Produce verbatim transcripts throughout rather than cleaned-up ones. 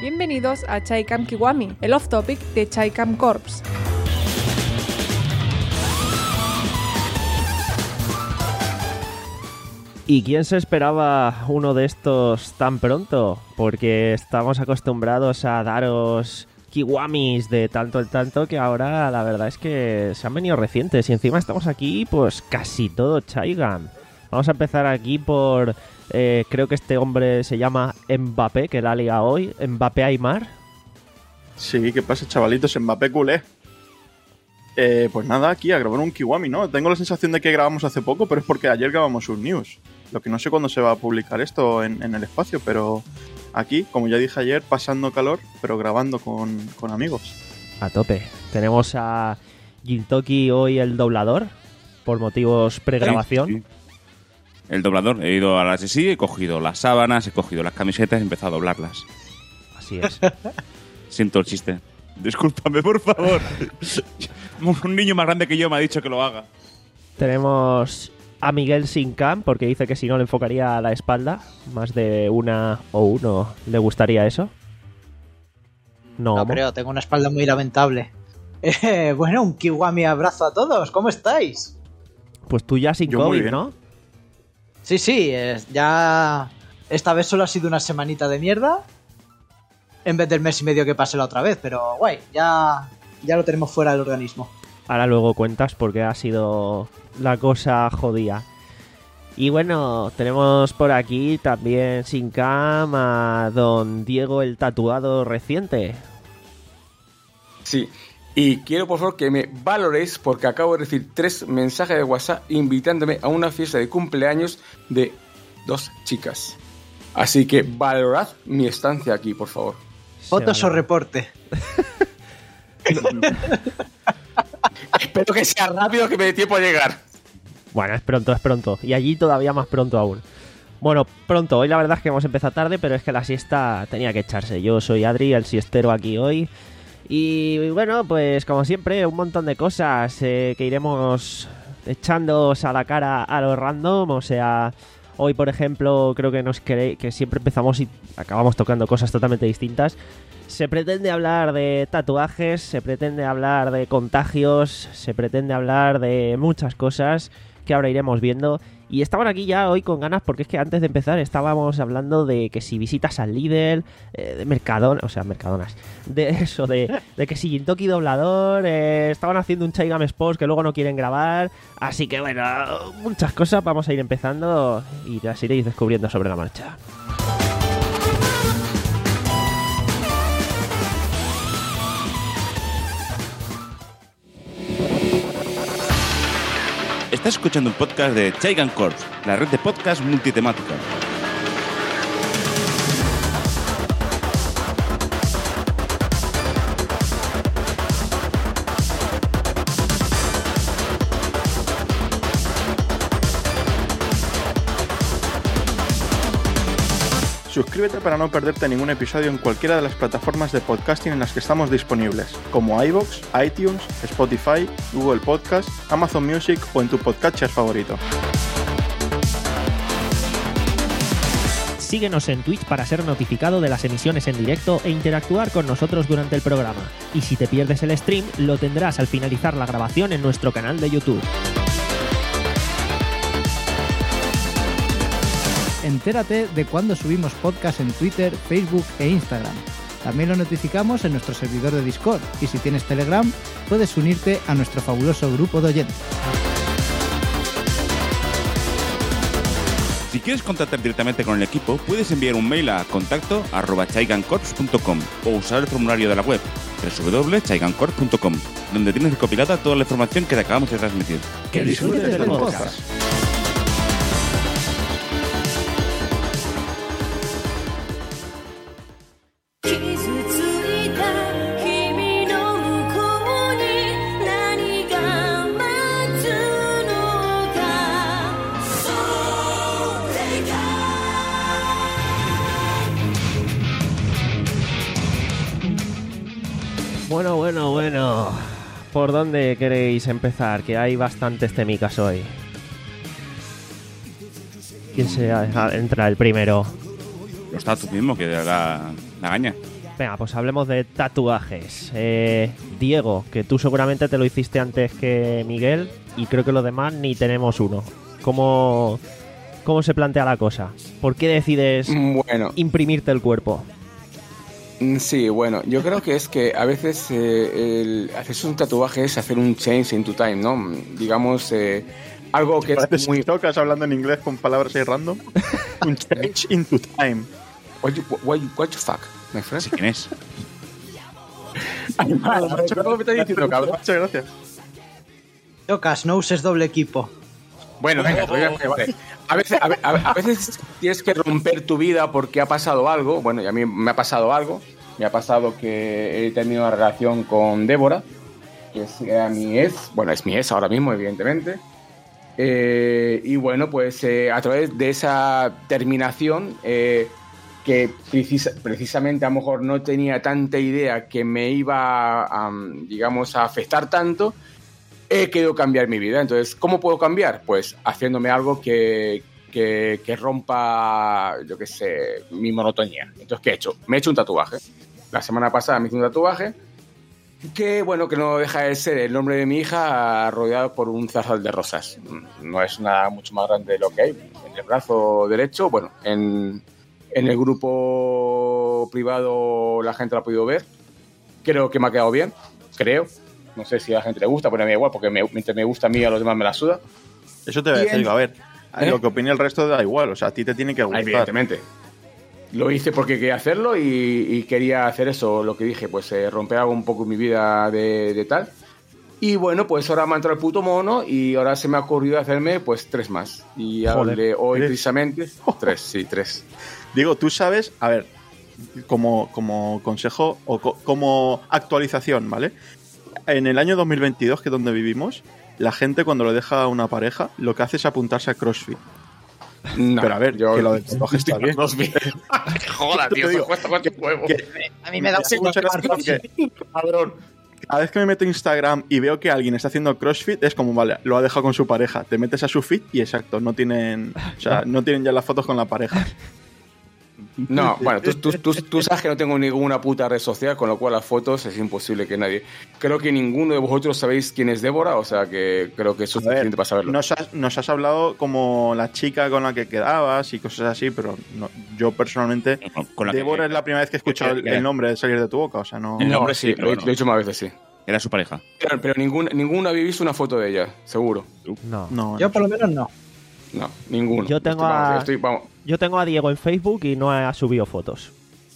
Bienvenidos a Chaicam Kiwami, el off-topic de Chaicam Corps. ¿Y quién se esperaba uno de estos tan pronto? Porque estamos acostumbrados a daros kiwamis de tanto en tanto que ahora la verdad es que se han venido recientes y encima estamos aquí pues casi todo Chaigam. Vamos a empezar aquí por... Eh, creo que este hombre se llama Mbappé, que la ha ligado hoy. Mbappé Aymar. Sí, ¿qué pasa, chavalitos? Mbappé culé. Eh, pues nada, aquí a grabar un Kiwami, ¿no? Tengo la sensación de que grabamos hace poco, pero es porque ayer grabamos un news. Lo que no sé cuándo se va a publicar esto en, en el espacio, pero aquí, como ya dije ayer, pasando calor, pero grabando con, con amigos. A tope. Tenemos a Gintoki hoy el doblador, por motivos pregrabación. Sí, sí. El doblador. He ido a la S S I, he cogido las sábanas, he cogido las camisetas y he empezado a doblarlas. Así es. Siento el chiste. Discúlpame, por favor. Un niño más grande que yo me ha dicho que lo haga. Tenemos a Miguel sin cam, porque dice que si no le enfocaría a la espalda. Más de una o uno le gustaría eso. No, No creo, tengo una espalda muy lamentable. Eh, bueno, un Kiwami abrazo a todos, ¿cómo estáis? Pues tú ya sin Yo muy COVID, bien. ¿no? Sí, sí, eh, ya... Esta vez solo ha sido una semanita de mierda, en vez del mes y medio que pasé la otra vez, pero guay, ya, ya lo tenemos fuera del organismo. Ahora luego cuentas porque ha sido la cosa jodida. Y bueno, tenemos por aquí también sin cam a don Diego el tatuado reciente. Sí, y quiero por favor que me valoréis porque acabo de recibir tres mensajes de WhatsApp invitándome a una fiesta de cumpleaños de dos chicas. Así que valorad mi estancia aquí, por favor. Fotos o reporte. Espero que sea rápido, que me dé tiempo a llegar. Bueno, es pronto, es pronto. Y allí todavía más pronto aún. Bueno, pronto. Hoy la verdad es que hemos empezado tarde, pero es que la siesta tenía que echarse. Yo soy Adri, el siestero aquí hoy. Y bueno, pues como siempre, un montón de cosas eh, que iremos echándoos a la cara a lo random. O sea, hoy por ejemplo, creo que nos queréis, que siempre empezamos y acabamos tocando cosas totalmente distintas. Se pretende hablar de tatuajes, se pretende hablar de contagios, se pretende hablar de muchas cosas que ahora iremos viendo. Y estaban aquí ya hoy con ganas porque es que antes de empezar estábamos hablando de que si visitas al Lidl, eh, de Mercadona, o sea, Mercadonas, de eso, de, de que si Gintoki doblador, eh, estaban haciendo un Chaigam Sports que luego no quieren grabar. Así que bueno, muchas cosas, vamos a ir empezando y las iréis descubriendo sobre la marcha. Estás escuchando un podcast de Chaigam Corps, la red de podcast multitemática. Suscríbete para no perderte ningún episodio en cualquiera de las plataformas de podcasting en las que estamos disponibles, como iVoox, iTunes, Spotify, Google Podcast, Amazon Music o en tu podcatcher favorito. Síguenos en Twitch para ser notificado de las emisiones en directo e interactuar con nosotros durante el programa. Y si te pierdes el stream, lo tendrás al finalizar la grabación en nuestro canal de YouTube. Entérate de cuando subimos podcast en Twitter, Facebook e Instagram. También lo notificamos en nuestro servidor de Discord y si tienes Telegram puedes unirte a nuestro fabuloso grupo de oyentes. Si quieres contactar directamente con el equipo, puedes enviar un mail a contacto arroba chaigamcorps punto com o usar el formulario de la web doble u doble u doble u punto chaigamcorps punto com, donde tienes recopilada toda la información que te acabamos de transmitir. ¡Que disfrutes del podcast! Bueno, bueno, bueno. ¿Por dónde queréis empezar? Que hay bastantes temicas hoy. ¿Quién se entra el primero? Lo está tú mismo, que la, la gaña. Venga, pues hablemos de tatuajes. Eh, Diego, que tú seguramente te lo hiciste antes que Miguel y creo que los demás ni tenemos uno. ¿Cómo, cómo se plantea la cosa? ¿Por qué decides Bueno, imprimirte el cuerpo? mm, sí, bueno, yo creo que es que a veces eh, el hacerse un tatuaje es hacer un change into time, ¿no? Digamos, eh, algo que Parece es muy... muy tocas hablando en inglés con palabras ahí random. Un change into time. What you, what you, what you fuck, my friend? Sí, ¿quién es? ¿Cómo me estás diciendo, cabrón? Muchas gracias. Chocas, no uses doble equipo. Bueno, venga, venga, venga, vale. A veces, a, ve- a ve- a veces tienes que romper tu vida porque ha pasado algo. Bueno, y a mí me ha pasado algo. Me ha pasado que he tenido una relación con Débora, que es era mi ex. Bueno, es mi ex ahora mismo, evidentemente. Eh, y bueno, pues eh, a través de esa terminación, eh, que precisa- precisamente a lo mejor no tenía tanta idea que me iba a, um, digamos, a afectar tanto, he querido cambiar mi vida. Entonces, ¿cómo puedo cambiar? Pues haciéndome algo que, que, que rompa, yo qué sé, mi monotonía. Entonces, ¿qué he hecho? Me he hecho un tatuaje. La semana pasada me hice un tatuaje que, bueno, que no deja de ser el nombre de mi hija rodeado por un zarzal de rosas. No es nada mucho más grande de lo que hay. En el brazo derecho, bueno, en, en el grupo privado la gente lo ha podido ver. Creo que me ha quedado bien, creo. No sé si a la gente le gusta, pero a mí da igual, porque me, mientras me gusta a mí, a los demás me la suda. Eso te voy a Bien. decir, digo, a ver, ¿Eh? lo que opine el resto da igual, o sea, a ti te tiene que gustar. Evidentemente. Lo hice porque quería hacerlo y, y quería hacer eso, lo que dije, pues eh, romper algo un poco en mi vida de, de tal. Y bueno, pues ahora me ha entrado el puto mono y ahora se me ha ocurrido hacerme pues tres más. Y Joder, hablé hoy ¿tres? precisamente... Tres, sí, tres. Digo, tú sabes, a ver, como, como consejo o co- como actualización, ¿vale? En el año dos mil veintidós, que es donde vivimos, la gente cuando lo deja a una pareja, lo que hace es apuntarse a CrossFit. No, Pero a ver, que lo del tatuaje está bien. Joder, tío, Te digo, eso cuesta cuánto huevo. que- A mí me da Sí, muchas gracias, porque Cabrón. cada vez que me meto en Instagram y veo que alguien está haciendo CrossFit, es como, vale, lo ha dejado con su pareja. Te metes a su feed y exacto, no tienen, o sea, no tienen ya las fotos con la pareja. No, bueno, tú, tú, tú, tú sabes que no tengo ninguna puta red social, con lo cual las fotos es imposible que nadie... Creo que ninguno de vosotros sabéis quién es Débora, o sea que creo que es A ver, suficiente para saberlo. nos has, nos has hablado como la chica con la que quedabas y cosas así, pero no- yo personalmente, Con, con la que- Débora es la primera vez que he escuchado el, el nombre de salir de tu boca, o sea, no... El No, nombre sí, sí, pero lo, he- bueno. lo he dicho más veces, sí. Era su pareja. Pero, pero ningún, ninguno había visto una foto de ella, seguro. No. no, Yo por lo menos no. No, ninguno. Yo tengo Estoy- vamos, a- estoy- vamos. Yo tengo a Diego en Facebook y no ha subido fotos.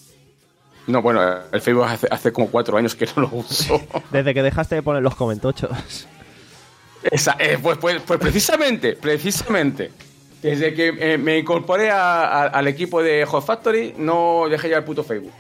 No, bueno, el Facebook hace, hace como cuatro años que no lo uso. Desde que dejaste de poner los comentochos. Esa, eh, pues, pues, pues precisamente, precisamente. Desde que eh, me incorporé a- a- al equipo de Hot Factory, no dejé ya el puto Facebook.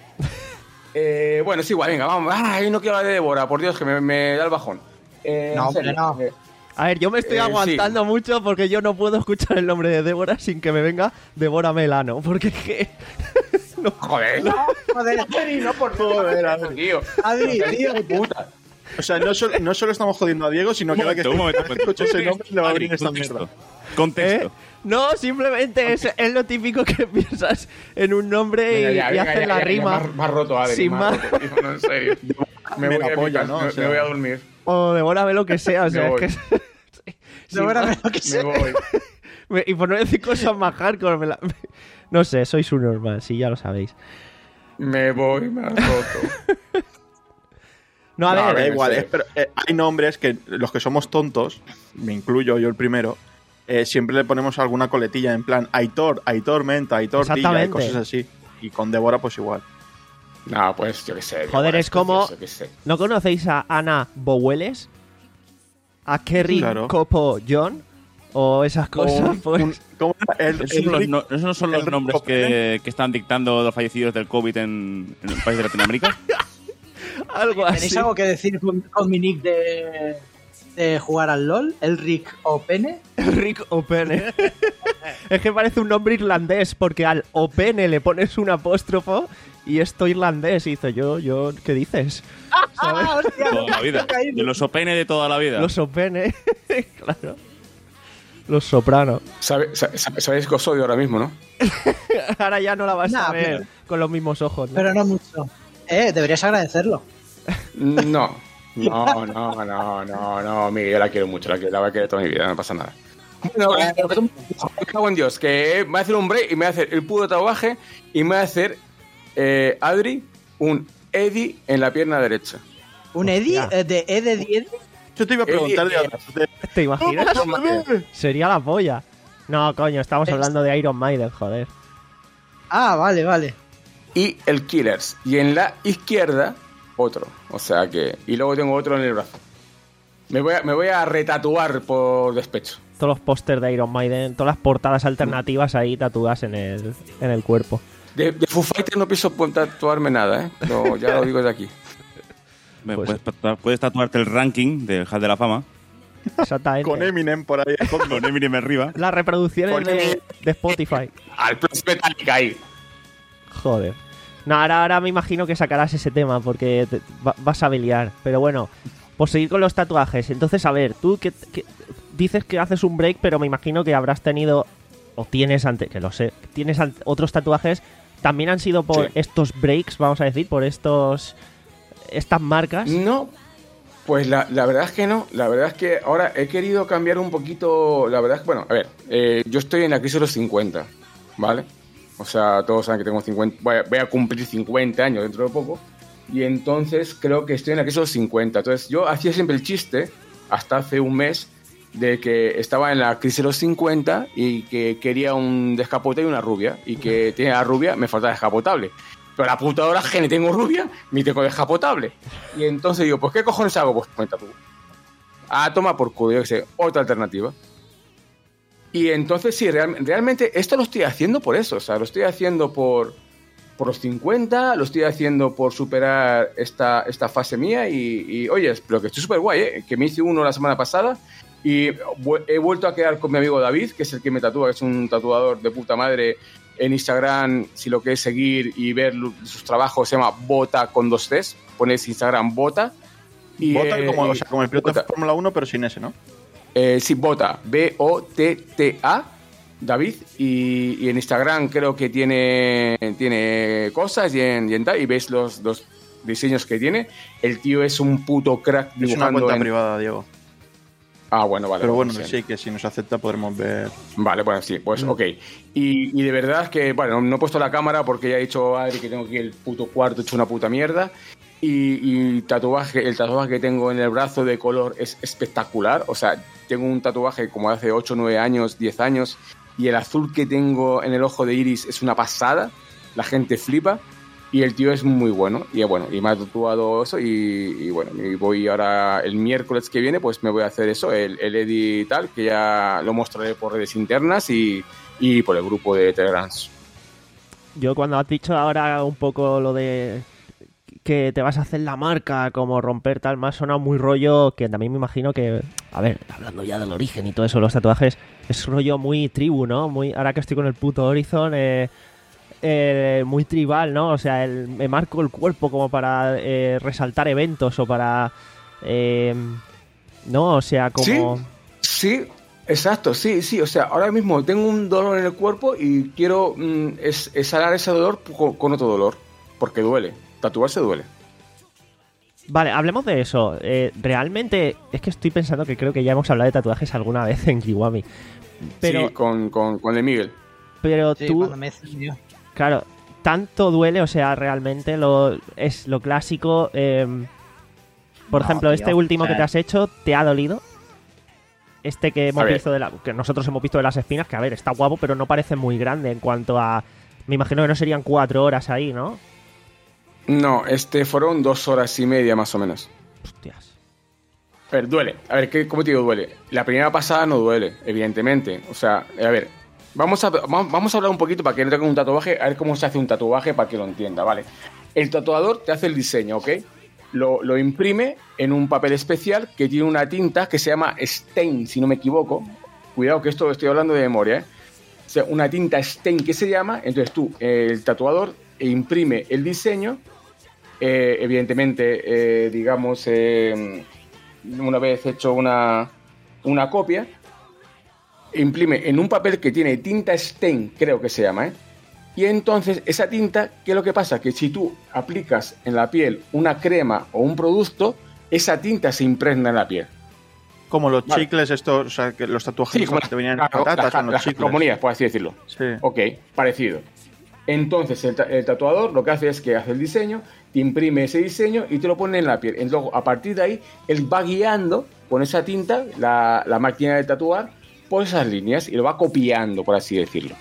Eh, bueno, es igual, venga, vamos. Ay, no quiero hablar de Débora, por Dios, que me, me da el bajón. Eh, No, en serio, hombre, no. eh, A ver, yo me estoy Eh, aguantando mucho porque yo no puedo escuchar el nombre de Débora sin que me venga Débora Melano. Porque es que... no. joder. Joder, Adri, no por Joder, Adri. tío. Adri, tío. de puta. O sea, no, sol- no solo estamos jodiendo a Diego, sino que ahora que Un momento, un momento. escuche ese nombre le va a Adri, venir esta contexto. mierda. Contexto. ¿Eh? No, simplemente es, es lo típico que piensas en un nombre y, Venga, ya, y venga, haces ya, la ya, ya, rima. Más, más roto, Adri. Sin más más. roto, tío, no, en serio. Me, Me voy la a mi polla, casa, ¿no? me, O sea- me voy a dormir. O devórame lo que sea, o sea, Me es que... sin Débora más. Melano, que Me sea. voy. Me- y por no decir cosas más hardcore, me la- no sé, sois un normal, sí, ya lo sabéis. Me voy, me has roto. No, a No, ver, Da venga, igual, sí. es- pero, eh, hay nombres que los que somos tontos, me incluyo yo el primero, eh, siempre le ponemos alguna coletilla en plan Aitor, Aitor Menta, Aitor Tilla y Exactamente. cosas así. Y con Débora pues igual. No, pues yo qué sé. Joder, es como- Yo qué sé. ¿no conocéis a Ana Boweles? ¿A Kerry Claro. Copo John? ¿O esas cosas? Un- pues... un- ¿cómo era? El- Esos el son los, Rick- no- esos no son los el nombres rico que, que están dictando los fallecidos del COVID en, en el país de Latinoamérica. Algo así. ¿Tenéis algo que decir con, con mi nick de, de jugar al LOL? ¿El Rick Opene? Rick Opene. Es que parece un nombre irlandés, porque al Opene le pones un apóstrofo y esto irlandés. Y dice, yo, yo, ¿qué dices? ¿Sabes? ¡Ah, hostia! Toda la vida. De los Opene de toda la vida. Los Opene. Claro. Los Soprano. Sabe- sa- sa- Sabéis que os odio ahora mismo, ¿no? Ahora ya no la vas a Nah, ver pero- con los mismos ojos, ¿no? Pero no mucho. Eh, deberías agradecerlo. No, no, no, no, no, no, Miguel, yo la quiero mucho, la, quiero, la voy a querer toda mi vida, no pasa nada. Bueno, eh, me cago en Dios, que me va a hacer un break y me va a hacer el puro tatuaje y me va a hacer, eh, Adri, un Eddie en la pierna derecha. ¿Un Eddie? Hostia. Eh, ¿De E de diez? Yo te iba a preguntar de, de- ¿Te imaginas? Sería la polla. No, coño, estamos Es- hablando de Iron Maiden, joder. Ah, vale, vale. Y el Killers. Y en la izquierda, otro. O sea que... Y luego tengo otro en el brazo. Me voy a, me voy a retatuar por despecho. Todos los pósters de Iron Maiden, todas las portadas alternativas ahí tatuadas en el, en el cuerpo. De, de Foo Fighters no pienso tatuarme nada, ¿eh? Pero ya lo digo desde aquí. Me Pues- puedes, tatuar- puedes tatuarte el ranking del Hall de la Fama Exactamente. con Eminem por ahí. con Eminem arriba. Las reproducciones Con de, el- de Spotify. Al Plus Metallica ahí. Joder. No, ahora, ahora me imagino que sacarás ese tema porque te- va- vas a pelear. Pero bueno, por seguir con los tatuajes. Entonces, a ver, tú que, que- dices que haces un break, pero me imagino que habrás tenido, o tienes antes, que lo sé, tienes ant- otros tatuajes. ¿También han sido por Sí. estos breaks, vamos a decir, por estos estas marcas? No, pues la, la verdad es que no. La verdad es que ahora he querido cambiar un poquito. La verdad es que, bueno, a ver, eh, yo estoy en la crisis de los cincuenta, ¿vale? O sea, todos saben que tengo cincuenta, voy a, voy a cumplir cincuenta años dentro de poco. Y entonces creo que estoy en la crisis de los cincuenta. Entonces yo hacía siempre el chiste, hasta hace un mes, de que estaba en la crisis de los cincuenta y que quería un descapotable y una rubia. Y que tenía la rubia, me faltaba descapotable. Pero la puta hora que ni tengo rubia, ni tengo descapotable. Y entonces digo, pues ¿qué cojones hago? Pues cuenta tú. Ah, toma por culo, yo que sé, otra alternativa. Y entonces sí, real- realmente esto lo estoy haciendo por eso. O sea, lo estoy haciendo por, por los cincuenta, lo estoy haciendo por superar esta, esta fase mía. Y, y oye, pero que estoy súper guay, ¿eh? Que me hice uno la semana pasada. Y vu- he vuelto a quedar con mi amigo David, que es el que me tatúa, que es un tatuador de puta madre. En Instagram, si lo queréis seguir y ver lu- sus trabajos, se llama Bota con dos Cs. Ponéis Instagram Bota. Y, Bota eh, como, y- o sea, como el piloto Bota. de Fórmula uno, pero sin ese, ¿no? Eh, sí, Bota, B O T T A, David. Y, y en Instagram creo que tiene, tiene cosas y en, y en tal. Y veis los, los diseños que tiene. El tío es un puto crack Es una dibujando cuenta en- privada, Diego. Ah, bueno, vale. Pero bueno, sí. sí, que si nos acepta podremos ver. Vale, bueno, sí, pues ok. Y, y de verdad es que, bueno, no he puesto la cámara porque ya he dicho a Adri que tengo aquí el puto cuarto hecho una puta mierda. Y, y tatuaje, el tatuaje que tengo en el brazo de color es espectacular. O sea, tengo un tatuaje como de hace ocho, nueve años, diez años. Y el azul que tengo en el ojo de iris es una pasada. La gente flipa. Y el tío es muy bueno. Y bueno, y me ha tatuado eso. Y, y bueno, y voy ahora el miércoles que viene, pues me voy a hacer eso, el, el Eddie y tal, que ya lo mostraré por redes internas y, y por el grupo de Telegrams. Yo cuando has dicho ahora un poco lo de que te vas a hacer la marca, como romper tal, me ha sonado muy rollo, que también me imagino que, a ver, hablando ya del origen y todo eso, los tatuajes, es rollo muy tribu, ¿no? Muy, ahora que estoy con el puto Horizon, eh, eh, muy tribal, ¿no? O sea, el, me marco el cuerpo como para eh, resaltar eventos o para... eh, no, o sea, como... Sí, sí, exacto, sí, sí. O sea, ahora mismo tengo un dolor en el cuerpo y quiero mm, es, exhalar ese dolor con, con otro dolor, porque duele. Tatuarse duele. Vale, hablemos de eso. Eh, realmente, es que estoy pensando que creo que ya hemos hablado de tatuajes alguna vez en Kiwami. Pero, Sí, con, con, con el Miguel. pero Sí, tú, cuando me encendió. claro, tanto duele, o sea, realmente lo es lo clásico. eh, por No, ejemplo, tío, este último o sea- que te has hecho, ¿te ha dolido? Este que hemos A ver. visto de la, que nosotros hemos visto de las espinas, que a ver, está guapo, pero no parece muy grande en cuanto a. Me imagino que no serían cuatro horas ahí, ¿no? No, este fueron dos horas y media más o menos. Hostias. A ver, duele. A ver, ¿qué, ¿cómo te digo duele? La primera pasada no duele, evidentemente. O sea, a ver, vamos a, vamos vamos a hablar un poquito para que no tenga un tatuaje, a ver cómo se hace un tatuaje para que lo entienda, ¿vale? El tatuador te hace el diseño, ¿ok? Lo, lo imprime en un papel especial que tiene una tinta que se llama Stain, si no me equivoco. Cuidado que esto lo estoy hablando de memoria, ¿eh? O sea, una tinta Stain que se llama, entonces tú, eh, el tatuador, imprime el diseño, eh, evidentemente, eh, digamos, eh, una vez hecho una, una copia, imprime en un papel que tiene tinta Stain, creo que se llama, ¿eh? Y entonces esa tinta, ¿qué es lo que pasa? Que si tú aplicas en la piel una crema o un producto, esa tinta se impregna en la piel. Como los Vale. chicles estos, o sea, que los tatuajes Sí, como que te venían en las, patatas las, con los las chicles. calcomanías, por así decirlo. Sí. Ok, parecido. Entonces el, ta- el tatuador lo que hace es que hace el diseño, te imprime ese diseño y te lo pone en la piel. Y luego, a partir de ahí, él va guiando con esa tinta, la, la máquina de tatuar, por esas líneas y lo va copiando, por así decirlo.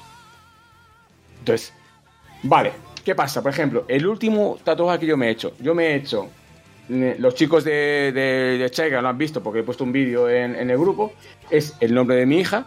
Entonces, vale, ¿qué pasa? Por ejemplo, el último tatuaje que yo me he hecho, yo me he hecho, eh, los chicos de, de, de Chaiga lo han visto porque he puesto un vídeo en, en el grupo, es el nombre de mi hija,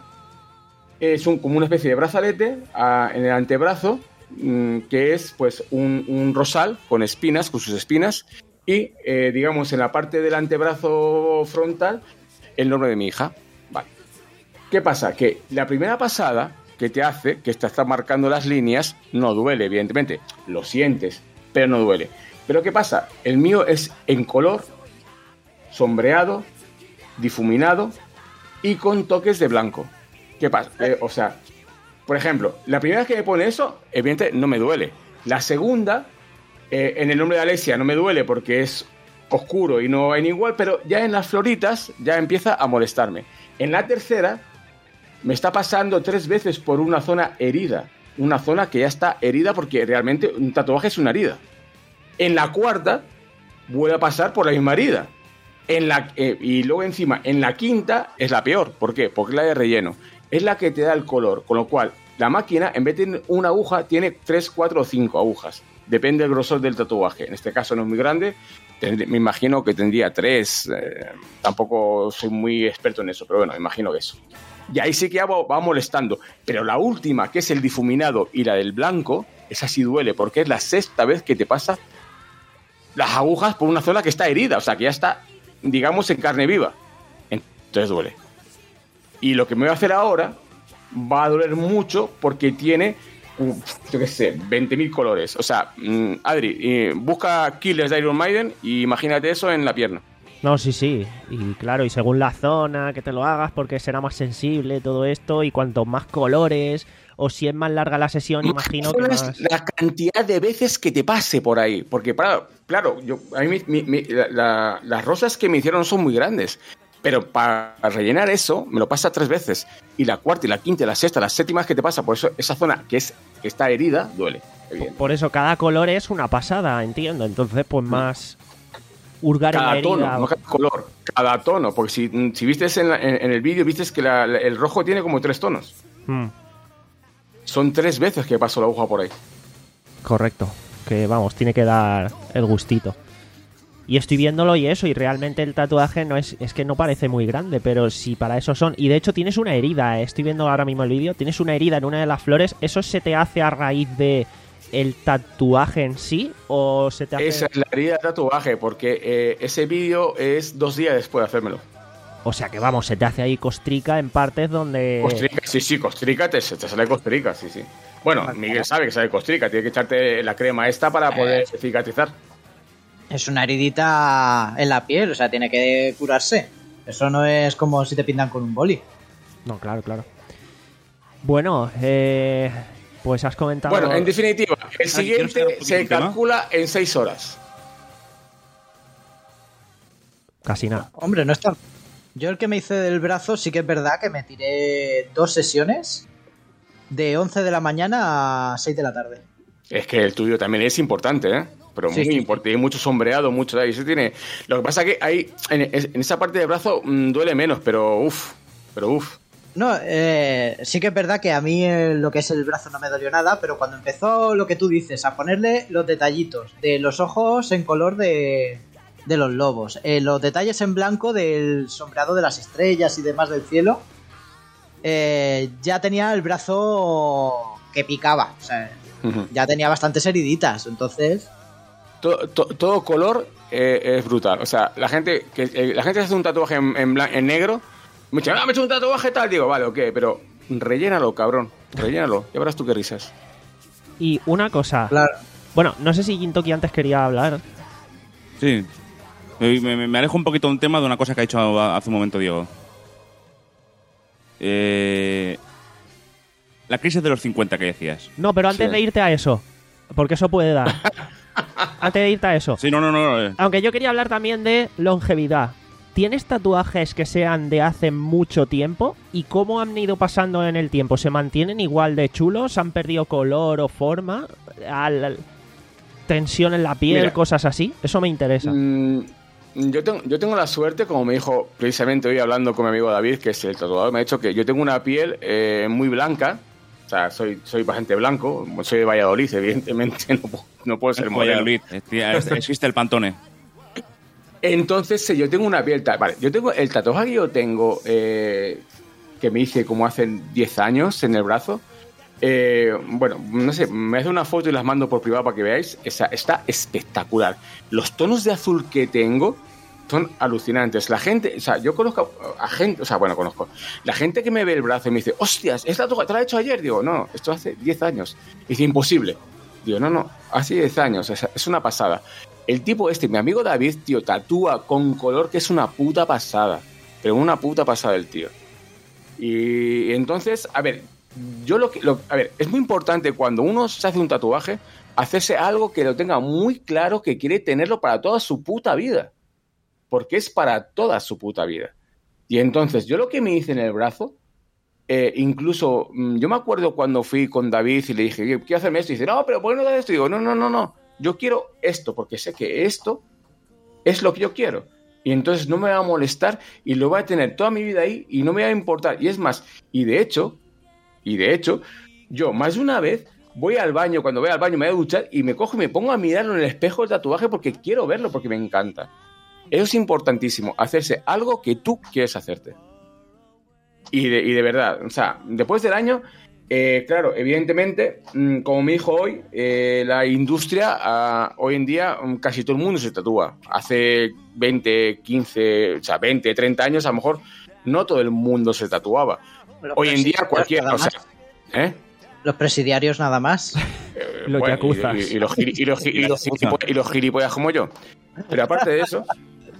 es un, como una especie de brazalete a, en el antebrazo, mmm, que es pues un, un rosal con espinas, con sus espinas, y eh, digamos en la parte del antebrazo frontal, el nombre de mi hija. Vale. ¿Qué pasa? Que la primera pasada que te hace, que te está marcando las líneas, no duele, evidentemente. Lo sientes, pero no duele. Pero ¿qué pasa? El mío es en color, sombreado, difuminado y con toques de blanco. ¿Qué pasa? Eh, o sea, por ejemplo, la primera vez que me pone eso, evidentemente no me duele. La segunda, eh, en el nombre de Alessia no me duele porque es oscuro y no ven igual, pero ya en las floritas ya empieza a molestarme. En la tercera, me está pasando tres veces por una zona herida. Una zona que ya está herida porque realmente un tatuaje es una herida. En la cuarta, vuelve a pasar por la misma herida. En la, eh, y luego encima, en la quinta, es la peor. ¿Por qué? Porque es la de relleno. Es la que te da el color. Con lo cual, la máquina, en vez de tener una aguja, tiene tres, cuatro o cinco agujas. Depende del grosor del tatuaje. En este caso no es muy grande. Tendré, me imagino que tendría tres. Eh, tampoco soy muy experto en eso, pero bueno, me imagino que eso. Y ahí sí que ya va, va molestando. Pero la última, que es el difuminado y la del blanco, esa sí duele, porque es la sexta vez que te pasa las agujas por una zona que está herida, o sea, que ya está, digamos, en carne viva. Entonces duele. Y lo que me voy a hacer ahora va a doler mucho porque tiene, uh, yo qué sé, veinte mil colores. O sea, mmm, Adri, eh, busca Killers de Iron Maiden y imagínate eso en la pierna. No, sí, sí. Y claro, y según la zona que te lo hagas, porque será más sensible todo esto, y cuanto más colores, o si es más larga la sesión, Más imagino que es más... la cantidad de veces que te pase por ahí. Porque, claro, claro yo, a mí mi, mi, la, la, las rosas que me hicieron son muy grandes. Pero para rellenar eso, me lo pasa tres veces. Y la cuarta, y la quinta, y la sexta, las séptimas que te pasa, por eso esa zona que, es, que está herida, duele. Por eso cada color es una pasada, entiendo. Entonces, pues más... hurgar en la Cada herida. tono, no cada color, cada tono, porque si, si vistes en, la, en, en el vídeo, vistes que la, la, el rojo tiene como tres tonos. Mm. Son tres veces que paso la aguja por ahí. Correcto, que vamos, tiene que dar el gustito. Y estoy viéndolo y eso, y realmente el tatuaje no es, es que no parece muy grande, pero si para eso son. Y de hecho tienes una herida, eh. Estoy viendo ahora mismo el vídeo, tienes una herida en una de las flores. ¿Eso se te hace a raíz de el tatuaje en sí o se te hace...? Esa es la herida de tatuaje, porque eh, ese vídeo es dos días después de hacérmelo. O sea que vamos, se te hace ahí costrica en partes donde... Costrica, sí, sí, costrica, te, te sale costrica, sí, sí. Bueno, Miguel sabe que sale costrica, tiene que echarte la crema esta para poder eh. cicatrizar. Es una heridita en la piel, o sea, tiene que curarse. Eso no es como si te pintan con un boli. No, claro, claro. Bueno, eh... pues has comentado... Bueno, en definitiva, el siguiente se calcula en seis horas. Casi nada. Hombre, no está... Yo el que me hice del brazo sí que es verdad que me tiré dos sesiones de once de la mañana a seis de la tarde. Es que el tuyo también es importante, ¿eh? Pero sí, muy sí. importante. Hay mucho sombreado, mucho de ahí. Se tiene... Lo que pasa es que hay, en, en esa parte del brazo mmm, duele menos, pero uff, pero uff. No, eh, sí que es verdad que a mí eh, lo que es el brazo no me dolió nada, pero cuando empezó lo que tú dices, a ponerle los detallitos de los ojos en color de, de los lobos, eh, los detalles en blanco del sombreado de las estrellas y demás del cielo, eh, ya tenía el brazo que picaba, o sea, uh-huh. ya tenía bastantes heriditas, entonces... Todo, to, todo color eh, es brutal, o sea, la gente que eh, la gente hace un tatuaje en, en, blan- en negro. Me dicen, ah, me he hecho un tatuaje tal. Digo, vale, ok, pero rellénalo, cabrón. Rellénalo. Ya verás tú qué risas. Y una cosa. Claro. Bueno, no sé si Gintoki antes quería hablar. Sí. Me, me, me alejo un poquito de un tema de una cosa que ha dicho hace un momento Diego. Eh, La crisis de los cincuenta que decías. No, pero antes Sí. de irte a eso, porque eso puede dar. Antes de irte a eso. Sí, no, no, no. eh. Aunque yo quería hablar también de longevidad. ¿Tienes tatuajes que sean de hace mucho tiempo? ¿Y cómo han ido pasando en el tiempo? ¿Se mantienen igual de chulos? ¿Han perdido color o forma? ¿Al, al- tensión en la piel? Mira. Cosas así. Eso me interesa. Mm, yo, tengo, yo tengo la suerte, como me dijo precisamente hoy hablando con mi amigo David, que es el tatuador, me ha dicho que yo tengo una piel eh, muy blanca. O sea, soy, soy bastante blanco. Soy de Valladolid, evidentemente. No, puedo- no puedo ser moreno. Valladolid. Es- Existe el Pantone. Entonces, eh, yo tengo una piel... ta- Vale, yo tengo el tatuaje que yo tengo, eh, que me hice como hace diez años en el brazo. Eh, bueno, no sé, me hace una foto y las mando por privado para que veáis. Esa, está espectacular. Los tonos de azul que tengo son alucinantes. La gente, o sea, yo conozco a gente, o sea, bueno, conozco. La gente que me ve el brazo y me dice, hostias, ¿esta tatuaje te la he hecho ayer? Digo, no, esto hace diez años. Y dice, imposible. Digo, no, no, hace diez años, es, es una pasada. El tipo este, mi amigo David, tío, tatúa con color que es una puta pasada. Pero una puta pasada el tío. Y entonces, a ver, yo lo que... Lo, a ver, es muy importante cuando uno se hace un tatuaje, hacerse algo que lo tenga muy claro que quiere tenerlo para toda su puta vida. Porque es para toda su puta vida. Y entonces, yo lo que me hice en el brazo, eh, incluso, mm, yo me acuerdo cuando fui con David y le dije, quiero hacerme esto. Y dice, no, pero ¿por qué no das esto? Y digo, no, no, no, no. Yo quiero esto, porque sé que esto es lo que yo quiero. Y entonces no me va a molestar y lo voy a tener toda mi vida ahí y no me va a importar. Y es más, y de hecho, y de hecho, yo más de una vez voy al baño, cuando voy al baño me voy a duchar y me cojo y me pongo a mirarlo en el espejo del tatuaje porque quiero verlo, porque me encanta. Eso es importantísimo, hacerse algo que tú quieres hacerte. Y de, y de verdad, o sea, después del año... Eh, claro, evidentemente, mmm, como me dijo hoy, eh, la industria, uh, hoy en día um, casi todo el mundo se tatúa. Hace veinte, quince, o sea, veinte, treinta años a lo mejor no todo el mundo se tatuaba. Los Hoy en día cualquiera, nada o sea, más. ¿eh? Los presidiarios nada más. Eh, Los bueno, yakuzas. y, y, y los gili- y los, y los gilipollas- y los gilipollas como yo. Pero aparte de eso,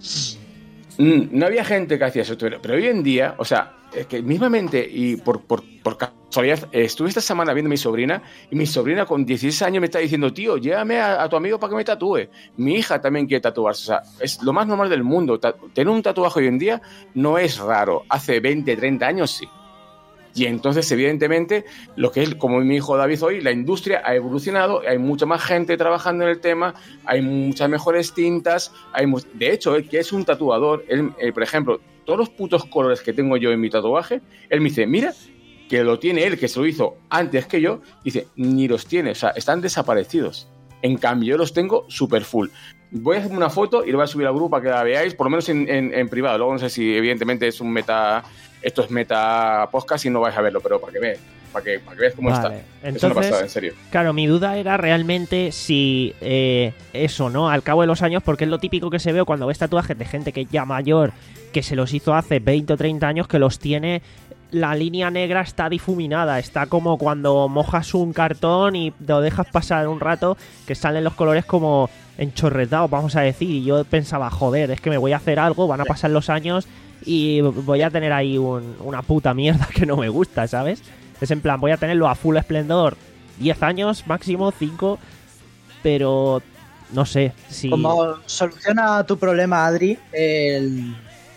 mm, no había gente que hacía eso. Pero, pero hoy en día, o sea, es que mismamente y por, por, por casualidad, eh, estuve esta semana viendo a mi sobrina y mi sobrina con dieciséis años me está diciendo, tío, llévame a, a tu amigo para que me tatúe. Mi hija también quiere tatuarse. O sea, es lo más normal del mundo. Ta- tener un tatuaje hoy en día no es raro. Hace veinte, treinta años sí. Y entonces, evidentemente, lo que es, como me dijo David hoy, la industria ha evolucionado, hay mucha más gente trabajando en el tema, hay muchas mejores tintas, hay mu- de hecho, él que es un tatuador, él, él, por ejemplo, todos los putos colores que tengo yo en mi tatuaje, él me dice, mira, que lo tiene él, que se lo hizo antes que yo, dice, ni los tiene, o sea, están desaparecidos. En cambio, yo los tengo super full. Voy a hacer una foto y lo voy a subir al grupo para que la veáis, por lo menos en, en, en privado. Luego no sé si evidentemente es un meta, esto es meta podcast y no vais a verlo, pero para que veáis, para que, para que veáis cómo Vale, está. entonces, es una pasada, en serio. Claro, mi duda era realmente si eh, eso, ¿no? Al cabo de los años, porque es lo típico que se ve cuando ves tatuajes de gente que es ya mayor, que se los hizo hace veinte o treinta años, que los tiene... La línea negra está difuminada, está como cuando mojas un cartón y lo dejas pasar un rato, que salen los colores como enchorretados, vamos a decir. Y yo pensaba, joder, es que me voy a hacer algo, van a pasar los años y voy a tener ahí un, una puta mierda que no me gusta, ¿sabes? Es en plan, voy a tenerlo a full esplendor diez años, máximo cinco, pero no sé si... Como soluciona tu problema, Adri, el...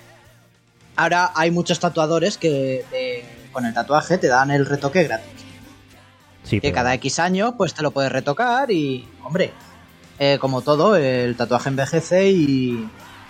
ahora hay muchos tatuadores que te- con el tatuaje te dan el retoque gratis. Sí, Que pero- cada X años pues te lo puedes retocar y, hombre, eh, como todo, el tatuaje envejece y,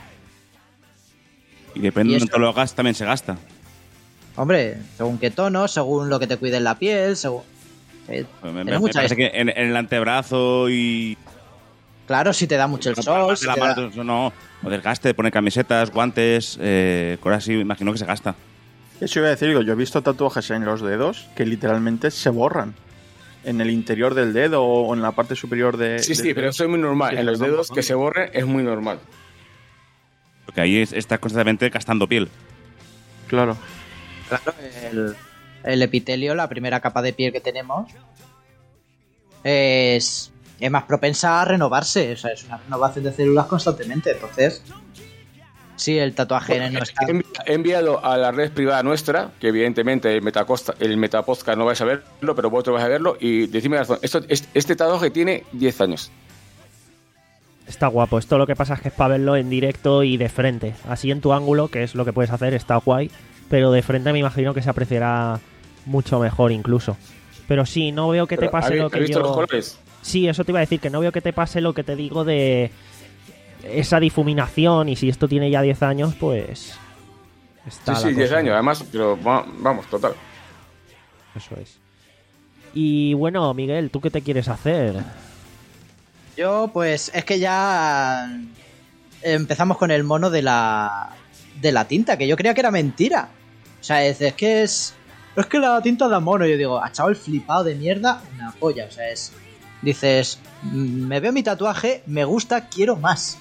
Y depende ¿Y de eso? cuánto lo hagas, también se gasta. hombre, según qué tono, según lo que te cuide en la piel, según... eh, Me, me- tiene me mucha parece est- que en, en el antebrazo y... Claro, si te da mucho el la sol, palma si de la te mano, da- eso no, o desgaste, poner camisetas, guantes, eh, cosas así, imagino que se gasta. Eso iba a decir, digo, yo he visto tatuajes en los dedos que literalmente se borran. En el interior del dedo o en la parte superior de... Sí, del sí, dedo. pero eso es muy normal. Sí, En los se dedos borran. que se borren es muy normal. Porque ahí es- estás constantemente gastando piel. Claro. Claro, el, el epitelio, la primera capa de piel que tenemos, es, es más propensa a renovarse. O sea, es una renovación de células constantemente. Entonces, Sí, el tatuaje no está. He envi- he enviado a la red privada nuestra, que evidentemente el Metacosta, el Metapodcast no vais a verlo, pero vosotros vais a verlo, y decidme la razón. Esto, este, este tatuaje tiene diez años. Está guapo. Esto lo que pasa es que es para verlo en directo y de frente. Así en tu ángulo, que es lo que puedes hacer, está guay. Pero de frente me imagino que se apreciará mucho mejor incluso. Pero sí, no veo que te Pero, pase ¿habéis- lo que habéis visto yo... los colores? Sí, eso te iba a decir, que no veo que te pase lo que te digo de esa difuminación, y si esto tiene ya diez años, pues... está Sí, la sí, diez cosa. años, además, pero va- vamos, total. Eso es. Y bueno, Miguel, ¿tú qué te quieres hacer? Yo, pues, es que ya empezamos con el mono de la de la tinta, que yo creía que era mentira. O sea, es, es que es... Es que la tinta da mono. Yo digo, a chaval flipado de mierda, una polla. O sea, es... Dices, "Mm, me veo mi tatuaje, me gusta, quiero más".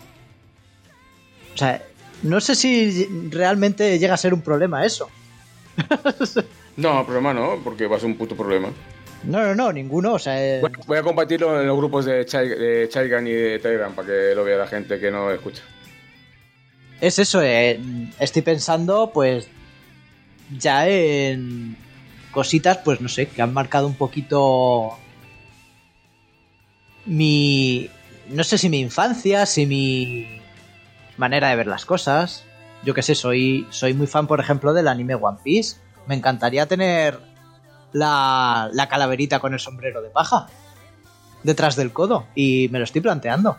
O sea, no sé si realmente llega a ser un problema eso. No, problema no, porque va a ser un puto problema. No, no, no, ninguno. O sea, eh, Bueno, voy a compartirlo en los grupos de, Chai, de Chaigan y de Telegram para que lo vea la gente que no escucha. es eso. eh, estoy pensando, pues, ya en cositas, pues no sé, que han marcado un poquito mi... No sé si mi infancia, si mi manera de ver las cosas. Yo qué sé, soy, soy muy fan, por ejemplo, del anime One Piece. Me encantaría tener la, la calaverita con el sombrero de paja detrás del codo, y me lo estoy planteando.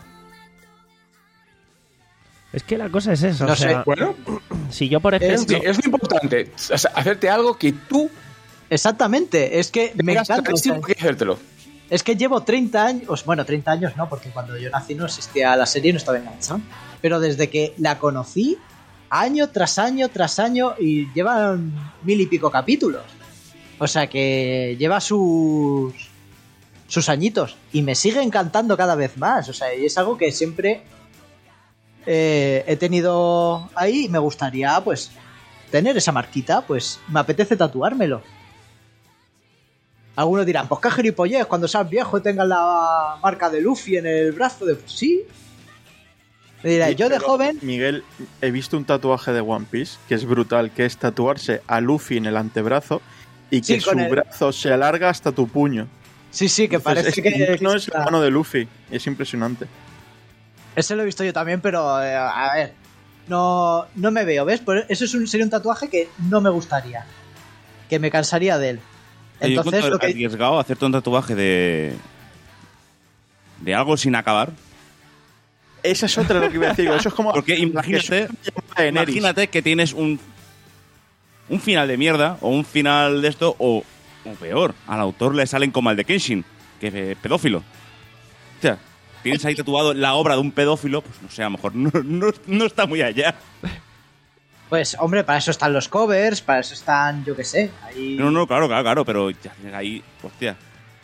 Es que la cosa es esa. No o sea, sé. Bueno, si yo, por Es ejemplo... sí, es lo importante, o sea, hacerte algo que tú Exactamente, es que me tengas encanta. O sea, clarísimo que hacértelo. es que llevo treinta años, bueno, treinta años no, porque cuando yo nací no existía la serie y no estaba enganchado. Pero desde que la conocí, año tras año tras año, y llevan mil y pico capítulos. O sea que lleva sus sus añitos y me sigue encantando cada vez más. O sea, y es algo que siempre eh, he tenido ahí, y me gustaría, pues, tener esa marquita. Pues me apetece tatuármelo. Algunos dirán, pues qué gilipollez, cuando seas viejo y tengas la marca de Luffy en el brazo. De... Pues sí. Me dirá, Sí, yo de pero, joven... Miguel, he visto un tatuaje de One Piece que es brutal, que es tatuarse a Luffy en el antebrazo y que Sí, su con el- brazo se alarga hasta tu puño. Sí, sí, que Entonces, parece es que... no es la mano de Luffy, es impresionante. Ese lo he visto yo también, pero eh, a ver, no, no me veo, ¿ves? Pues eso es un, sería un tatuaje que no me gustaría, que me cansaría de él. Yo Entonces, encuentro lo que... arriesgado hacerte un tatuaje de de algo sin acabar. Esa es otra de lo que iba a decir. Eso es como... Porque imagínate, imagínate que tienes un un final de mierda o un final de esto, o, o peor, al autor le salen como al de Kenshin, que es pedófilo. O sea, tienes ahí tatuado la obra de un pedófilo, pues no sé, a lo mejor no, no, no está muy allá. Pues, hombre, para eso están los covers, para eso están, yo qué sé, ahí... No, no, claro, claro, claro, pero ya tienes ahí, hostia.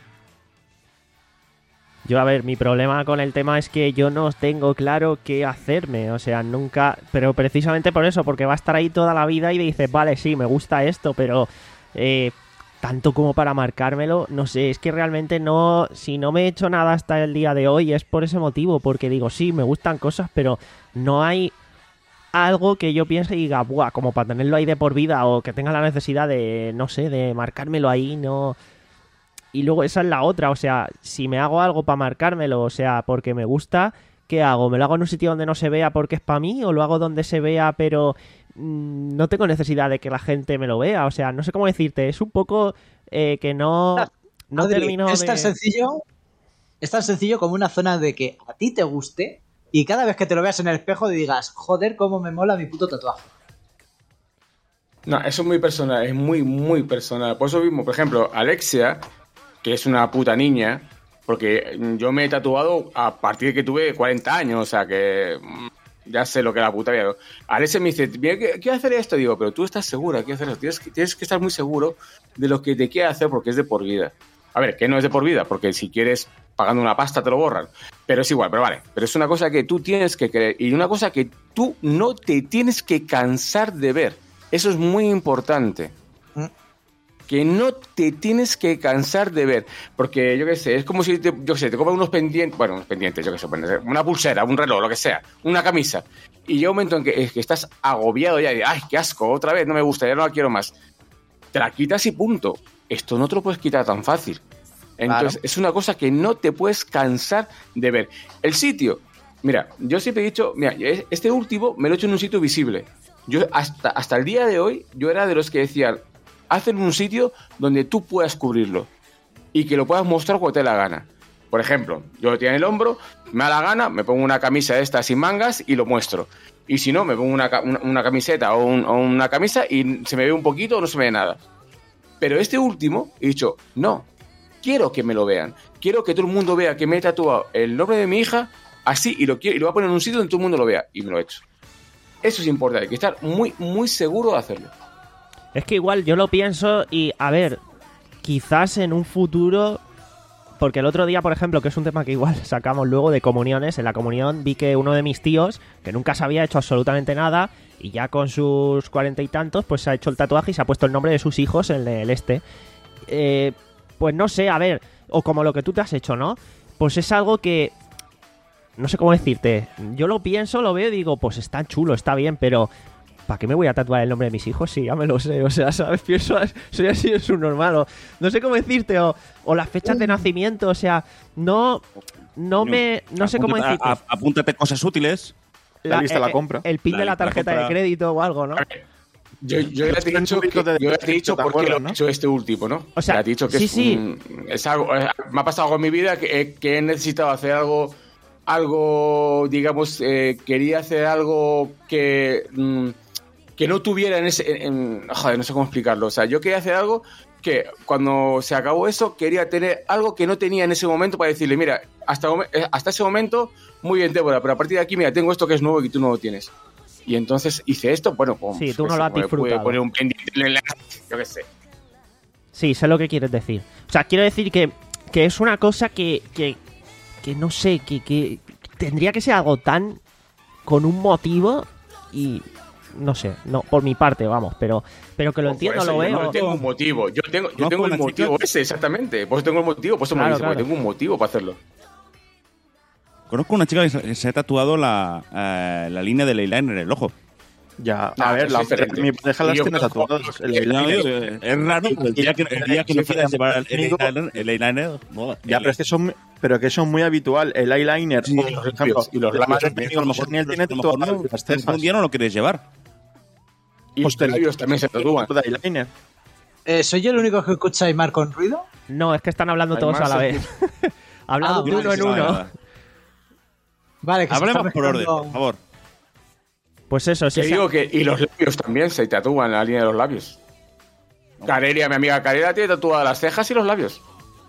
Yo, a ver, mi problema con el tema es que yo no tengo claro qué hacerme, o sea, nunca... Pero precisamente por eso, porque va a estar ahí toda la vida y dices, vale, sí, me gusta esto, pero eh, tanto como para marcármelo, no sé, es que realmente no... Si no me he hecho nada hasta el día de hoy es por ese motivo, porque digo, sí, me gustan cosas, pero no hay algo que yo piense y diga, buah, como para tenerlo ahí de por vida, o que tenga la necesidad de, no sé, de marcármelo ahí, no... Y luego esa es la otra, o sea, si me hago algo para marcármelo, o sea, porque me gusta, ¿qué hago? ¿Me lo hago en un sitio donde no se vea porque es para mí? ¿O lo hago donde se vea pero mmm, no tengo necesidad de que la gente me lo vea? O sea, no sé cómo decirte, es un poco eh, que no, no Adri, termino es de... tan sencillo, es tan sencillo como una zona de que a ti te guste y cada vez que te lo veas en el espejo digas, joder, cómo me mola mi puto tatuaje. No, eso es muy personal, es muy, muy personal. Por eso mismo, por ejemplo, Alexia, que es una puta niña, porque yo me he tatuado a partir de que tuve cuarenta años, o sea que mm, ya sé lo que es la puta vida. Alexia me dice, mira, quiero hacer esto, digo, pero tú estás segura, quiero hacer esto. Tienes que, tienes que estar muy seguro de lo que te quieres hacer porque es de por vida. A ver, que no es de por vida, porque si quieres pagando una pasta te lo borran, pero es igual, pero vale, pero es una cosa que tú tienes que creer y una cosa que tú no te tienes que cansar de ver. Eso es muy importante. Que no te tienes que cansar de ver. Porque, yo qué sé, es como si, te, yo qué sé, te compras unos pendientes, bueno, unos pendientes, yo qué sé, una pulsera, un reloj, lo que sea, una camisa. y llega un momento en que, que estás agobiado ya, de, ay, qué asco, otra vez, no me gusta, ya no la quiero más. Te la quitas y punto. Esto no te lo puedes quitar tan fácil. Entonces, claro. Es una cosa que no te puedes cansar de ver. El sitio, mira, yo siempre he dicho, mira, este último me lo he hecho en un sitio visible. Yo hasta, hasta el día de hoy, yo era de los que decían, hacen un sitio donde tú puedas cubrirlo y que lo puedas mostrar cuando te dé la gana. Por ejemplo, yo lo tengo en el hombro, me da la gana, me pongo una camisa de estas sin mangas y lo muestro. Y si no, me pongo una, una, una camiseta o, un, o una camisa y se me ve un poquito o no se me ve nada. Pero este último, he dicho, no, quiero que me lo vean. Quiero que todo el mundo vea que me he tatuado el nombre de mi hija así y lo, quiero, y lo voy a poner en un sitio donde todo el mundo lo vea. Y me lo he hecho. Eso es importante, hay que estar muy, muy seguro de hacerlo. Es que igual yo lo pienso y, a ver, quizás en un futuro... Porque el otro día, por ejemplo, que es un tema que igual sacamos luego de comuniones, en la comunión vi que uno de mis tíos, que nunca se había hecho absolutamente nada, y ya con sus cuarenta y tantos, pues se ha hecho el tatuaje y se ha puesto el nombre de sus hijos en el este. Eh, pues no sé, a ver, o como lo que tú te has hecho, ¿no? Pues es algo que... No sé cómo decirte. Yo lo pienso, lo veo y digo, pues está chulo, está bien, pero... ¿Para qué me voy a tatuar el nombre de mis hijos? Sí, ya me lo sé, o sea, ¿sabes? Pienso, soy así de subnormal, o no sé cómo decirte, o, o las fechas de nacimiento, o sea, no, no me, no sé cómo decirte. A, a, apúntate cosas útiles. La, la lista eh, la compra. El pin la, de la tarjeta la de crédito o algo, ¿no? Yo, yo ya te he dicho, que, yo ya te he dicho por qué lo he hecho este último, ¿no? O sea, ya te he dicho que sí, es, sí. Un, es algo, es, me ha pasado algo en mi vida que, que he necesitado hacer algo, algo, digamos, eh, quería hacer algo que... Mmm, que no tuviera en ese... En, en, joder, no sé cómo explicarlo. O sea, yo quería hacer algo que cuando se acabó eso, quería tener algo que no tenía en ese momento para decirle, mira, hasta, hasta ese momento, muy bien, Débora, pero a partir de aquí, mira, tengo esto que es nuevo y tú no lo tienes. Y entonces hice esto, bueno, pues... Sí, tú no lo has disfrutado. Pude poner un pendiente en la... Yo qué sé. Sí, sé lo que quieres decir. O sea, quiero decir que, que es una cosa que, que, que no sé, que, que tendría que ser algo tan... con un motivo y... No sé, no por mi parte, vamos, pero pero que lo pues entiendo, eso, lo veo. Yo no tengo un motivo, yo tengo, yo no, tengo el chica... motivo ese, exactamente. Pues tengo el motivo, pues claro, me dice, claro. pues tengo un motivo para hacerlo. Conozco una chica que se ha tatuado la, uh, la línea del eyeliner en el ojo. Ya, a Ah, ver, la, mi pareja las tiene creo... tatuadas. El No, eyeliner. es raro, el día que, el día que no quieras llevar el eyeliner, el eyeliner mola. Ya, pero es que son, pero que eso es muy habitual. El eyeliner, sí, por ejemplo, y los la madre labios, de a lo mejor ni él tiene tatuadas las cejas. Un día no lo quieres llevar. Y los labios también se tatúan. De eyeliner. Eh, ¿Soy yo el único que escucha a Aymar con ruido? No, es que están hablando Hay todos más, a la sí. vez. Hablando Ah, de uno en sí, uno. Vale, que se Hablemos está por orden, mezclando- por favor. Pues eso, sí. Te digo que, y los labios también se tatúan la línea de los labios. Carelia, mi amiga Carelia, tiene tatuadas las cejas y los labios.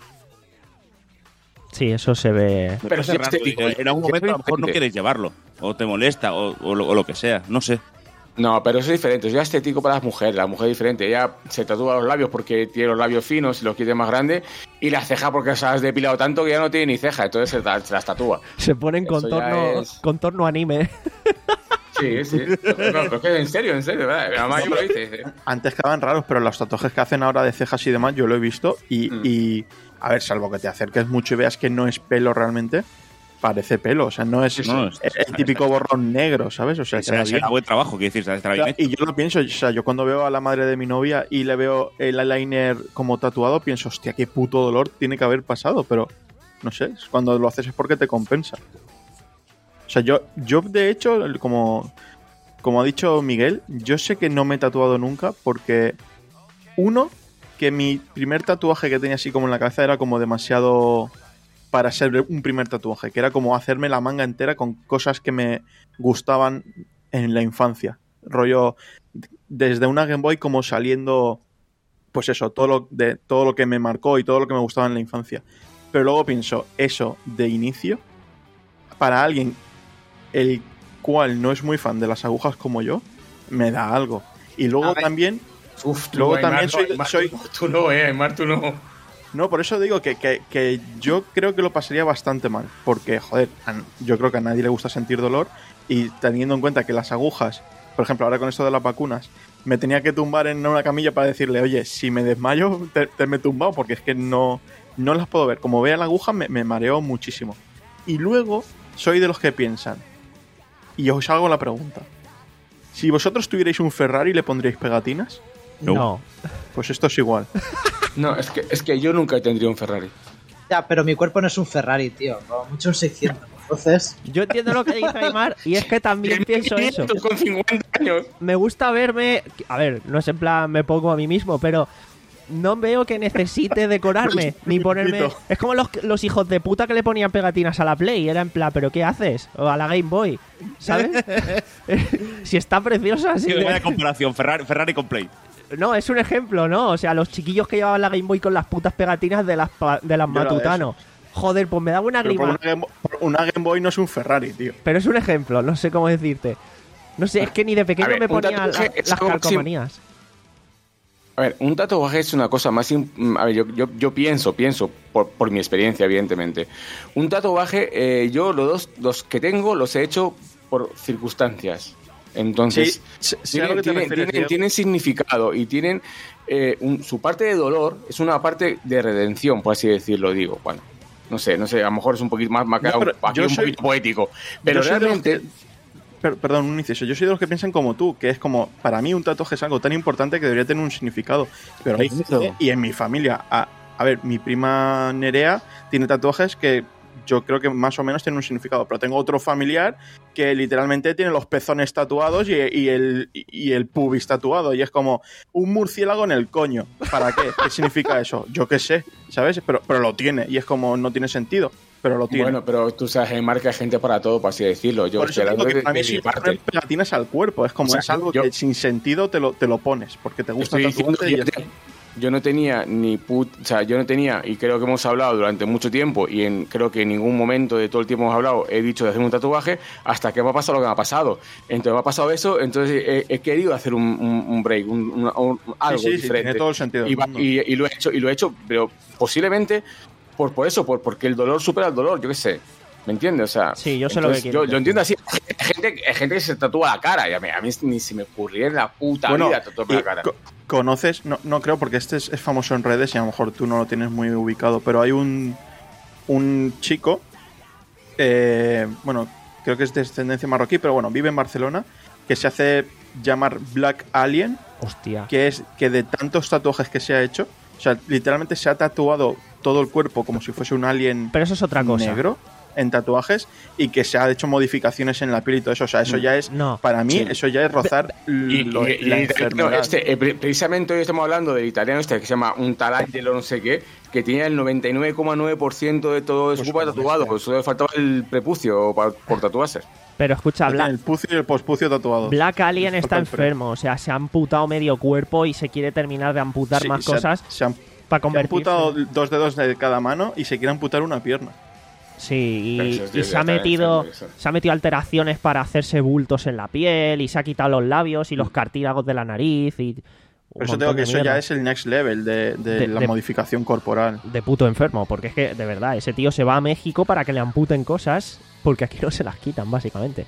Sí, eso se ve. Pero Es sí, raro, estético. en algún momento a lo mejor no quieres llevarlo, o te molesta, o, o, lo, o lo que sea, no sé. No, pero eso es diferente. Es ya estético para las mujeres. La mujer es diferente. Ella se tatúa los labios porque tiene los labios finos y los quiere más grandes. Y las cejas porque se has depilado tanto que ya no tiene ni ceja. Entonces se, ta- se las tatúa. Se ponen Eso ya contorno, es- contorno anime. Sí, sí. No, pero es que en serio, en serio. ¿verdad? Mi mamá yo me lo dice. Antes quedaban raros, pero los tatuajes que hacen ahora de cejas y demás, yo lo he visto. Y, Mm. y a ver, salvo que te acerques mucho y veas que no es pelo realmente, parece pelo. O sea, no es, No, es- el, el típico borrón negro, ¿sabes? O sea, Será, queda bien. será buen trabajo, quiero decir, estará bien Claro, hecho. y yo lo pienso, o sea, yo cuando veo a la madre de mi novia y le veo el eyeliner como tatuado, pienso, hostia, qué puto dolor tiene que haber pasado, pero no sé, cuando lo haces es porque te compensa. O sea, yo, yo de hecho, como, como ha dicho Miguel, yo sé que no me he tatuado nunca porque, uno, que mi primer tatuaje que tenía así como en la cabeza era como demasiado para ser un primer tatuaje, que era como hacerme la manga entera con cosas que me gustaban en la infancia. Rollo, desde una Game Boy como saliendo, pues eso, todo lo, de, todo lo que me marcó y todo lo que me gustaba en la infancia. Pero luego pienso, eso de inicio, para alguien el cual no es muy fan de las agujas como yo, me da algo. Y luego A ver. también... Uf, tú, Luego Aymar, también no, soy- Aymar, soy- Tú no, eh, Aymar, tú no. No, por eso digo que, que, que yo creo que lo pasaría bastante mal. Porque, joder, a- yo creo que a nadie le gusta sentir dolor. Y teniendo en cuenta que las agujas, por ejemplo, ahora con esto de las vacunas, me tenía que tumbar en una camilla para decirle, oye, si me desmayo, te, te me he tumbado, porque es que no, no las puedo ver. Como vea la aguja, me, me mareo muchísimo. Y luego, soy de los que piensan, Y os hago la pregunta. Si vosotros tuvierais un Ferrari, ¿le pondríais pegatinas? No. no. Pues esto es igual. No, es que, es que yo nunca tendría un Ferrari. Ya, pero mi cuerpo no es un Ferrari, tío. No, mucho un seiscientos. Entonces... Yo entiendo lo que dice Aymar y es que también pienso eso. Con cincuenta años. Me gusta verme... A ver, no es en plan me pongo a mí mismo, pero... No veo que necesite decorarme ni ponerme... Es como los, los hijos de puta que le ponían pegatinas a la Play. Era en plan, ¿pero qué haces? O a la Game Boy, ¿sabes? Si está preciosa. Sí, Si vaya comparación, Ferrari, Ferrari con Play. No, es un ejemplo, ¿no? O sea, los chiquillos que llevaban la Game Boy con las putas pegatinas de las, de las Matutano. Joder, pues me da una grima. Una Game, una Game Boy no es un Ferrari, tío. Pero es un ejemplo, no sé cómo decirte. No sé, es que ni de pequeño ver, me ponía la, las calcomanías. A ver, un tatuaje es una cosa más... A ver, yo, yo, yo pienso, pienso, por, por mi experiencia, evidentemente. Un tatuaje, eh, yo los dos los que tengo los he hecho por circunstancias. Entonces, sí, tienen, tienen, tienen, tienen significado y tienen... Eh, un, su parte de dolor es una parte de redención, por así decirlo, digo. Bueno, no sé, no sé, a lo mejor es un poquito más macabro, no, aquí un soy, poquito poético. Pero realmente... Per, perdón, un inciso. Yo soy de los que piensan como tú, que es como, para mí un tatuaje es algo tan importante que debería tener un significado. Pero hay gente, y en mi familia, a, a ver, mi prima Nerea tiene tatuajes que yo creo que más o menos tienen un significado, pero tengo otro familiar que literalmente tiene los pezones tatuados y, y, el, y el pubis tatuado, y es como un murciélago en el coño. ¿Para qué? ¿Qué significa eso? Yo qué sé, ¿sabes? Pero, pero lo tiene, y es como, no tiene sentido. Pero lo tiene. Bueno, pero tú sabes, hay marca gente para todo, por así decirlo. Yo por eso digo que a mí sí poner pegatinas al cuerpo. Es como, o sea, es algo yo, que sin sentido te lo, te lo pones, porque te gusta tatuarte y ya está. Yo no tenía ni put, o sea, yo no tenía, y creo que hemos hablado durante mucho tiempo, y en, creo que en ningún momento de todo el tiempo hemos hablado, he dicho de hacer un tatuaje, hasta que me ha pasado lo que me ha pasado. Entonces me ha pasado eso, entonces he, he querido hacer un, un, un break, un, un, un, algo sí, sí, diferente. Sí, tiene todo el sentido. Y, y, y lo he hecho, y lo he hecho, pero posiblemente por, por eso, por, porque el dolor supera el dolor, yo qué sé. ¿Me entiendes? O sea, sí, yo sé entonces, lo que quiero. Yo, yo entiendo así. Hay gente, hay gente que se tatúa la cara. Y a mí, a mí ni se me ocurría en la puta bueno, vida tatuarme la cara. Co ¿Conoces? No, no creo, porque este es, es famoso en redes y a lo mejor tú no lo tienes muy ubicado. Pero hay un, un chico, eh, bueno, creo que es de descendencia marroquí, pero bueno, vive en Barcelona, que se hace llamar Black Alien. Hostia. Que es que de tantos tatuajes que se ha hecho, o sea, literalmente se ha tatuado todo el cuerpo como si fuese un alien. Pero eso es otra cosa. Negro en tatuajes y que se ha hecho modificaciones en la piel y todo eso. O sea, eso ya es, no. para mí, sí. eso ya es rozar y, lo, y, la y, enfermedad. No, este, eh, precisamente hoy estamos hablando del italiano este que se llama un Talangelo no sé qué, que tenía el noventa y nueve coma nueve por ciento de todo su cuerpo tatuado. Pues solo le faltaba el prepucio por, por tatuarse. Pero escucha, Black, el pucio y el pospucio tatuado. Black Alien está enfermo, o sea, se ha amputado medio cuerpo y se quiere terminar de amputar sí, más se cosas ha, se han, para convertirse. Se ha amputado dos dedos de cada mano y se quiere amputar una pierna. Sí, y, es, y se ha metido se ha metido alteraciones para hacerse bultos en la piel y se ha quitado los labios y los cartílagos de la nariz y por eso tengo que eso ya es el next level de, de, de la de, modificación corporal. De puto enfermo, porque es que, de verdad, ese tío se va a México para que le amputen cosas porque aquí no se las quitan, básicamente.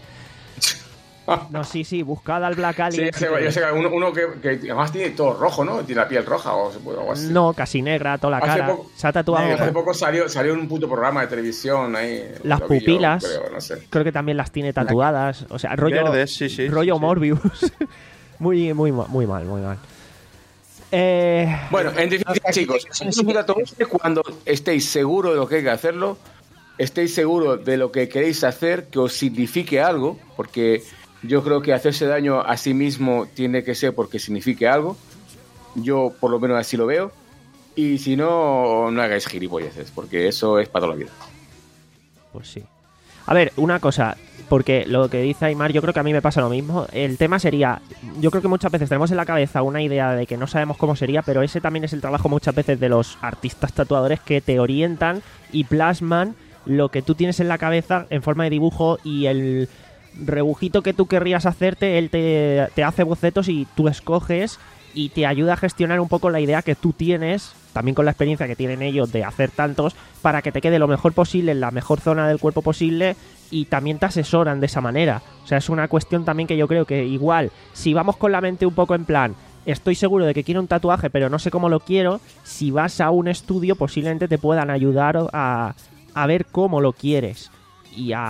No, sí, sí, buscad al Black Alien. Sí, yo sé que uno, uno que, que además tiene todo rojo, ¿no? Tiene la piel roja o algo así. No, casi negra, toda la hace cara. Poco, se ha tatuado. Hace poco salió, salió un puto programa de televisión ahí. Las pupilas. Creo, no sé. Creo que también las tiene tatuadas. O sea, rollo, verdes, sí, sí, rollo sí, Morbius. muy, muy, muy mal, muy mal. Eh... Bueno, en definitiva, chicos, cuando estéis seguros de lo que hay que hacerlo, estéis seguros de lo que queréis hacer, que os signifique algo, porque yo creo que hacerse daño a sí mismo tiene que ser porque signifique algo. Yo por lo menos así lo veo. Y si no, no hagáis gilipolleces, porque eso es para toda la vida. Pues sí. A ver, una cosa, porque lo que dice Aymar, yo creo que a mí me pasa lo mismo. El tema sería, yo creo que muchas veces tenemos en la cabeza una idea de que no sabemos cómo sería, pero ese también es el trabajo muchas veces de los artistas tatuadores que te orientan y plasman lo que tú tienes en la cabeza en forma de dibujo y el rebujito que tú querrías hacerte, él te, te hace bocetos y tú escoges y te ayuda a gestionar un poco la idea que tú tienes, también con la experiencia que tienen ellos de hacer tantos, para que te quede lo mejor posible en la mejor zona del cuerpo posible y también te asesoran de esa manera. O sea, es una cuestión también que yo creo que igual, si vamos con la mente un poco en plan, estoy seguro de que quiero un tatuaje pero no sé cómo lo quiero, si vas a un estudio posiblemente te puedan ayudar a, a ver cómo lo quieres y a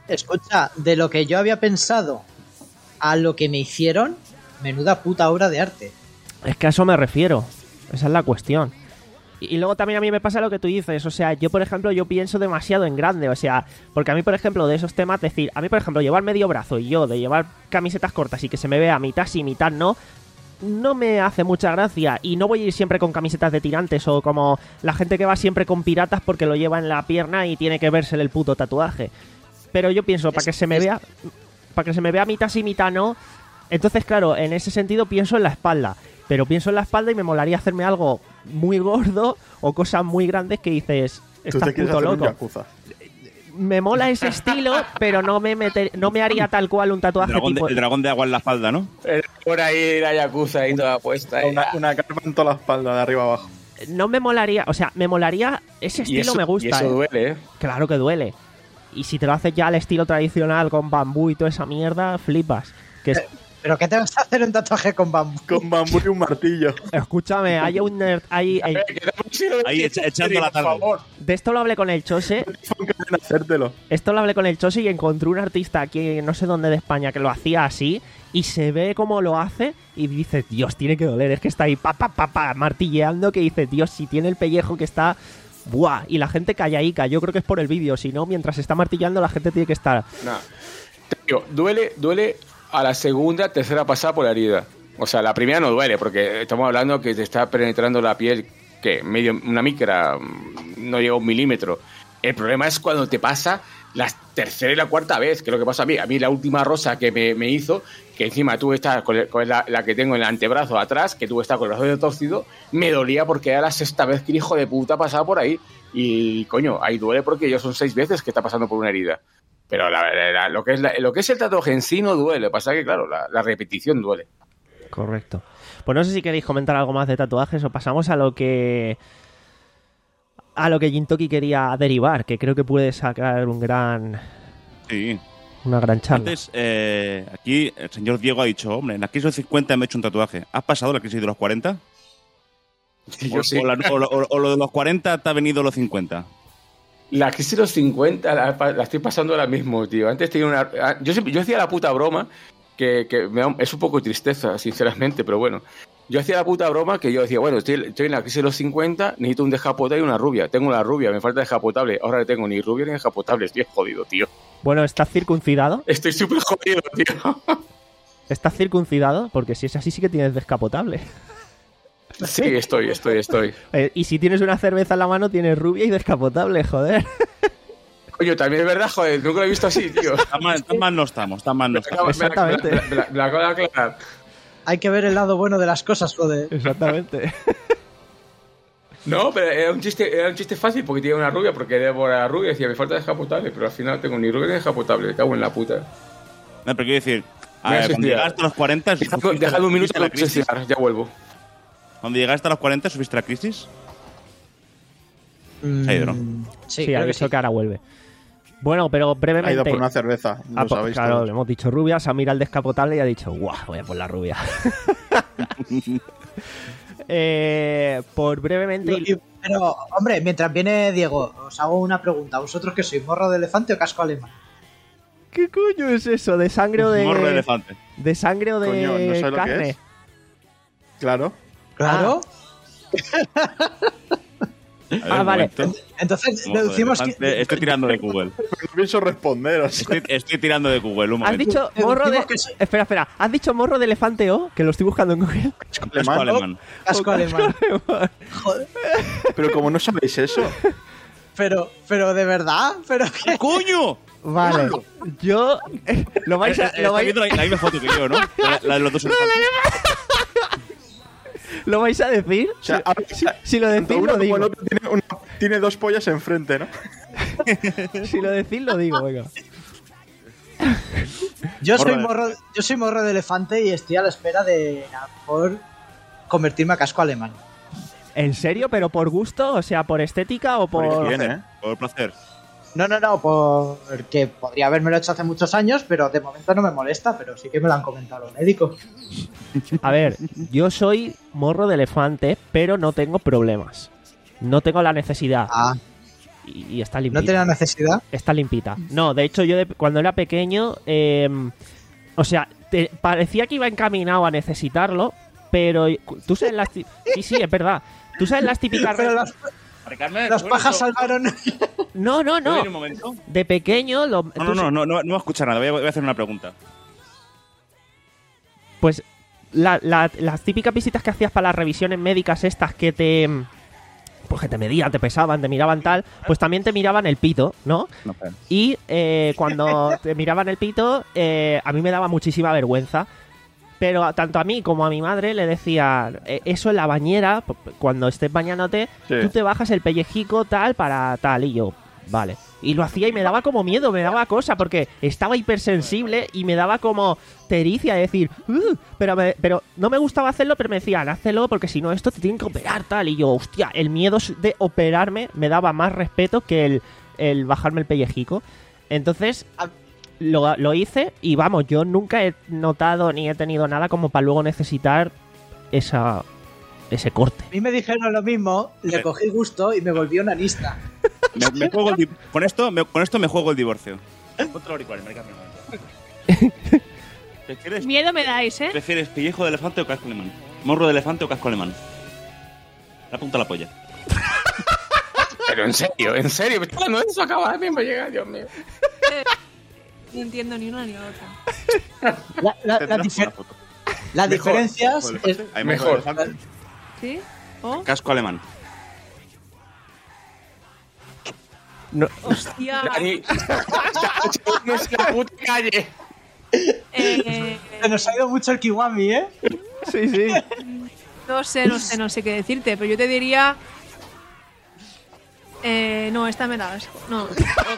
Escucha, de lo que yo había pensado a lo que me hicieron, menuda puta obra de arte. Es que a eso me refiero. Esa es la cuestión. Y, y luego también a mí me pasa lo que tú dices. O sea, yo, por ejemplo, yo pienso demasiado en grande. O sea, porque a mí, por ejemplo, de esos temas, decir, a mí, por ejemplo, llevar medio brazo y yo de llevar camisetas cortas y que se me vea mitad sí, mitad no, no me hace mucha gracia. Y no voy a ir siempre con camisetas de tirantes o como la gente que va siempre con piratas porque lo lleva en la pierna y tiene que versele el puto tatuaje. Pero yo pienso, para que se me vea, para que se me vea mitad sí, mitad no. Entonces, claro, en ese sentido pienso en la espalda. Pero pienso en la espalda y me molaría hacerme algo muy gordo o cosas muy grandes que dices, Tú estás te quieres puto hacer un loco. yakuza. Me mola ese estilo, pero no me meter, no me haría tal cual un El tatuaje dragón, tipo... de, el dragón de agua en la espalda, ¿no? Eh, Por ahí la Yakuza ahí toda puesta. eh. Una, una carpa en toda la espalda, de arriba abajo. No me molaría, o sea, me molaría, ese Y estilo eso, me gusta. y eso ¿eh? duele, ¿eh? Claro que duele. Y si te lo haces ya al estilo tradicional con bambú y toda esa mierda, flipas. Que es- ¿Pero qué te vas a hacer un tatuaje con bambú? Con bambú y un martillo. Escúchame, hay un nerd, hay, hay- Ahí echa- echando la por tarde. favor. de esto lo hablé con el Chose, Quieren hacértelo. esto lo hablé con el Chose y encontré un artista aquí, no sé dónde de España, que lo hacía así y se ve cómo lo hace y dices, Dios, tiene que doler, es que está ahí pa pa pa pa martilleando que dice, Dios, si tiene el pellejo que está... Buah, y la gente callaica, yo creo que es por el vídeo, si no, mientras está martillando la gente tiene que estar... No. Te digo, duele, duele a la segunda, tercera pasada por la herida. O sea, la primera no duele, porque estamos hablando que te está penetrando la piel, que medio, una micra, no llega a un milímetro. El problema es cuando te pasa la tercera y la cuarta vez, que es lo que pasa a mí. A mí la última rosa que me, me hizo, que encima tú estás con, el- con la, la que tengo en el antebrazo atrás, que tú estás con el brazo torcido, me dolía porque era la sexta vez que el hijo de puta pasaba por ahí. Y coño, ahí duele porque yo son seis veces que está pasando por una herida. Pero la, la- la- lo, que es la- lo que es el tatuaje en sí no duele. Lo que pasa es que, claro, la, la repetición duele. Correcto. Pues no sé si queréis comentar algo más de tatuajes o pasamos a lo que... a lo que Jintoki quería derivar, que creo que puede sacar un gran... Sí. una gran charla. Antes, eh, aquí el señor Diego ha dicho, hombre, en la crisis de los cincuenta me he hecho un tatuaje. ¿Has pasado la crisis de los cuarenta? Yo o, sí. o la- o lo- o- o lo de los cuarenta te ha venido los cincuenta. La crisis de los cincuenta la, la estoy pasando ahora mismo, tío. Antes tenía una... Yo, siempre, yo hacía la puta broma, que, que me da, es un poco de tristeza, sinceramente, pero bueno. Yo hacía la puta broma que yo decía, bueno, estoy, estoy en la crisis de los cincuenta, necesito un descapotable y una rubia. Tengo una rubia, me falta descapotable. Ahora no tengo ni rubia ni descapotable, estoy jodido, tío. Bueno, ¿estás circuncidado? Estoy súper jodido, tío. ¿Estás circuncidado? Porque si es así sí que tienes descapotable. Sí, estoy, estoy, estoy. Eh, y si tienes una cerveza en la mano, tienes rubia y descapotable, joder. Coño, también es verdad, joder, nunca lo he visto así, tío. Tan mal, tan mal no estamos, tan mal no Me acabo- estamos. me la- Exactamente. Me la, me la- me la acabo de aclarar. Hay que ver el lado bueno de las cosas, joder. Exactamente. No, pero era un chiste, era un chiste fácil porque tenía una rubia, porque era por la rubia y decía, me falta descapotable, pero al final no tengo ni rubia ni descapotable, me cago en la puta. No, pero quiero decir, a Me ver, voy a cuando suicidar. llegaste a los cuarenta, Dejadme ¿sufriste dejadme la- un minuto sufriste para la crisis? obsesionar, ya vuelvo. Cuando llegaste a los cuarenta, ¿sufriste la crisis? Mm, Pedro. Sí, Sí, creo ha que dicho sí. que ahora vuelve. Bueno, pero Ha ido brevemente... por una cerveza. Ah, Lo pues, sabéis claro, todos. le hemos dicho rubia, se ha mirado el descapotable y ha dicho, guau, voy a por la rubia. eh, por brevemente... Y- y- Pero, hombre, mientras viene Diego, os hago una pregunta. ¿Vosotros qué sois, morro de elefante o casco alemán? ¿Qué coño es eso? ¿De sangre o de...? Morro de elefante. ¿De sangre o de Coño, no sé lo que carne? es. Claro. Claro. A ver, Ah, un vale. momento. Entonces Morro de deducimos que... elefante. Estoy tirando de Google. Pero no pienso responder. O sea, Estoy, estoy tirando de Google, un ¿Has momento. dicho Deducimos morro de...? que sí. Espera, espera. ¿Has dicho morro de elefante o? Que lo estoy buscando en Google. Casco alemán. alemán. Casco alemán. Joder. pero como no sabéis eso. Pero, pero de verdad, pero qué... ¡Coño! Vale. Yo... eh, Lo vais a... Eh, eh, Lo está vais, viendo la, la misma foto que yo, ¿no? La, la de los dos elefantes. ¿Lo vais a decir? O sea, ahora- Si, si lo decís, uno lo como digo. el otro tiene, una- tiene dos pollas enfrente, ¿no? Si lo decís, lo digo, venga. Yo soy, Morro de- morro, yo soy morro de elefante y estoy a la espera de, a lo mejor, convertirme a casco alemán. ¿En serio? ¿Pero por gusto? O sea, ¿por estética o por...? Porque viene, ¿eh? Por placer. No, no, no, porque podría haberme hecho hace muchos años, pero de momento no me molesta, pero sí que me lo han comentado los médicos. A ver, yo soy morro de elefante, pero no tengo problemas. No tengo la necesidad. Ah, y, y está limpita. ¿No tenía necesidad? Está limpita. No, de hecho yo de- cuando era pequeño, eh, o sea, te- parecía que iba encaminado a necesitarlo, pero tú sabes las... ti- Sí, sí, es verdad. Tú sabes las típicas... Pero las, Ricardo, las pajas salvaron. No, no, ¿puedo no. ir un momento? De pequeño... Lo... No, tú no, sa- no, no, no, no voy a escuchar nada. Voy a, voy a hacer una pregunta. Pues la- la- las típicas visitas que hacías para las revisiones médicas estas que te... Pues que te medían, te pesaban, te miraban tal, pues también te miraban el pito, ¿no? No, espera. Y eh, cuando te miraban el pito, eh, a mí me daba muchísima vergüenza. Pero a- tanto a mí como a mi madre le decía, eh, eso en la bañera, p- p- cuando estés bañándote, Sí. tú te bajas el pellejico tal para tal. Y yo, vale. Y lo hacía y me daba como miedo, me daba cosa, porque estaba hipersensible y me daba como tericia de decir, "Uh", pero, me- pero no me gustaba hacerlo, pero me decían, hazlo porque si no esto te tienen que operar tal. Y yo, hostia, el miedo de operarme me daba más respeto que el, el bajarme el pellejico. Entonces, lo, lo hice y vamos, yo nunca he notado ni he tenido nada como para luego necesitar esa ese corte. A mí me dijeron lo mismo, le cogí gusto y me volví una lista. Me, me juego el di- con, esto, me, con esto me juego el divorcio. Ponte los auriculares, Mari Carmen, un momento. ¿Prefieres, Miedo me dais, ¿eh? ¿Prefieres pellejo de elefante o casco alemán? ¿Morro de elefante o casco alemán? La punta a la polla. Pero en serio, en serio, me está hablando de eso, acaba de mismo llegar, Dios mío. No entiendo ni una ni la otra. La, la- la Tendrás difer- una foto. las Mejor. diferencias... Morro de es- elefante. Hay Mejor. morro de elefante. ¿Sí? ¿O? Casco alemán. No, Hostia. Dani, no es la puta calle. Eh, Se nos ha ido mucho el kiwami, ¿eh? sí, sí. no sé, no sé, no sé qué decirte, pero yo te diría... Eh, no, esta me da asco. No.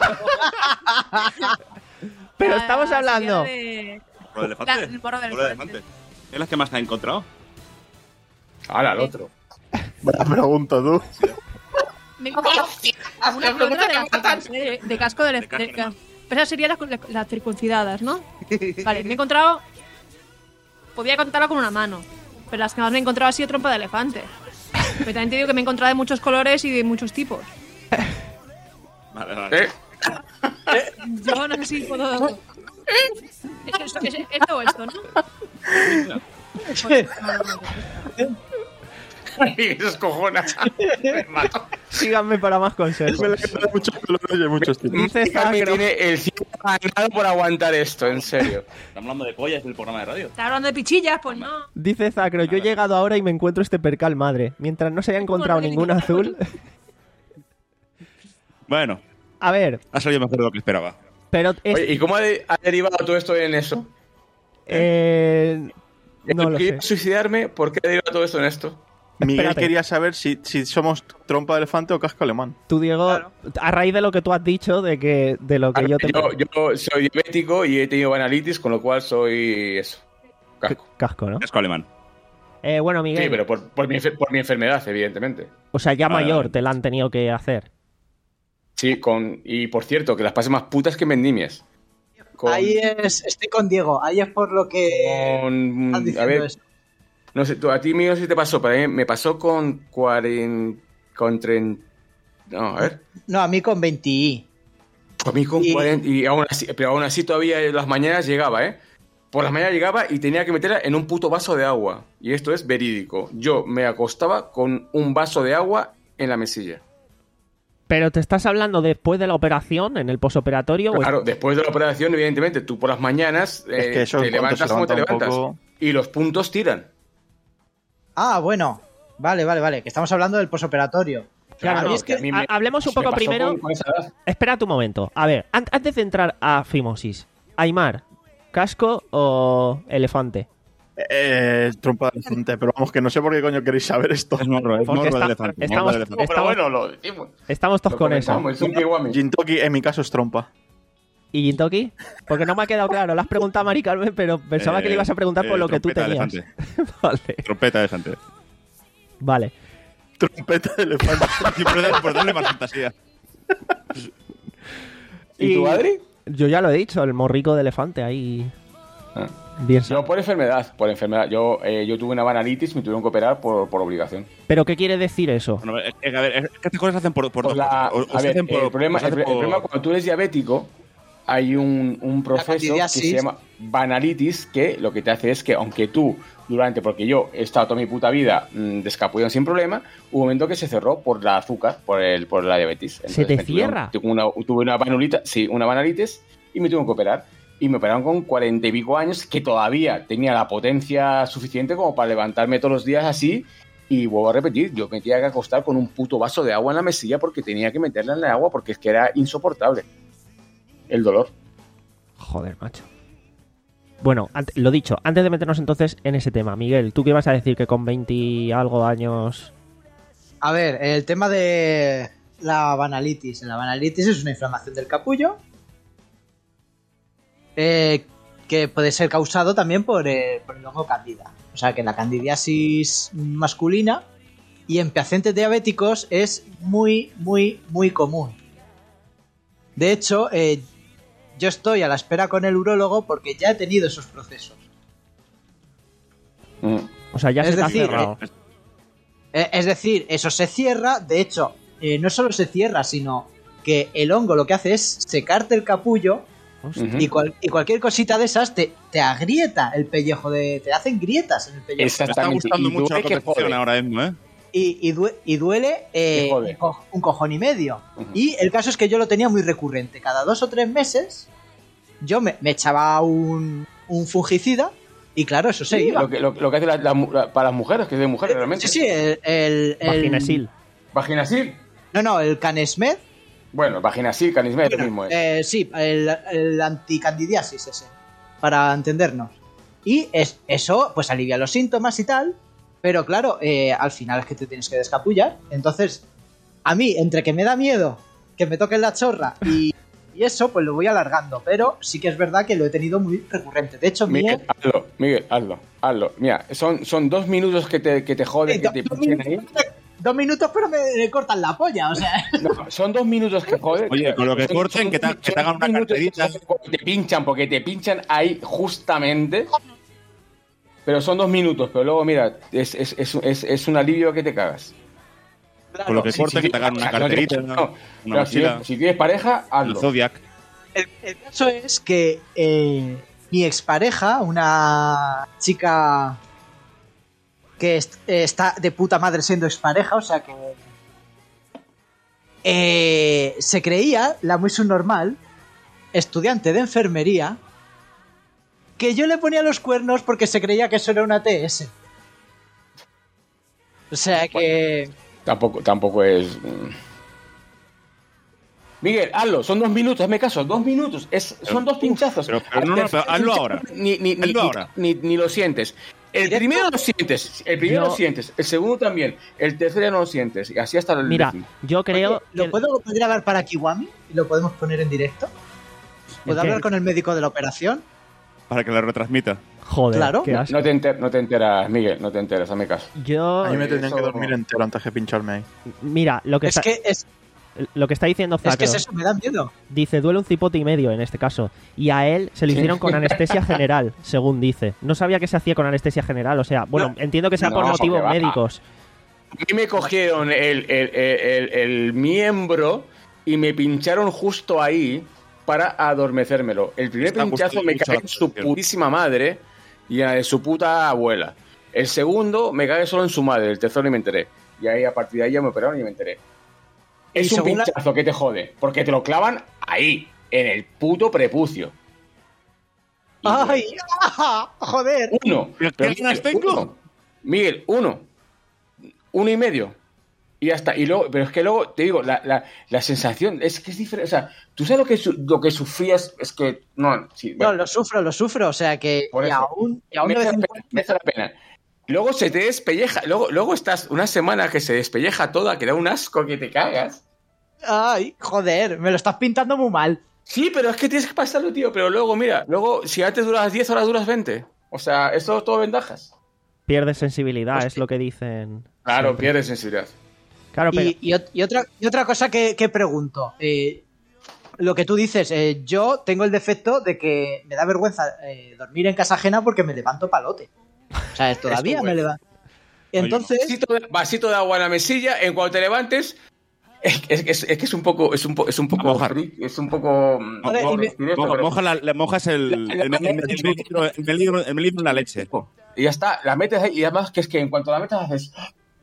Pero La- estamos sería hablando. de- ¿Morro de elefante? La- el morro de Morro de elefante. elefante. ¿Es las que más te has encontrado? Ahora, el otro. Buena pregunta, tú. Me he encontrado alguna que otra de las cosas, ¿eh? De casco de De elefante. casco alemán. Pero esas serían las, las circuncidadas, ¿no? Vale, me he encontrado... Podía contarla con una mano. Pero las que más me he encontrado ha sido trompa de elefante. Pero también te digo que me he encontrado de muchos colores y de muchos tipos. Vale, vale. ¿Eh? Yo no sé si puedo... Es que esto, es esto o esto, ¿no? Pues, no, no, no. Esos cojones. Me mato. Síganme para más consejos. Tiene muchos colores y muchos tipos. Dice Carmen Zacro, tiene el cielo ganado por aguantar esto, en serio. Estamos hablando de pollas del programa de radio. ¿Estás hablando de pichillas? Pues no. dice Zacro, yo he llegado ahora y me encuentro este percal madre. Mientras no se haya encontrado ningún azul. Bueno, A ver, ha salido mejor de lo que esperaba. pero es, Oye, ¿y cómo ha, de- ha derivado todo esto en eso? eh, no Yo lo quería sé. suicidarme, ¿por qué ha derivado todo esto en esto? Miguel Espérate. quería saber si, si somos trompa de elefante o casco alemán. Tú, Diego, a raíz de lo que tú has dicho, de que de lo que yo te yo, yo soy diabético y he tenido banalitis, con lo cual soy eso. Casco. casco, ¿no? Casco alemán. Eh, bueno, Miguel, Sí, pero por, por, mi, enfer- por mi enfermedad, evidentemente. o sea, ya Vale, mayor vale. te la han tenido que hacer. Sí, con y por cierto, que las pases más putas que vendimias. Con, Ahí es, estoy con Diego, ahí es por lo que con- están a diciendo ver, eso. no sé, tú- a ti mío sí te pasó, pero a mí me pasó con cuarenta, con treinta, no, a ver, No, a mí con veinte. a mí con Y- cuarenta, y aún así, pero aún así todavía en las mañanas llegaba, ¿eh? Por las mañanas llegaba y tenía que meterla en un puto vaso de agua. Y esto es verídico. Yo me acostaba con un vaso de agua en la mesilla. Pero te estás hablando después de la operación, en el posoperatorio. o Claro, después de la operación, evidentemente, tú por las mañanas Es eh, que eso te en cuanto se levantas como te levanta un levantas. poco- Y los puntos tiran. Ah, bueno. Vale, vale, vale. Que estamos hablando del posoperatorio. Claro, A mí no, es que- a mí me- ha- hablemos un me poco pasó primero. con- con esa edad. Espera tu momento. A ver, an- antes de entrar a fimosis, Aymar, ¿casco o elefante? Eh, trompa de elefante, pero vamos, que no sé por qué coño queréis saber esto. Es morro, es Porque morro está- de elefante. estamos- morro de elefante. Pero Estamos- bueno, lo decimos. Estamos todos Lo con eso. comentamos, es un kiwami. Jintoki en mi caso es trompa. ¿Y Jintoki? Porque no me ha quedado claro. Lo has preguntado a Mari Carmen, pero pensaba Eh, que le ibas a preguntar por eh, lo que tú trompeta de tenías. elefante. Vale, Trompeta de elefante. vale. Trompeta de elefante. Y por darle- por darle más fantasía. ¿Y tú, Adri? Yo ya lo he dicho, el morrico de elefante ahí. Ah. Bien Yo sabe. por enfermedad, por enfermedad. Yo, eh, yo tuve una banalitis, me tuvieron que operar por, por obligación. ¿Pero qué quiere decir eso? Bueno, es, es- a ver, es que estas cosas se hacen por, por Pues dos la- cosas. O- o a se ver, hacen por- el, problema, o se el, hacen el por- problema cuando tú eres diabético, hay un, un proceso que candidiasis. se llama banalitis, que lo que te hace es que, aunque tú, durante, porque yo he estado toda mi puta vida mmm, descapullado sin problema, hubo un momento que se cerró por la azúcar, por el por la diabetes. ¿Se te me tuvieron- cierra? Tuve una, tuve una banulita, sí, una banalitis, y me tuvieron que operar. Y me operaron con cuarenta y pico años, que todavía tenía la potencia suficiente como para levantarme todos los días así. Y vuelvo a repetir, yo me tenía que acostar con un puto vaso de agua en la mesilla porque tenía que meterla en el agua porque es que era insoportable el dolor. Joder, macho. Bueno, ante- lo dicho, antes de meternos entonces en ese tema, Miguel, ¿tú qué ibas a decir que con veinte y algo años... A ver, el tema de la banalitis. La banalitis es una inflamación del capullo eh, que puede ser causado también por, eh, por el hongo candida. O sea que la candidiasis masculina y en pacientes diabéticos es muy, muy, muy común. De hecho, eh, yo estoy a la espera con el urólogo porque ya he tenido esos procesos. Mm. O sea, ya Es se te ha decir, cerrado. Eh, Es decir, eso se cierra. De hecho, eh, no solo se cierra, sino que el hongo lo que hace es secarte el capullo Hostia. Ujú. y, cual- y cualquier cosita de esas te, te agrieta el pellejo, de, te hacen grietas en el pellejo. Me está Exactamente. gustando Y mucho la duele que competición jode. ahora mismo, ¿eh? Y, y due- y duele eh, Que jode. un, co- un cojón y medio. Ujú. Y el caso es que yo lo tenía muy recurrente. Cada dos o tres meses yo me, me echaba un, un fungicida y claro, eso se Sí, iba. lo, que, lo, lo que hace la- la mu- la- para las mujeres, que es de mujeres realmente. Sí, sí, el... el, el- Vaginesil. Vaginasil. No, no, el Canesmed. Bueno, vaginasil, canismed, es lo mismo es. Eh, sí, el, el anticandidiasis ese, para entendernos. Y es, eso pues alivia los síntomas y tal, pero claro, eh, al final es que te tienes que descapullar. Entonces, a mí, entre que me da miedo que me toquen la chorra y, y eso, pues lo voy alargando. Pero sí que es verdad que lo he tenido muy recurrente. De hecho, Miguel, Miguel, hazlo, Miguel, hazlo, hazlo. Mira, son, son dos minutos que te, que te jode, Sí, que do- te dos, pinchen ahí. minutos, dos minutos, pero me, me cortan la polla, o sea. No, son dos minutos que jode. Oye, con lo que Son- corten, son- que te- son que te hagan una minutos carterita. que te pinchan, porque te pinchan ahí justamente. Pero son dos minutos, pero luego, mira, es, es, es, es, es un alivio que te cagas. Con lo que Sí, corten, sí, que te hagan o una sea, no te- carterita, no, una, no, una pero si, mochila, si tienes pareja, el hazlo. Zodiac. El, el caso es que eh, mi expareja, una chica que est- eh, está de puta madre siendo expareja, o sea que eh, se creía, la muy subnormal, estudiante de enfermería, que yo le ponía los cuernos porque se creía que eso era una T S. O sea que... Tampoco, tampoco es. mm. Miguel, hazlo, son dos minutos, hazme caso, dos minutos, es, son dos pinchazos. pero- pero no, no, pero hazlo ahora. Ni, ni, ni, Hazlo ni- ahora. ni- ni lo sientes. El ¿Directo? primero lo sientes, el primero Yo- lo sientes, el segundo también, el tercero ya no lo sientes, y así hasta el Mira, décimo. yo creo... Oye, ¿lo que- puedo grabar para Kiwami? ¿Y lo podemos poner en directo? ¿Puedo ¿El qué? hablar con el médico de la operación? Para que la retransmita. Joder, Claro. qué asco. No te, enter- no te enteras, Miguel, no te enteras, hazme caso. Yo... A mí me tendrían que eso- dormir entero antes de pincharme ahí. Mira, lo que, Es está, que es, lo que está diciendo es que Zacro, es eso, me da miedo. dice, duele un cipote y medio en este caso. Y a él se lo Sí. hicieron con anestesia general, según dice. No sabía que se hacía con anestesia general, o sea, bueno, entiendo que sea por No, motivos que va. médicos. A mí me cogieron el, el- el- el- el miembro y me pincharon justo ahí para adormecérmelo. El primer Está pinchazo justo me mucho cagué la en su protección. putísima madre y en la de su puta abuela. El segundo me cagué solo en su madre, el tercero ni me enteré. Y ahí a partir de ahí ya me operaron y me enteré. Y Es un según la- pinchazo que te jode, porque te lo clavan ahí, en el puto prepucio. Y ¡Ay! ¡Ah! ¡Joder! Uno. ¿Pero Pero qué ganas Miguel, tengo? uno. Miguel, uno. Uno y medio. Y ya está. Y luego, pero es que luego, te digo, la, la, la sensación es que es diferente. O sea, tú sabes lo que, su- lo que sufrías, es que. No, sí, No, bueno, lo sufro, lo sufro, o sea que... Por Y eso. aún, y aún de merece vez la en pena, cuando- merece la pena. Luego se te despelleja. Luego, luego estás una semana que se despelleja toda, que da un asco que te cagas. ¡Ay! Joder, me lo estás pintando muy mal. Sí, pero es que tienes que pasarlo, tío. Pero luego, mira, luego, si antes duras diez horas, duras veinte. O sea, esto es todo ventajas. Pierdes sensibilidad, Hostia. es lo que dicen. Claro, siempre. pierdes sensibilidad. Claro, pero... Y, y ot- y otra, y otra cosa que, que pregunto. eh, lo que tú dices, eh, yo tengo el defecto de que me da vergüenza eh, dormir en casa ajena porque me levanto palote. O sea, todavía Esto, me bueno. levanto. Entonces, Vasito de, vasito de agua en la mesilla, en cuanto te levantes, es, es, es, es que es un poco, es un, po, es un poco, Mojar. freak, es un poco. mm, Joder, no, y me- directo, Moja- pero- moja la- le mojas el, el, el, el, el, melindro- el melindro- el melindro en la leche. Y ya está, la metes ahí y además que es que en cuanto la metes haces.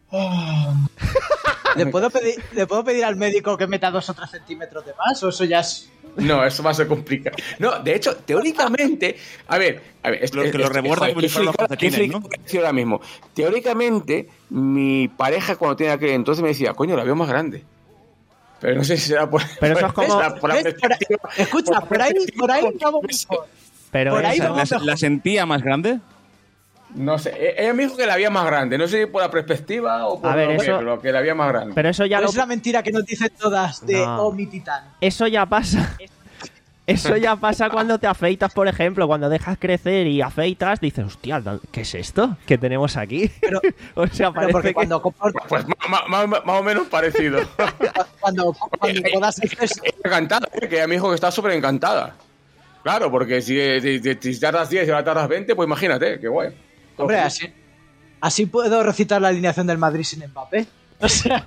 ¿le puedo, pedir, ¿le puedo pedir al médico que meta dos o tres centímetros de más? ¿O eso ya es...? No, eso va a ser complicado. No, de hecho, teóricamente, a ver, a ver, Lo que lo reborda como si fueran los calcetines, ¿no? Ahora mismo, teóricamente, mi pareja cuando tenía aquel entonces me decía, coño, la veo más grande. Pero no sé si será por. Pero eso es por como- la- por la ¿Ves? Por ahí- perspectiva- escucha, por ahí, por ahí vamos mejor. Pero Por ahí eso- vamos ¿La, mejor. la sentía más grande? No sé, e- ella me dijo que la había más grande. No sé si por la perspectiva o por A ver, lo que, eso- pero que la había más grande. pero eso ya ¿No lo, es la mentira que nos dicen todas de No. oh, mi titán? eso ya pasa. Eso ya pasa cuando te afeitas, por ejemplo, cuando dejas crecer y afeitas, dices, hostia, ¿qué es esto que tenemos aquí? Pero- o sea, Pero parece porque que... cuando, Pues ma- ma- ma- más o menos parecido. cuando, cuando podas dices, Ella encantada, ¿eh? Que ella me dijo que está súper encantada. Claro, porque si, si, si- si tardas diez y ahora tardas veinte, pues imagínate, qué guay. hombre, así, así puedo recitar la alineación del Madrid sin Mbappé. O sea,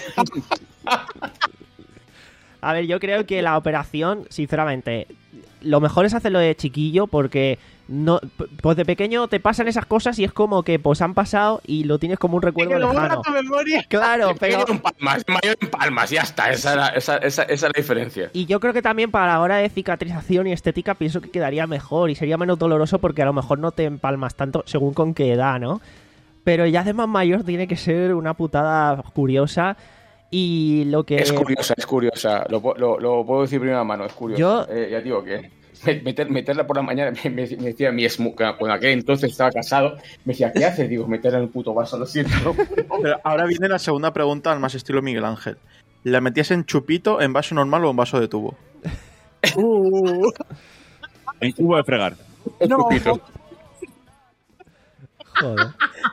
A ver, yo creo que la operación, sinceramente, lo mejor es hacerlo de chiquillo porque no, p- pues de pequeño te pasan esas cosas y es como que pues han pasado y lo tienes como un recuerdo que lo borra lejano. tu memoria. Claro, pero... Mayor en palmas, mayor en palmas, ya está, esa, era- esa, esa, esa es la diferencia. Y yo creo que también para la hora de cicatrización y estética pienso que quedaría mejor y sería menos doloroso porque a lo mejor no te empalmas tanto según con qué edad, ¿no? Pero ya de más mayor tiene que ser una putada curiosa y lo que... Es curiosa, es curiosa. Lo, pu- lo, lo puedo decir de primera mano, es curiosa. Yo- Eh, ya digo que meter, meterla por la mañana, me, me- me decía mi esmu, que con aquel entonces estaba casado, me decía, ¿qué haces? Digo, meterla en el puto vaso, lo siento. ¿no? Pero ahora viene la segunda pregunta al más estilo Miguel Ángel. ¿La metías en chupito, en vaso normal o en vaso de tubo? En cubo de fregar. No, Joder.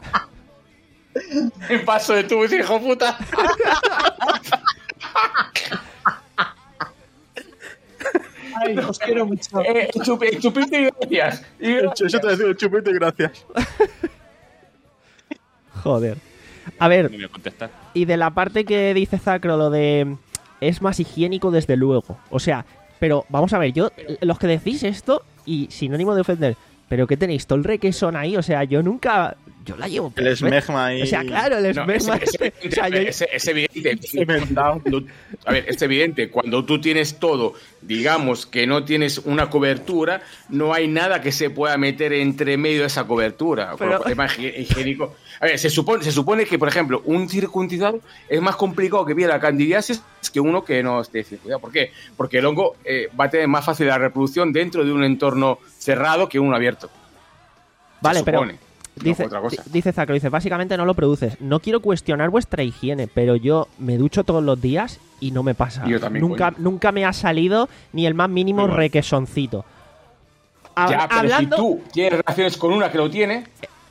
En paso de tu hijo puta. ay, os quiero mucho. Eh, chupi- chupito y gracias. Y gracias. Eso te decía, chupito y gracias. Joder. A ver, No voy a contestar. y de la parte que dice Zacro, lo de es más higiénico desde luego. O sea, pero vamos a ver, yo, los que decís esto, y sin ánimo de ofender, pero ¿qué tenéis? Todo el requesón ahí, o sea, yo nunca... Yo la llevo... El esmegma ahí. O sea, claro, el No, esmegma... es, es, o sea, yo- es- es evidente. Inventado. Cuando- a ver, es evidente. Cuando tú tienes todo, digamos que no tienes una cobertura, no hay nada que se pueda meter entre medio de esa cobertura. Por Pero- el tema higie- higiénico. A ver, se supone, se supone que, por ejemplo, un circuncidado es más complicado que viera la candidiasis que uno que no esté circuncidado. ¿Por qué? Porque el hongo eh, va a tener más fácil la reproducción dentro de un entorno cerrado que uno abierto. Vale, Se pero... supone. No, Dice, otra cosa. di- dice Zacro, dice, básicamente no lo produces. No quiero cuestionar vuestra higiene, pero yo me ducho todos los días y no me pasa. Y yo también, nunca, coño. nunca me ha salido ni el más mínimo Igual. requesoncito. Ha- Ya, pero hablando, si tú tienes relaciones con una que lo tiene,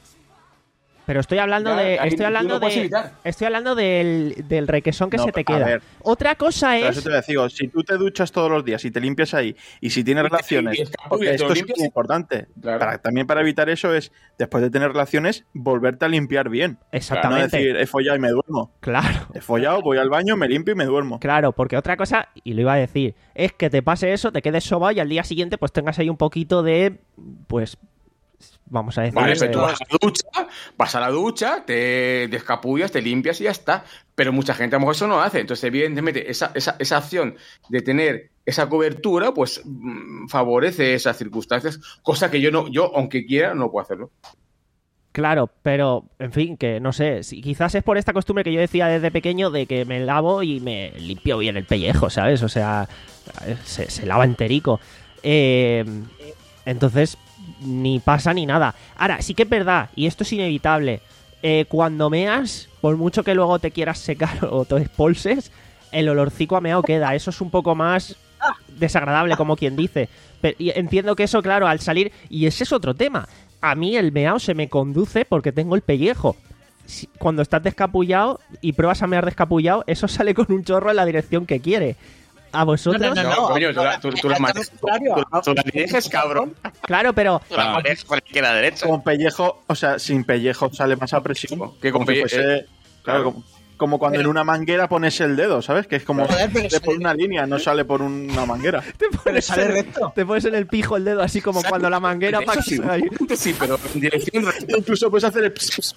pero estoy hablando Ya, de, ahí estoy tú hablando lo puedes de, evitar. estoy hablando del, del requesón que No, se te a queda. ver. Otra cosa Pero es, eso te digo, si tú te duchas todos los días y te limpias ahí, y si tienes Y te- relaciones, y escapullas, porque te esto lo es limpias. muy importante. Claro. Para, también para evitar eso es, después de tener relaciones, volverte a limpiar bien. No exactamente, decir, he follado y me duermo. claro. He follado, voy al baño, me limpio y me duermo. Claro, porque otra cosa, y lo iba a decir, es que te pase eso, te quedes sobao y al día siguiente pues tengas ahí un poquito de, pues, vamos a decir... vale, eh, pero tú vas a la ducha, vas a la ducha, te descapullas, te limpias y ya está. Pero mucha gente a lo mejor eso no hace. Entonces, evidentemente, esa, esa, esa acción de tener esa cobertura, pues mm, favorece esas circunstancias, cosa que yo no, yo, aunque quiera, no puedo hacerlo. Claro, pero, en fin, que no sé, si, quizás es por esta costumbre que yo decía desde pequeño de que me lavo y me limpio bien el pellejo, ¿sabes? O sea, se, se lava enterico. Eh, entonces, ni pasa ni nada. Ahora, sí que es verdad, y esto es inevitable, eh, cuando meas, por mucho que luego te quieras secar o te expulses, el olorcico a meao queda. Eso es un poco más desagradable, como quien dice. Pero, y entiendo que eso, claro, al salir... Y ese es otro tema. A mí el meao se me conduce porque tengo el pellejo. Si- Cuando estás descapullado y pruebas a mear descapullado, eso sale con un chorro en la dirección que quiere. a vosotros. No, no, no, no. coño, tú, la- tú, tú la manejas, tú, tú la diriges, cabrón. Claro, pero Tú la pones por la izquierda derecha. Con pellejo, o sea, sin pellejo sale más a presión. Que con Como si pelle- fuese- eh, claro, claro. como, como cuando en una manguera pones el dedo, ¿sabes? Que es como Joder, pero sale sale- por una línea, no sale por una manguera. te Pero pones, sale en, recto. te pones en el pijo el dedo, así como cuando la manguera Eso para sí, ahí. sí, pero en dirección Incluso puedes hacer el...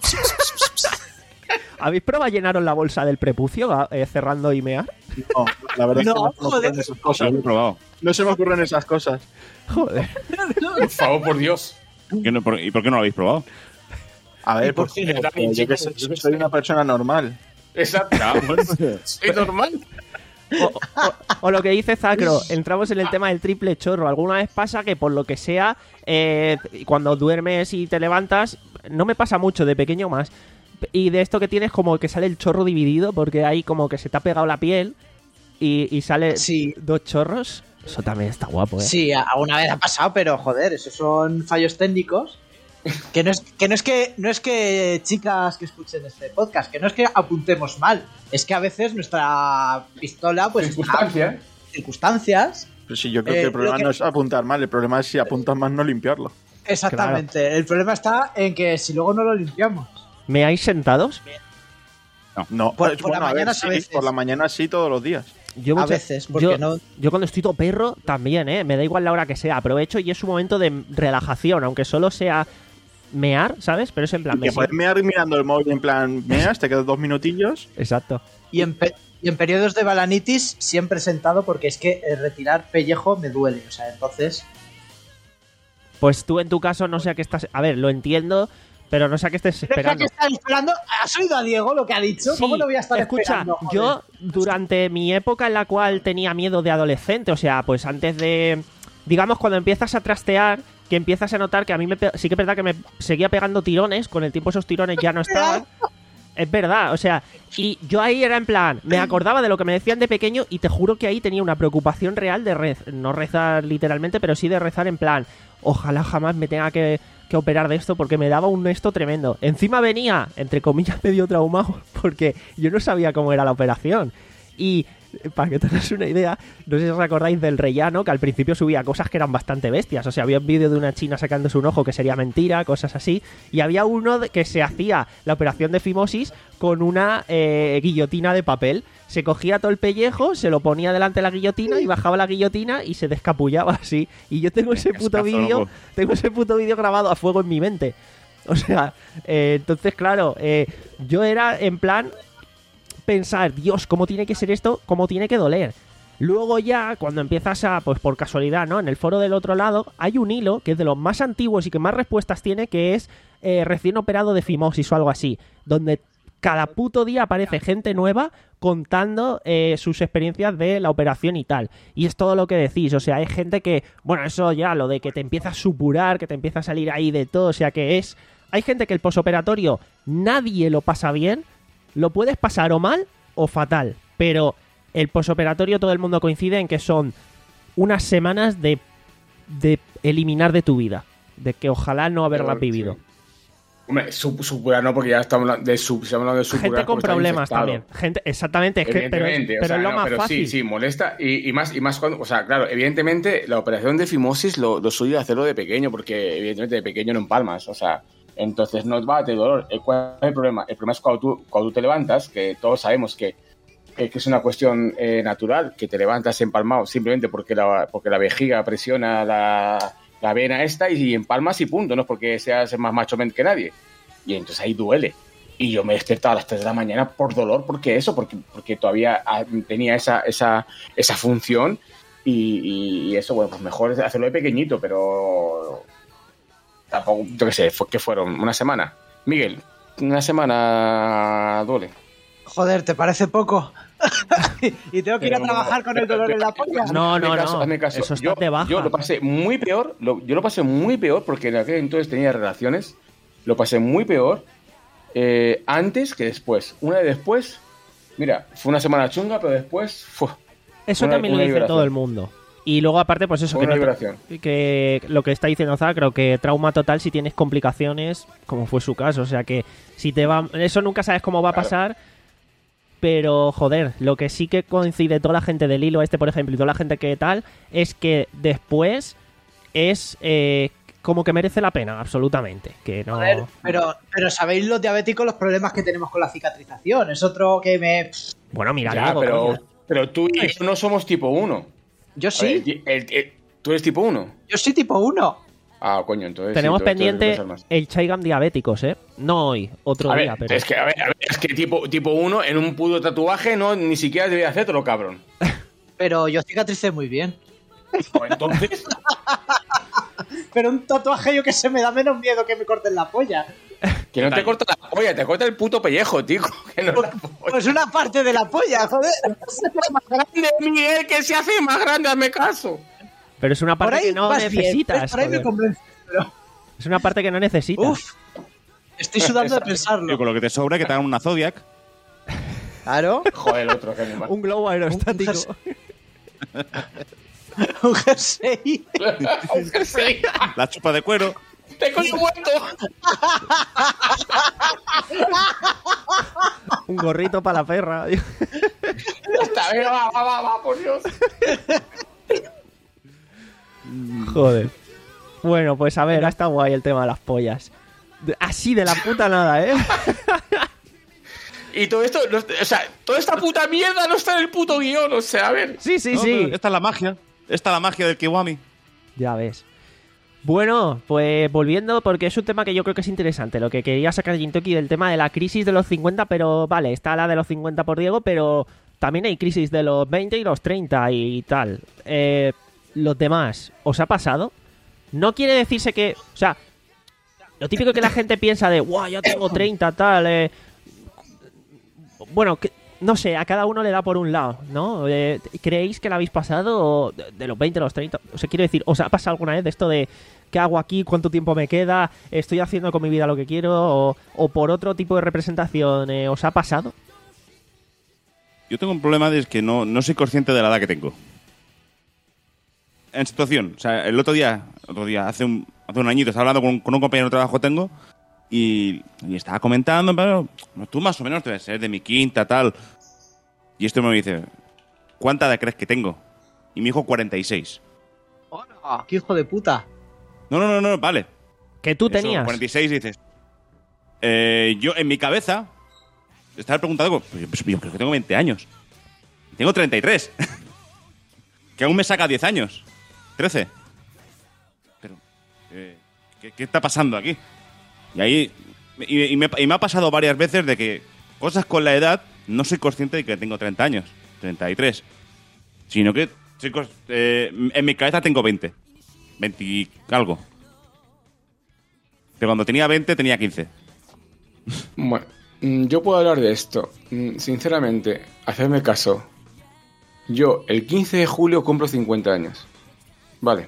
¿Habéis probado a llenaros la bolsa del prepucio eh, cerrando y mear? No, la verdad No, es que no se me joder. ocurren esas Lo cosas. he probado. No se me ocurren esas cosas. Joder. por favor, por Dios. ¿Qué no- por- ¿Y por qué no lo habéis probado? A ¿Y ver, por pues, qué? porque yo que sé, yo que soy una persona normal. Exacto. ¿Es normal? O, o- o lo que dice Zacro, entramos en el tema del triple chorro. Alguna vez pasa que por lo que sea, eh, cuando duermes y te levantas, no me pasa mucho, de pequeño más. Y de esto que tienes como que sale el chorro dividido, porque ahí como que se te ha pegado la piel y, y sale Sí. dos chorros. Eso también está guapo, ¿eh? Sí, alguna vez ha pasado, pero joder, esos son fallos técnicos. Que no es que no es que no es que chicas que escuchen este podcast, que no es que apuntemos mal, es que a veces nuestra pistola pues Circunstancia. está- circunstancias. Pero sí, yo creo Eh, que el problema lo que- no es apuntar mal, el problema es si apuntas mal no limpiarlo. Exactamente. El problema está en que si luego no lo limpiamos. ¿Me hay sentados? No, Por- eh, por la bueno, a ver, mañana sí, a veces. por la mañana sí todos los días. Yo A muchas- veces, porque yo, no- yo cuando estoy todo perro también, ¿eh? Me da igual la hora que sea. Aprovecho y es un momento de relajación, aunque solo sea mear, ¿sabes? Pero es en plan... Y me que puedes siento- mear mirando el móvil en plan, meas, te quedas dos minutillos. Exacto. Y en, pe- y en periodos de balanitis siempre sentado porque es que eh, retirar pellejo me duele. O sea, entonces... Pues tú en tu caso no sé a qué estás... A ver, lo entiendo, pero no sé a qué estés Pero ya esperando. que están esperando, ¿has oído a Diego lo que ha dicho? ¿Cómo Sí, no voy a estar escucha, esperando? Joder. yo durante mi época en la cual tenía miedo de adolescente, o sea, pues antes de... Digamos, cuando empiezas a trastear, que empiezas a notar que a mí me pe- sí que es verdad que me seguía pegando tirones, con el tiempo esos tirones ya no estaban. Es verdad, o sea, y yo ahí era en plan, me acordaba de lo que me decían de pequeño y te juro que ahí tenía una preocupación real de rez, no rezar literalmente, pero sí de rezar en plan, ojalá jamás me tenga que, que operar de esto porque me daba un esto tremendo. Encima venía, entre comillas, medio traumado porque yo no sabía cómo era la operación. Y para que te hagas una idea, no sé si os acordáis del Rellano, que al principio subía cosas que eran bastante bestias. O sea, había un vídeo de una china sacándose un ojo que sería mentira, cosas así. Y había uno de- que se hacía la operación de fimosis con una eh, guillotina de papel. Se cogía todo el pellejo, se lo ponía delante de la guillotina y bajaba la guillotina y se descapullaba así. Y yo tengo ese puto Cascazo, vídeo, loco. tengo ese puto vídeo grabado a fuego en mi mente. O sea, eh, entonces, claro, eh, yo era en plan pensar, Dios, ¿cómo tiene que ser esto? ¿Cómo tiene que doler? Luego ya, cuando empiezas a, pues por casualidad, ¿no? En el foro del otro lado hay un hilo que es de los más antiguos y que más respuestas tiene, que es eh, recién operado de fimosis o algo así, donde cada puto día aparece gente nueva contando eh, sus experiencias de la operación y tal. Y es todo lo que decís, o sea, hay gente que, bueno, eso ya, lo de que te empieza a supurar, que te empieza a salir ahí de todo, o sea, que es... Hay gente que el posoperatorio nadie lo pasa bien, lo puedes pasar o mal o fatal, pero el posoperatorio todo el mundo coincide en que son unas semanas de, de eliminar de tu vida, de que ojalá no haberlas Sí. vivido. Hombre, su- superar no, porque ya estamos hablando de, su, estamos hablando de superar. Gente con porque está problemas infectado. también, gente, exactamente, es que, pero, es- Evidentemente, o pero sea, es lo no, más pero fácil. sí, sí, molesta y, y más y más cuando, o sea, claro, evidentemente la operación de fimosis lo, lo suyo es hacerlo de pequeño, porque evidentemente de pequeño no empalmas, o sea, entonces no va a tener dolor. ¿El ¿Cuál es el problema? El problema es cuando tú, cuando tú te levantas, que todos sabemos que, que, que es una cuestión eh, natural, que te levantas empalmado simplemente porque la, porque la vejiga presiona la, la vena esta y empalmas y punto, no es porque seas más macho men que nadie. Y entonces ahí duele. Y yo me he despertado a las tres de la mañana por dolor, porque eso, porque, porque todavía ah, tenía esa, esa, esa función y, y eso, bueno, pues mejor es hacerlo de pequeñito, pero tampoco, yo qué sé, fue, ¿qué fueron? ¿Una semana? Miguel, una semana duele. Joder, ¿te parece poco? Y tengo que ir a Pero- trabajar con el dolor en la polla. No, Hazme no, caso, no, hazme caso. eso está yo, de baja. Yo lo pasé muy peor, lo- yo lo pasé muy peor porque en aquel entonces tenía relaciones, lo pasé muy peor eh, antes que después. Una de después, mira, fue una semana chunga, pero después fue Eso una- también lo una dice liberación. todo el mundo. Y luego aparte, pues eso, que, Una no te- liberación. que lo que está diciendo Zara, creo que trauma total si tienes complicaciones, como fue su caso. O sea que si te va... Eso nunca sabes cómo va a Claro. pasar. Pero, joder, lo que sí que coincide toda la gente del hilo este, por ejemplo, y toda la gente que tal, es que después es eh, como que merece la pena, absolutamente. Que no... Joder, pero, pero sabéis los diabéticos los problemas que tenemos con la cicatrización. Es otro que me... Bueno, mira, Ya, Diego, pero, coño. pero tú y yo no somos tipo uno. Yo sí. El- el- el- ¿Tú eres tipo uno? Yo soy tipo uno. Ah, coño, entonces. Tenemos sí, entonces tengo que pendiente pensar más. el Chaigam diabéticos, ¿eh? No hoy, otro A día, ver, pero... es que, a ver, a ver, es que tipo, tipo uno en un puto tatuaje no ni siquiera debía hacértelo, cabrón. Pero yo cicatricé muy bien. Pues entonces, Pero un tatuaje yo que sé me da menos miedo que me corten la polla. que no te corta la polla, te corta el puto pellejo, tío. Que no la polla. Pues una parte de la polla, joder. Más grande, Miguel, que se hace más grande, hazme caso. Pero es una Por parte ahí que no vas bien, necesitas. por ahí me joder. convence. Pero, Es una parte que no necesitas. uf, estoy sudando de Tío, pensarlo. con lo que te sobra, que te hagan una Zodiac. Claro. Joder, el otro, que animal. Un globo aerostático. Un jersey. Sí, La chupa de cuero. te coño muerto. Un gorrito para la perra. Ya está, venga, va, va, va, va, por Dios. Joder. Bueno, pues a ver, ha estado guay el tema de las pollas. De- Así de la puta nada, ¿eh? Y todo esto, no- o sea, toda esta puta mierda no está en el puto guión, o sea, a ver. Sí, sí, No, sí. pero Esta es la magia. Esta es la magia del Kiwami. Ya ves. Bueno, pues volviendo, porque es un tema que yo creo que es interesante. Lo que quería sacar Jintoki del tema de la crisis de los cincuenta, pero vale, está la de los cincuenta por Diego, pero también hay crisis de los veinte y los treinta y tal. Eh, los demás, ¿os ha pasado? No quiere decirse que... O sea, lo típico que la gente piensa de, guau, yo tengo treinta, tal... Eh, bueno, que, no sé, a cada uno le da por un lado, ¿no? Eh, ¿Creéis que la habéis pasado o de, de los veinte a los treinta? O sea, quiero decir, ¿os ha pasado alguna vez de esto de qué hago aquí, cuánto tiempo me queda, estoy haciendo con mi vida lo que quiero o, o por otro tipo de representación, eh, ¿os ha pasado? Yo tengo un problema de que no, no soy consciente de la edad que tengo. En situación, o sea, el otro día, otro día hace un, hace un añito, estaba hablando con, con un compañero de trabajo que tengo y, y estaba comentando, pero tú más o menos debes ser de mi quinta, tal. Y esto me dice, ¿cuánta edad crees que tengo? Y me dijo cuarenta y seis. Hola, qué hijo de puta. No, no, no, no, vale. Que tú Eso, tenías. cuarenta y seis dices. Eh, yo en mi cabeza estaba preguntando, pues, pues, yo creo que tengo veinte años. Tengo treinta y tres. Que aún me saca diez años. trece. Pero, eh, ¿qué, qué está pasando aquí? Y ahí. Y, y me, y me ha pasado varias veces de que cosas con la edad no soy consciente de que tengo treinta años. treinta y tres. Sino que soy cons- eh, en mi cabeza tengo veinte. veinte y algo. Pero cuando tenía veinte tenía quince. Bueno, mm, yo puedo hablar de esto. Mm, Sinceramente, hacerme caso. Yo, el quince de julio, cumplo cincuenta años. Vale.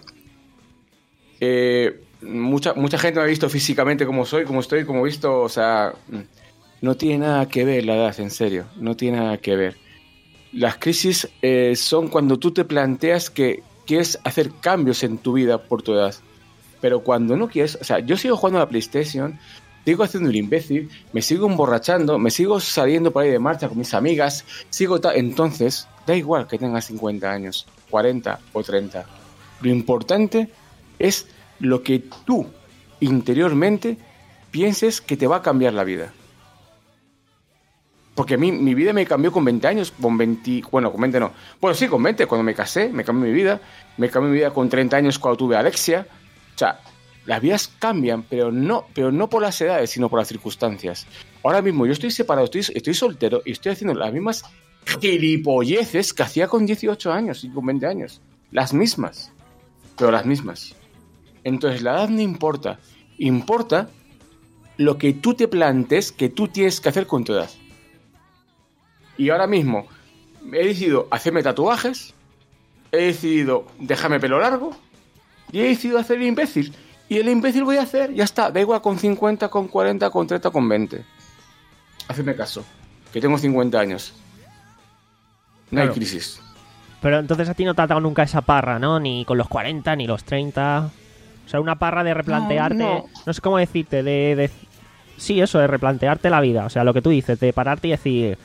Eh, mucha, mucha gente me ha visto físicamente como soy, como estoy, como he visto, o sea... mm, No tiene nada que ver la edad, en serio. No tiene nada que ver. Las crisis eh, son cuando tú te planteas que quieres hacer cambios en tu vida por tu edad. Pero cuando no quieres... O sea, yo sigo jugando a la PlayStation, sigo haciendo el imbécil, me sigo emborrachando, me sigo saliendo por ahí de marcha con mis amigas, sigo tal... Entonces, da igual que tengas cincuenta años, cuarenta o treinta. Lo importante es lo que tú interiormente pienses que te va a cambiar la vida. Porque a mí, mi vida me cambió con veinte años, con veinte, bueno, con veinte no. Bueno, sí, con veinte, cuando me casé, me cambió mi vida. Me cambió mi vida con treinta años cuando tuve Alexia. O sea, las vidas cambian, pero no, pero no por las edades, sino por las circunstancias. Ahora mismo yo estoy separado, estoy, estoy soltero y estoy haciendo las mismas gilipolleces que hacía con dieciocho años y con veinte años. Las mismas, pero las mismas. Entonces la edad no importa. Importa lo que tú te plantes que tú tienes que hacer con tu edad. Y ahora mismo he decidido hacerme tatuajes, he decidido dejarme pelo largo y he decidido hacer el imbécil. Y el imbécil voy a hacer, ya está, da igual con cincuenta, con cuarenta, con treinta, con veinte. Hacedme caso, que tengo cincuenta años. No Claro. hay crisis. Pero entonces a ti no te ha dado nunca esa parra, ¿no? Ni con los cuarenta, ni los treinta. O sea, una parra de replantearte... No, No, no. sé cómo decirte, de, de... Sí, eso, de replantearte la vida. O sea, lo que tú dices, de pararte y decir...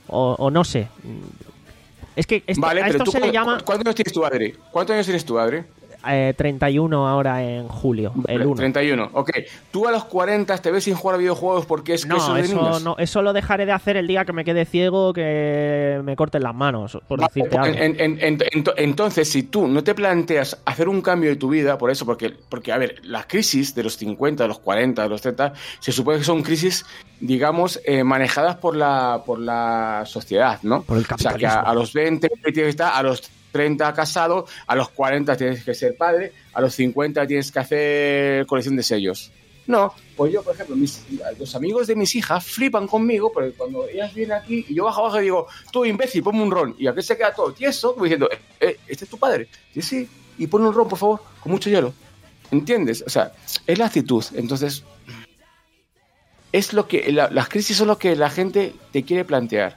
O, o no sé. Es que este, Vale, a pero esto tú, se le llama... ¿cuántos años tienes tú, Adri? ¿Cuántos años tienes tú, Adri? Eh, treinta y uno ahora en julio, el uno. treinta y uno, ok. Tú a los cuarenta te ves sin jugar a videojuegos porque es que No, eso es de eso, niños. no, eso lo dejaré de hacer el día que me quede ciego, que me corten las manos, por Vale, decirte algo. en- en- en- en- entonces, si tú no te planteas hacer un cambio de tu vida, por eso, porque, porque a ver, las crisis de los cincuenta, de los cuarenta, de los treinta, se supone que son crisis, digamos, eh, manejadas por la, por la sociedad, ¿no? Por el O sea, que a, capitalismo. a los veinte tienes que estar, a los treinta casado, a los cuarenta tienes que ser padre, a los cincuenta tienes que hacer colección de sellos. No, pues yo, por ejemplo, mis, los amigos de mis hijas flipan conmigo porque cuando ellas vienen aquí y yo bajo abajo y digo, tú imbécil, ponme un ron. Y aquí se queda todo tieso, como diciendo, eh, ¿este es tu padre? Sí, sí, y pon un ron, por favor, con mucho hielo. ¿Entiendes? O sea, es la actitud. Entonces, es lo que la- las crisis son lo que la gente te quiere plantear.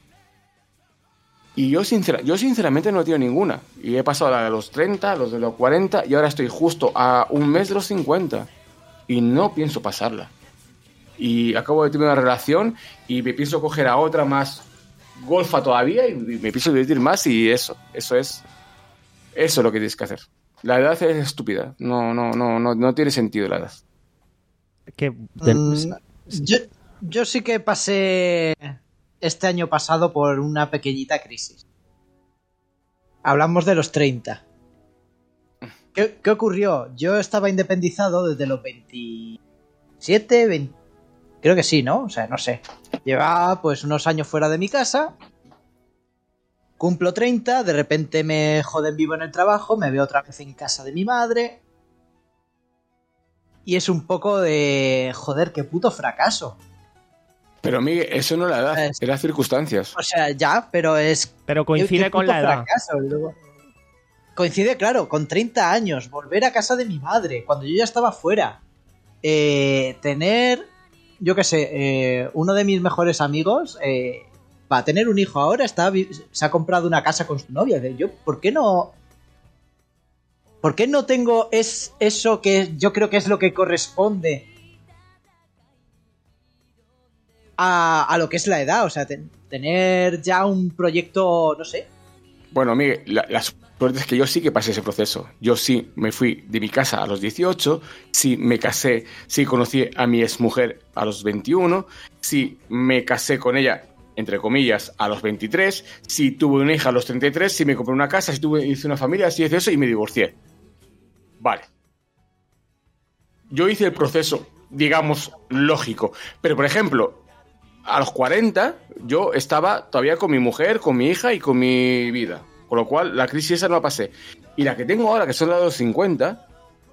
Y yo, sincera, yo sinceramente no he tenido ninguna. Y he pasado a los treinta, a los de los cuarenta y ahora estoy justo a un mes de los cincuenta. Y no pienso pasarla. Y acabo de tener una relación y me pienso coger a otra más golfa todavía y me pienso divertir más y eso, eso es, eso es lo que tienes que hacer. La edad es estúpida. No, no, no, no, no tiene sentido la edad. Que, Mm, yo, yo sí que pasé este año pasado por una pequeñita crisis. Hablamos de los treinta. ¿Qué, qué ocurrió? Yo estaba independizado desde los veintisiete, veinte... Creo que sí, ¿no? O sea, no sé. Llevaba pues unos años fuera de mi casa. Cumplo treinta, de repente me joden vivo en el trabajo, me veo otra vez en casa de mi madre. Y es un poco de... Joder, qué puto fracaso. Pero Miguel, eso no es la edad, Es- es las circunstancias. O sea, ya, pero es... Pero coincide qué- qué con puto la edad. fracaso, luego. Coincide, claro, con treinta años, volver a casa de mi madre, cuando yo ya estaba fuera. Eh, tener, yo qué sé, eh, uno de mis mejores amigos eh, va a tener un hijo ahora, está, vi- se ha comprado una casa con su novia. De yo, ¿por qué no? ¿Por qué no tengo es, eso que yo creo que es lo que corresponde a, a lo que es la edad? O sea, ten- tener ya un proyecto, no sé. Bueno, Miguel, la, la suerte es que yo sí que pasé ese proceso. Yo sí me fui de mi casa a los dieciocho, sí me casé, sí conocí a mi exmujer a los veintiuno, sí me casé con ella, entre comillas, a los veintitrés, sí tuve una hija a los treinta y tres, sí me compré una casa, sí tuve, hice una familia, sí hice eso y me divorcié. Vale. Yo hice el proceso, digamos, lógico. Pero, por ejemplo, a los cuarenta yo estaba todavía con mi mujer, con mi hija y con mi vida. Con lo cual, la crisis esa no la pasé. Y la que tengo ahora, que son la de los cincuenta,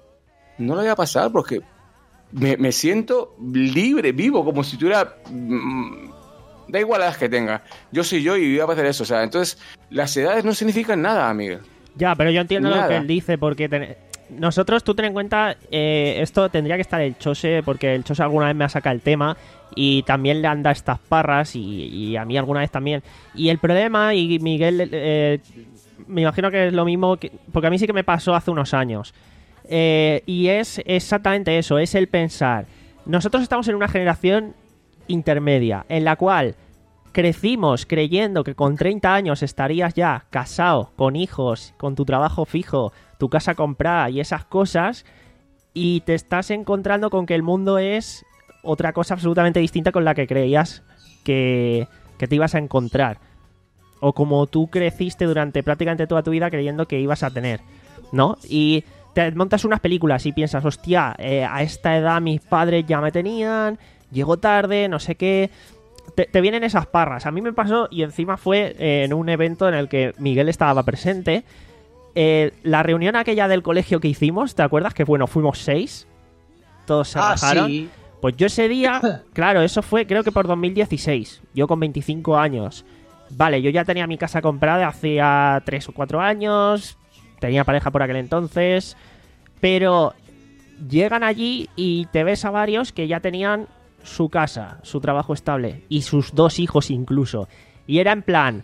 no la voy a pasar porque me, me siento libre, vivo, como si tuviera... mm, da igual la edad que tenga. Yo soy yo y voy a hacer eso. O sea, entonces, las edades no significan nada, Miguel. Ya, pero yo entiendo Nada. lo que él dice, porque ten- nosotros, tú ten en cuenta, eh, esto tendría que estar el Chose, porque el Chose alguna vez me ha sacado el tema y también le anda estas parras y, y a mí alguna vez también. Y el problema, y Miguel, eh, me imagino que es lo mismo, que, porque a mí sí que me pasó hace unos años. Eh, y es exactamente eso, es el pensar. Nosotros estamos en una generación intermedia, en la cual crecimos creyendo que con treinta años estarías ya casado, con hijos, con tu trabajo fijo, tu casa comprada y esas cosas, y te estás encontrando con que el mundo es otra cosa absolutamente distinta con la que creías que, que te ibas a encontrar. O como tú creciste durante prácticamente toda tu vida creyendo que ibas a tener, ¿no? Y te montas unas películas y piensas, hostia, eh, a esta edad mis padres ya me tenían, llego tarde, no sé qué... Te, te vienen esas parras. A mí me pasó, y encima fue eh, en un evento en el que Miguel estaba presente. Eh, la reunión aquella del colegio que hicimos, ¿te acuerdas? Que bueno, fuimos seis. Todos se Ah, rajaron. sí. Pues yo ese día, claro, eso fue creo que por dos mil dieciséis. Yo con veinticinco años. Vale, yo ya tenía mi casa comprada hacía tres o cuatro años. Tenía pareja por aquel entonces. Pero llegan allí y te ves a varios que ya tenían su casa, su trabajo estable y sus dos hijos incluso. Y era en plan...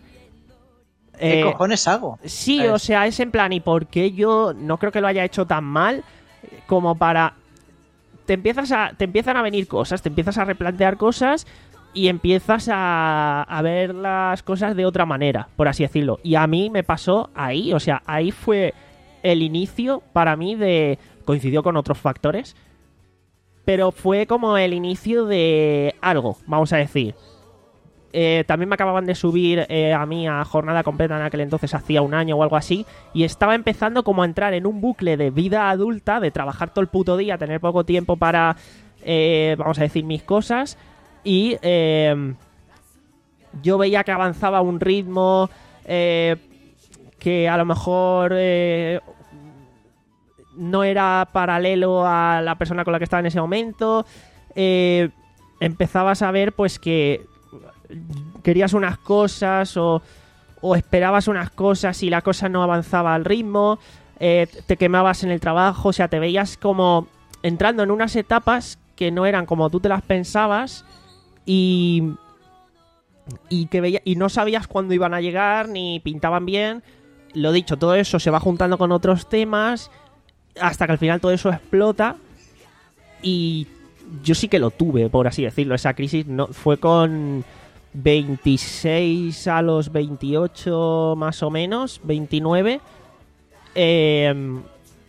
¿Qué eh, cojones hago? Sí, ¿Sabes? o sea, es en plan, ¿y por qué yo no creo que lo haya hecho tan mal como para... Te empiezas a, te empiezan a venir cosas, te empiezas a replantear cosas y empiezas a, a ver las cosas de otra manera, por así decirlo. Y a mí me pasó ahí, o sea, ahí fue el inicio para mí de... Coincidió con otros factores, pero fue como el inicio de algo, vamos a decir. Eh, también me acababan de subir eh, a mí a jornada completa en aquel entonces, hacía un año o algo así, y estaba empezando como a entrar en un bucle de vida adulta, de trabajar todo el puto día, tener poco tiempo para, eh, vamos a decir, mis cosas, y eh, yo veía que avanzaba a un ritmo eh, que a lo mejor eh, no era paralelo a la persona con la que estaba en ese momento. Eh, empezabas a ver pues que querías unas cosas o, o esperabas unas cosas y la cosa no avanzaba al ritmo, eh, te quemabas en el trabajo, o sea, te veías como entrando en unas etapas que no eran como tú te las pensabas y, y, que veía, y no sabías cuándo iban a llegar ni pintaban bien. Lo dicho, todo eso se va juntando con otros temas hasta que al final todo eso explota y yo sí que lo tuve, por así decirlo, esa crisis. No, fue con veintiséis a los veintiocho más o menos, veintinueve, eh,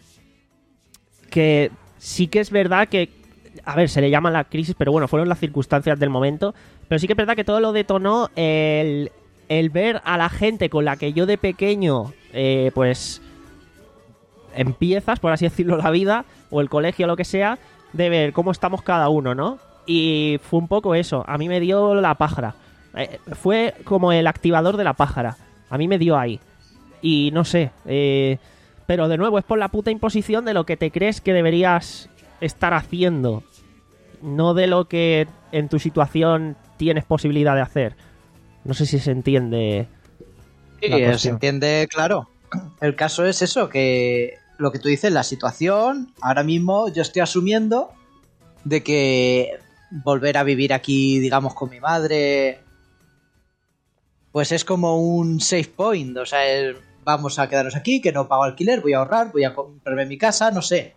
que sí que es verdad que, a ver, se le llama la crisis, pero bueno, fueron las circunstancias del momento, pero sí que es verdad que todo lo detonó el, el ver a la gente con la que yo de pequeño, eh, pues, empiezas, por así decirlo, la vida, o el colegio o lo que sea, de ver cómo estamos cada uno, ¿no? Y fue un poco eso, a mí me dio la pájara. Eh, fue como el activador de la pájara. A mí me dio ahí. Y no sé, eh, pero de nuevo es por la puta imposición de lo que te crees que deberías estar haciendo, no de lo que en tu situación tienes posibilidad de hacer. No sé si se entiende. Sí, se entiende, claro. El caso es eso, que lo que tú dices, la situación, ahora mismo yo estoy asumiendo de que volver a vivir aquí, digamos, con mi madre, pues es como un safe point, o sea, el, vamos a quedarnos aquí, que no pago alquiler, voy a ahorrar, voy a comprarme mi casa, no sé.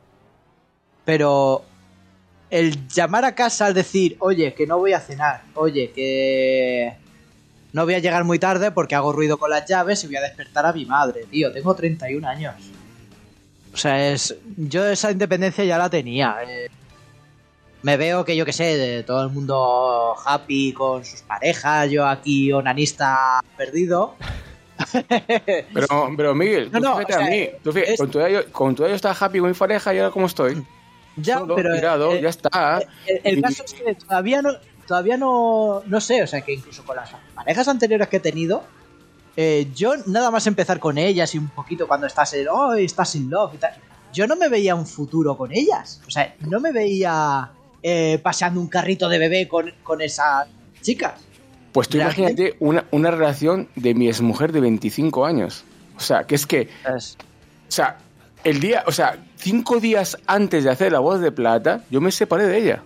Pero el llamar a casa al decir, oye, que no voy a cenar, oye, que no voy a llegar muy tarde porque hago ruido con las llaves y voy a despertar a mi madre, tío, tengo treinta y un años. O sea, es yo esa independencia ya la tenía. Eh, me veo que yo que sé, de todo el mundo happy con sus parejas, yo aquí onanista perdido. Pero, pero Miguel, no, tú no, fíjate o sea, a mí, tú fíjate, es... con tu edad yo, con tu edad yo estaba happy con mi pareja y ahora cómo estoy. Ya, Solo, pero tirado, eh, ya está. El, el y... caso es que todavía no, todavía no, no sé, o sea, que incluso con las parejas anteriores que he tenido, eh, yo nada más empezar con ellas y un poquito cuando estás en, oh, estás in love y tal, yo no me veía un futuro con ellas, o sea, no me veía eh, paseando un carrito de bebé con, con esas chicas. Pues tú Realmente... imagínate una, una relación de mi exmujer de veinticinco años. O sea, que es que... Es... O sea, el día... O sea, cinco días antes de hacer la boda de plata, yo me separé de ella.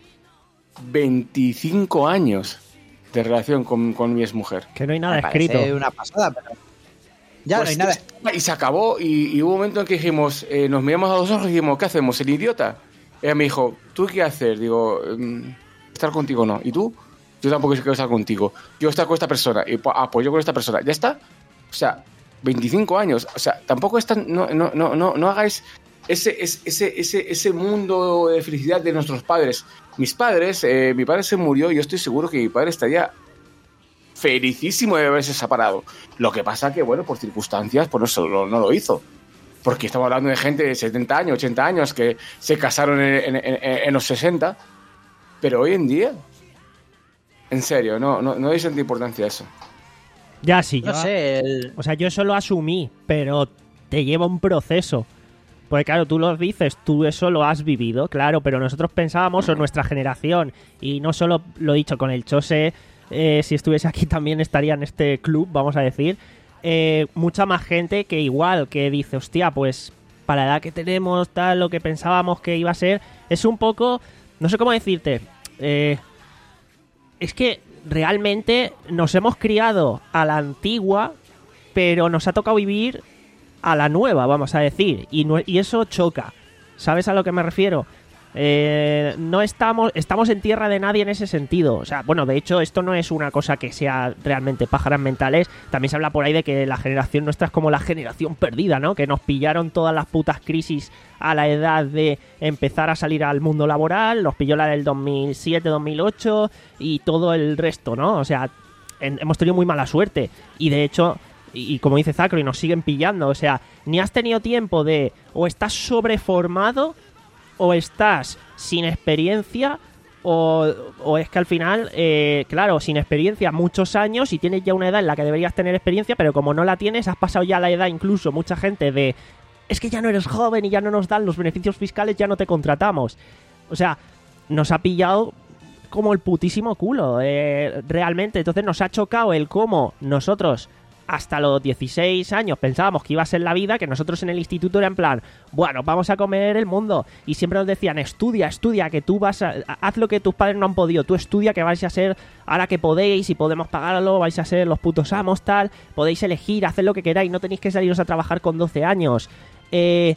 veinticinco años de relación con, con mi exmujer. Que no hay nada me escrito. Una pasada, pero... Ya pues no hay nada. Y se acabó y, y hubo un momento en que dijimos, eh, nos miramos a los ojos y dijimos, ¿qué hacemos? ¿El idiota? Ella me dijo, ¿tú qué hacer? Digo, estar contigo no. ¿Y tú? Yo tampoco quiero estar contigo. Yo estar con esta persona. Y ah, pues yo con esta persona. ¿Ya está? O sea, veinticinco años. O sea, tampoco es tan... No, no, no, no, no hagáis ese, ese, ese, ese mundo de felicidad de nuestros padres. Mis padres, eh, mi padre se murió y yo estoy seguro que mi padre estaría felicísimo de haberse separado. Lo que pasa que, bueno, por circunstancias, pues no, no, no lo hizo. Porque estamos hablando de gente de setenta años, ochenta años que se casaron en, en, en, en los sesenta. Pero hoy en día... En serio, no, no, no doy tanta importancia a eso. Ya, sí, yo... No sé, el... O sea, yo eso lo asumí, pero te lleva un proceso. Porque claro, tú lo dices, tú eso lo has vivido, claro, pero nosotros pensábamos, o nuestra generación, y no solo lo he dicho con el Chose, eh, si estuviese aquí también estaría en este club, vamos a decir, eh, mucha más gente que igual, que dice, hostia, pues para la edad que tenemos, tal, lo que pensábamos que iba a ser, es un poco, no sé cómo decirte, eh... es que realmente nos hemos criado a la antigua, pero nos ha tocado vivir a la nueva, vamos a decir. Y, no, y eso choca. ¿Sabes a lo que me refiero? Eh, no estamos, estamos en tierra de nadie en ese sentido. O sea, bueno, de hecho, esto no es una cosa que sea realmente pájaras mentales. También se habla por ahí de que la generación nuestra es como la generación perdida, ¿no? Que nos pillaron todas las putas crisis a la edad de empezar a salir al mundo laboral. Nos pilló la del dos mil siete, dos mil ocho y todo el resto, ¿no? O sea, en, hemos tenido muy mala suerte. Y de hecho, y, y como dice Zacro, y nos siguen pillando. O sea, ni has tenido tiempo de... O estás sobreformado... o estás sin experiencia o, o es que al final, eh, claro, sin experiencia muchos años y tienes ya una edad en la que deberías tener experiencia, pero como no la tienes, has pasado ya la edad incluso mucha gente de es que ya no eres joven y ya no nos dan los beneficios fiscales, ya no te contratamos. O sea, nos ha pillado como el putísimo culo, eh, realmente. Entonces nos ha chocado el cómo nosotros... hasta los dieciséis años pensábamos que iba a ser la vida, que nosotros en el instituto era en plan, bueno, vamos a comer el mundo, y siempre nos decían, estudia, estudia, que tú vas a, haz lo que tus padres no han podido, tú estudia, que vais a ser, ahora que podéis y podemos pagarlo, vais a ser los putos amos, tal, podéis elegir, hacer lo que queráis, no tenéis que saliros a trabajar con doce años. Eh...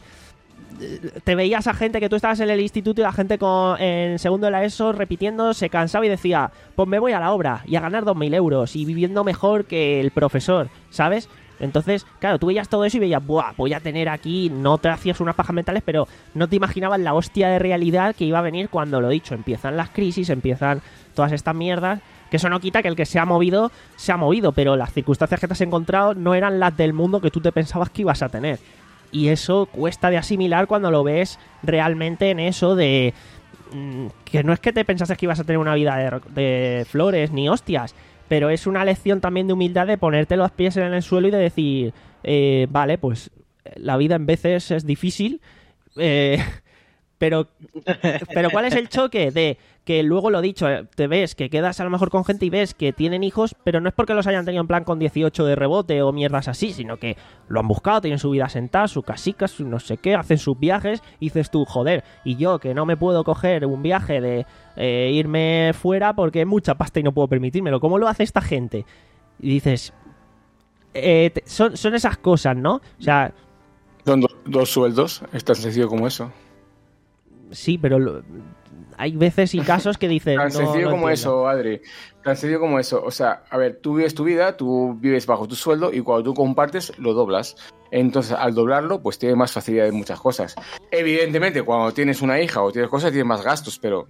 Te veías a gente que tú estabas en el instituto y la gente con, en segundo de la ESO repitiendo, se cansaba y decía, pues me voy a la obra y a ganar dos mil euros y viviendo mejor que el profesor, ¿sabes? Entonces, claro, tú veías todo eso y veías, buah, voy a tener aquí, no te hacías unas pajas mentales, pero no te imaginabas la hostia de realidad que iba a venir cuando, lo dicho, empiezan las crisis, empiezan todas estas mierdas, que eso no quita que el que se ha movido, se ha movido, pero las circunstancias que te has encontrado no eran las del mundo que tú te pensabas que ibas a tener. Y eso cuesta de asimilar cuando lo ves realmente en eso de... Mmm, que no es que te pensases que ibas a tener una vida de, de flores ni hostias, pero es una lección también de humildad de ponerte los pies en el suelo y de decir, eh, vale, pues la vida en veces es difícil, eh, pero, pero ¿cuál es el choque? De que luego, lo dicho, te ves que quedas a lo mejor con gente y ves que tienen hijos, pero no es porque los hayan tenido en plan con dieciocho de rebote o mierdas así, sino que lo han buscado, tienen su vida sentada, su casica, su no sé qué, hacen sus viajes, y dices tú, joder, y yo que no me puedo coger un viaje de eh, irme fuera porque es mucha pasta y no puedo permitírmelo, ¿cómo lo hace esta gente? Y dices, eh, te, son, son esas cosas, ¿no? O sea... Son do, dos sueldos, es tan sencillo como eso. Sí, pero... Lo, hay veces y casos que dicen... Tan no, sencillo no como entiendo. eso, Adri. Tan sencillo como eso. O sea, a ver, tú vives tu vida, tú vives bajo tu sueldo y cuando tú compartes, lo doblas. Entonces, al doblarlo, pues tienes más facilidad en muchas cosas. Evidentemente, cuando tienes una hija o tienes cosas, tienes más gastos, pero...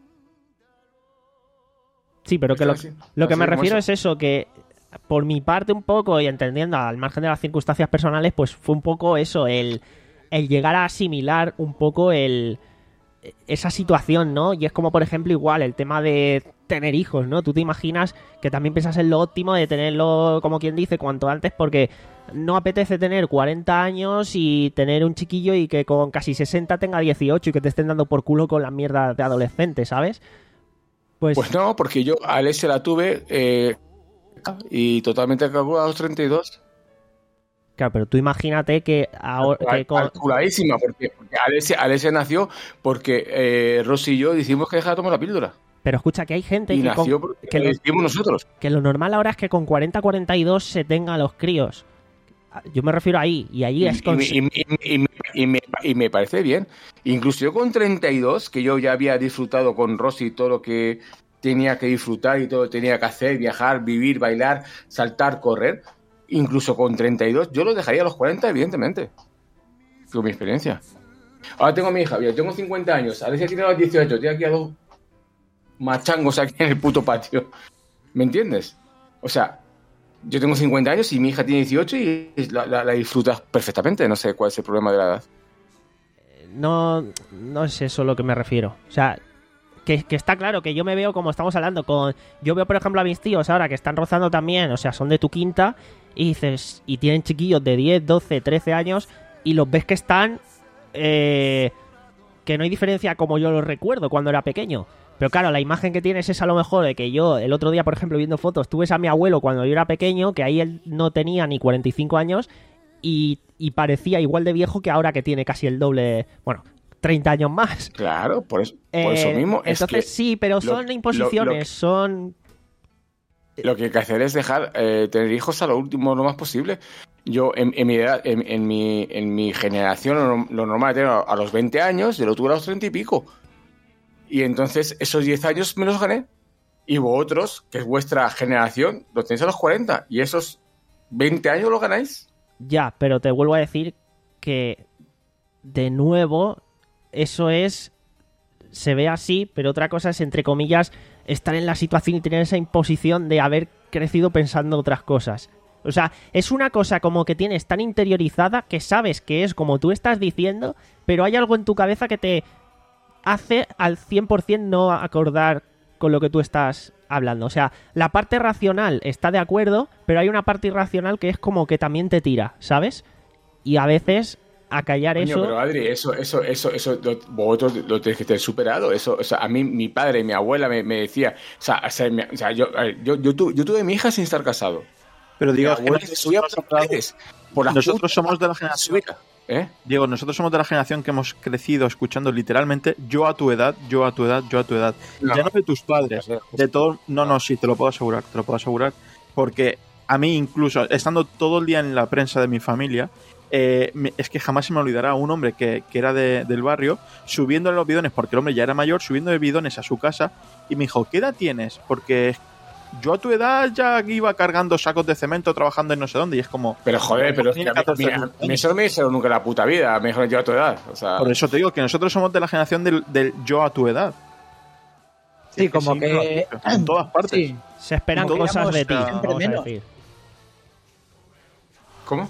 Sí, pero que lo, Así, lo que así me como refiero eso. es eso, que por mi parte un poco, y entendiendo al margen de las circunstancias personales, pues fue un poco eso, el, el llegar a asimilar un poco el... esa situación, ¿no? Y es como, por ejemplo, igual el tema de tener hijos, ¿no? Tú te imaginas que también piensas en lo óptimo de tenerlo, como quien dice, cuanto antes, porque no apetece tener cuarenta años y tener un chiquillo y que con casi sesenta tenga dieciocho y que te estén dando por culo con la mierda de adolescente, ¿sabes? Pues, Pues no, porque yo a Alessia la tuve eh, y totalmente calculada a los treinta y dos. claro, pero tú imagínate que ahora... que con- Calculadísima, porque, porque Alessia, Alessia nació porque eh, Rosy y yo decimos que deja de tomar la píldora. Pero escucha, que hay gente Y que, nació con- porque que lo lo, decidimos nosotros. que lo normal ahora es que con cuarenta, cuarenta y dos se tenga los críos. Yo me refiero ahí, y allí Y, es con... y- y- y- y- y me, y me parece bien. Incluso yo con treinta y dos, que yo ya había disfrutado con Rosy todo lo que tenía que disfrutar y todo lo que tenía que hacer, viajar, vivir, bailar, saltar, correr, incluso con treinta y dos, yo lo dejaría a los cuarenta, evidentemente. Con mi experiencia. Ahora tengo a mi hija, yo tengo cincuenta años, Alessia tiene los dieciocho, tiene aquí a dos machangos aquí en el puto patio. ¿Me entiendes? O sea, yo tengo cincuenta años y mi hija tiene dieciocho y la, la, la disfrutas perfectamente. No sé cuál es el problema de la edad. No, no es eso lo que me refiero. O sea, que, que está claro que yo me veo como estamos hablando con... Yo veo, por ejemplo, a mis tíos ahora que están rozando también, o sea, son de tu quinta, y dices, y tienen chiquillos de diez, doce, trece años, y los ves que están... Eh, que no hay diferencia como yo los recuerdo cuando era pequeño. Pero claro, la imagen que tienes es a lo mejor de que yo, el otro día, por ejemplo, viendo fotos, tú ves a mi abuelo cuando yo era pequeño, que ahí él no tenía ni cuarenta y cinco años, y, y parecía igual de viejo que ahora que tiene casi el doble, bueno, treinta años más. Claro, por eso, por Eh, eso mismo. Es entonces que sí, pero lo- son lo- imposiciones, lo que- son... Lo que hay que hacer es dejar eh, tener hijos a lo último, lo más posible. Yo, en, en mi edad, en, en mi, en mi generación, lo, lo normal era a los veinte años, yo lo tuve a los treinta y pico. Y entonces esos diez años me los gané. Y vosotros, que es vuestra generación, los tenéis a los cuarenta. Y esos veinte años los ganáis. Ya, pero te vuelvo a decir que, de nuevo, eso es... Se ve así, pero otra cosa es, entre comillas, estar en la situación y tener esa imposición de haber crecido pensando otras cosas. O sea, es una cosa como que tienes tan interiorizada que sabes que es como tú estás diciendo, pero hay algo en tu cabeza que te hace al cien por ciento no acordar con lo que tú estás hablando. O sea, la parte racional está de acuerdo, pero hay una parte irracional que es como que también te tira, ¿sabes? Y a veces... a callar Coño, eso. Pero Adri, eso, eso, eso, eso, lo, vosotros lo tenéis que tener superado. Eso, o sea, a mí, mi padre y mi abuela me, me decía, o sea, o sea, mi, o sea yo, yo, yo, tu, yo tuve mi hija sin estar casado. Pero digo, mi abuela se subía por las paredes, por las nosotros putas, somos de la generación. ¿Eh? Diego, nosotros somos de la generación que hemos crecido escuchando literalmente yo a tu edad, yo a tu edad, yo a tu edad. No. Ya no de tus padres, de todo. No, no, sí, te lo puedo asegurar, te lo puedo asegurar. Porque a mí, incluso estando todo el día en la prensa de mi familia, eh, me, es que jamás se me olvidará un hombre que, que era de, del barrio subiendo los bidones, porque el hombre ya era mayor, subiendo de bidones a su casa y me dijo, ¿qué edad tienes? Porque yo a tu edad ya iba cargando sacos de cemento trabajando en no sé dónde y es como... Pero joder, pero es que a mí, mira, a mí eso no me dijeron nunca en la puta vida, me dijeron yo a tu edad. O sea... Por eso te digo que nosotros somos de la generación del, del yo a tu edad. Sí, es como sí, que... en todas partes. Sí. Se esperan No, cosas de ti, digamos, vamos a menos. decir. ¿Cómo?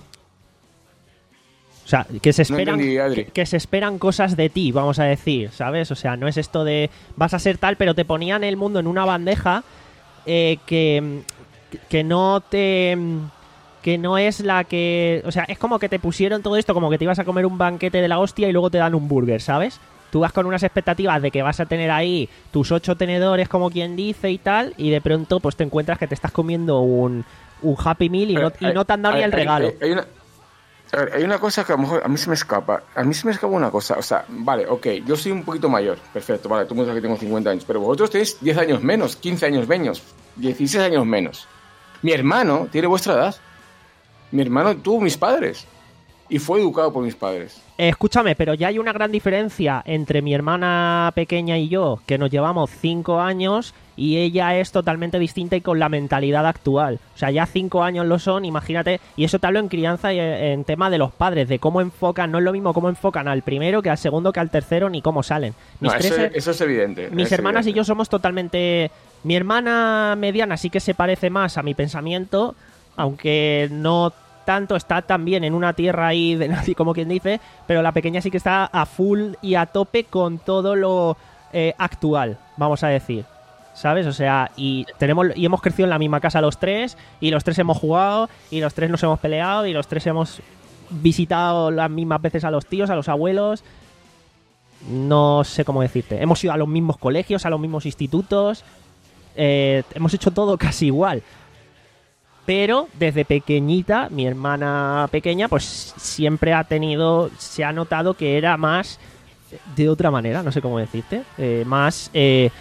O sea, que se No esperan entendí, Adri. que, que se esperan cosas de ti, vamos a decir, ¿sabes? O sea, no es esto de vas a ser tal, pero te ponían el mundo en una bandeja eh, que, que no te... que no es la que... O sea, es como que te pusieron todo esto como que te ibas a comer un banquete de la hostia y luego te dan un burger, ¿sabes? Tú vas con unas expectativas de que vas a tener ahí tus ocho tenedores, como quien dice, y tal, y de pronto pues te encuentras que te estás comiendo un, un Happy Meal y no, y no te han dado ni el regalo. Hay, hay, una, a ver, hay una cosa que a lo mejor a mí se me escapa. A mí se me escapa una cosa. O sea, vale, ok, yo soy un poquito mayor. Perfecto, vale, tú me dices que tengo cincuenta años. Pero vosotros tenéis diez años menos, quince años menos, dieciséis años menos. Mi hermano tiene vuestra edad. Mi hermano tuvo mis padres. Y fue educado por mis padres. Eh, escúchame, pero ya hay una gran diferencia entre mi hermana pequeña y yo, que nos llevamos cinco años, y ella es totalmente distinta y con la mentalidad actual. O sea, ya cinco años lo son, imagínate, y eso te hablo en crianza y en tema de los padres, de cómo enfocan, no es lo mismo cómo enfocan al primero que al segundo que al tercero, ni cómo salen. Mis No, eso, tres, eso es evidente. mis es hermanas evidente. y yo somos totalmente... Mi hermana mediana sí que se parece más a mi pensamiento, aunque no tanto, está también en una tierra ahí de nadie, como quien dice, pero la pequeña sí que está a full y a tope con todo lo eh, actual, vamos a decir, ¿sabes? O sea, y tenemos y hemos crecido en la misma casa los tres, y los tres hemos jugado, y los tres nos hemos peleado, y los tres hemos visitado las mismas veces a los tíos, a los abuelos. No sé cómo decirte. Hemos ido a los mismos colegios, a los mismos institutos, eh, hemos hecho todo casi igual. Pero desde pequeñita, mi hermana pequeña, pues siempre ha tenido, se ha notado que era más de otra manera, no sé cómo decirte, eh, más, eh,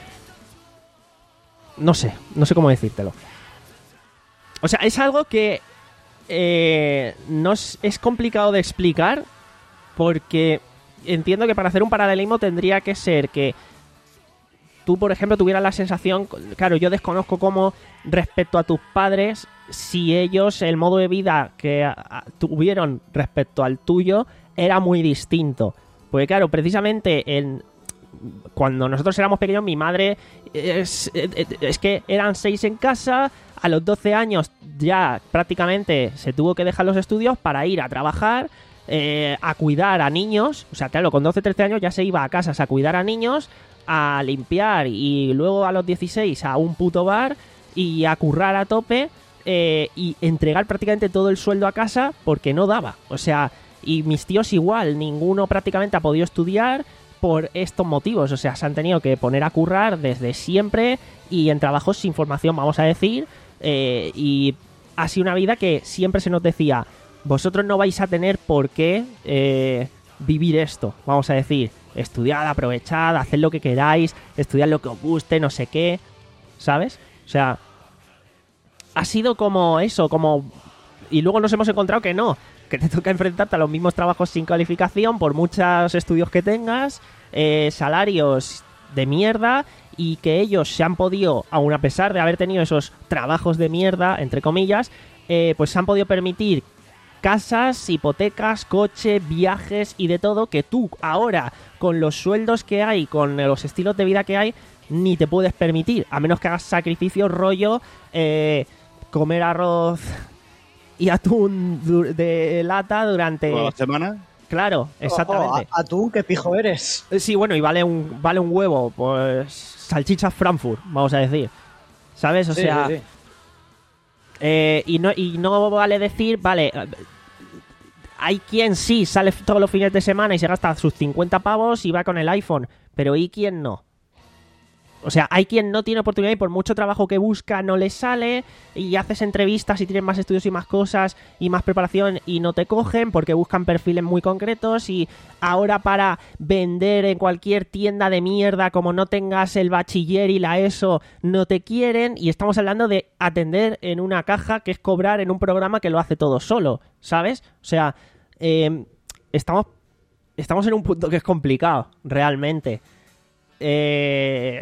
no sé, no sé cómo decírtelo. O sea, es algo que eh, no es, es complicado de explicar, porque entiendo que para hacer un paralelismo tendría que ser que tú, por ejemplo, tuvieras la sensación, claro, yo desconozco cómo respecto a tus padres, si ellos, el modo de vida que a, a, tuvieron respecto al tuyo era muy distinto. Porque claro, precisamente en, cuando nosotros éramos pequeños, mi madre es, es que eran seis en casa, a los doce años ya prácticamente se tuvo que dejar los estudios para ir a trabajar, eh, a cuidar a niños. O sea, claro, con doce, trece años ya se iba a casas a cuidar a niños, a limpiar, y luego a los dieciséis a un puto bar y a currar a tope, eh, y entregar prácticamente todo el sueldo a casa porque no daba. O sea, y mis tíos igual, ninguno prácticamente ha podido estudiar por estos motivos. O sea, se han tenido que poner a currar desde siempre y en trabajos sin formación, vamos a decir, eh, y ha sido una vida que siempre se nos decía, vosotros no vais a tener por qué eh, vivir esto, vamos a decir. Estudiad, aprovechad, haced lo que queráis, estudiad lo que os guste, no sé qué, ¿sabes? O sea, ha sido como eso, como... Y luego nos hemos encontrado que no, que te toca enfrentarte a los mismos trabajos sin calificación por muchos estudios que tengas, eh, salarios de mierda y que ellos se han podido, aun a pesar de haber tenido esos trabajos de mierda, entre comillas, eh, pues se han podido permitir casas, hipotecas, coche, viajes y de todo que tú ahora, con los sueldos que hay, con los estilos de vida que hay, ni te puedes permitir, a menos que hagas sacrificios rollo eh, comer arroz y atún du- de lata durante... ¿Toda la semana? Claro, exactamente. Oh, oh, atún, qué pijo eres. Sí, bueno, y vale un, vale un huevo, pues salchichas Frankfurt, vamos a decir. ¿Sabes? O Sí, sea... sí, sí. Eh, y, no, y no vale decir, vale, eh, hay quien sí sale todos los fines de semana y se gasta sus cincuenta pavos y va con el iPhone, pero ¿y quién no? O sea, hay quien no tiene oportunidad y por mucho trabajo que busca no le sale y haces entrevistas y tienes más estudios y más cosas y más preparación y no te cogen porque buscan perfiles muy concretos y ahora para vender en cualquier tienda de mierda como no tengas el bachiller y la ESO no te quieren y estamos hablando de atender en una caja que es cobrar en un programa que lo hace todo solo, ¿sabes? O sea, eh, estamos, estamos en un punto que es complicado, realmente. Eh...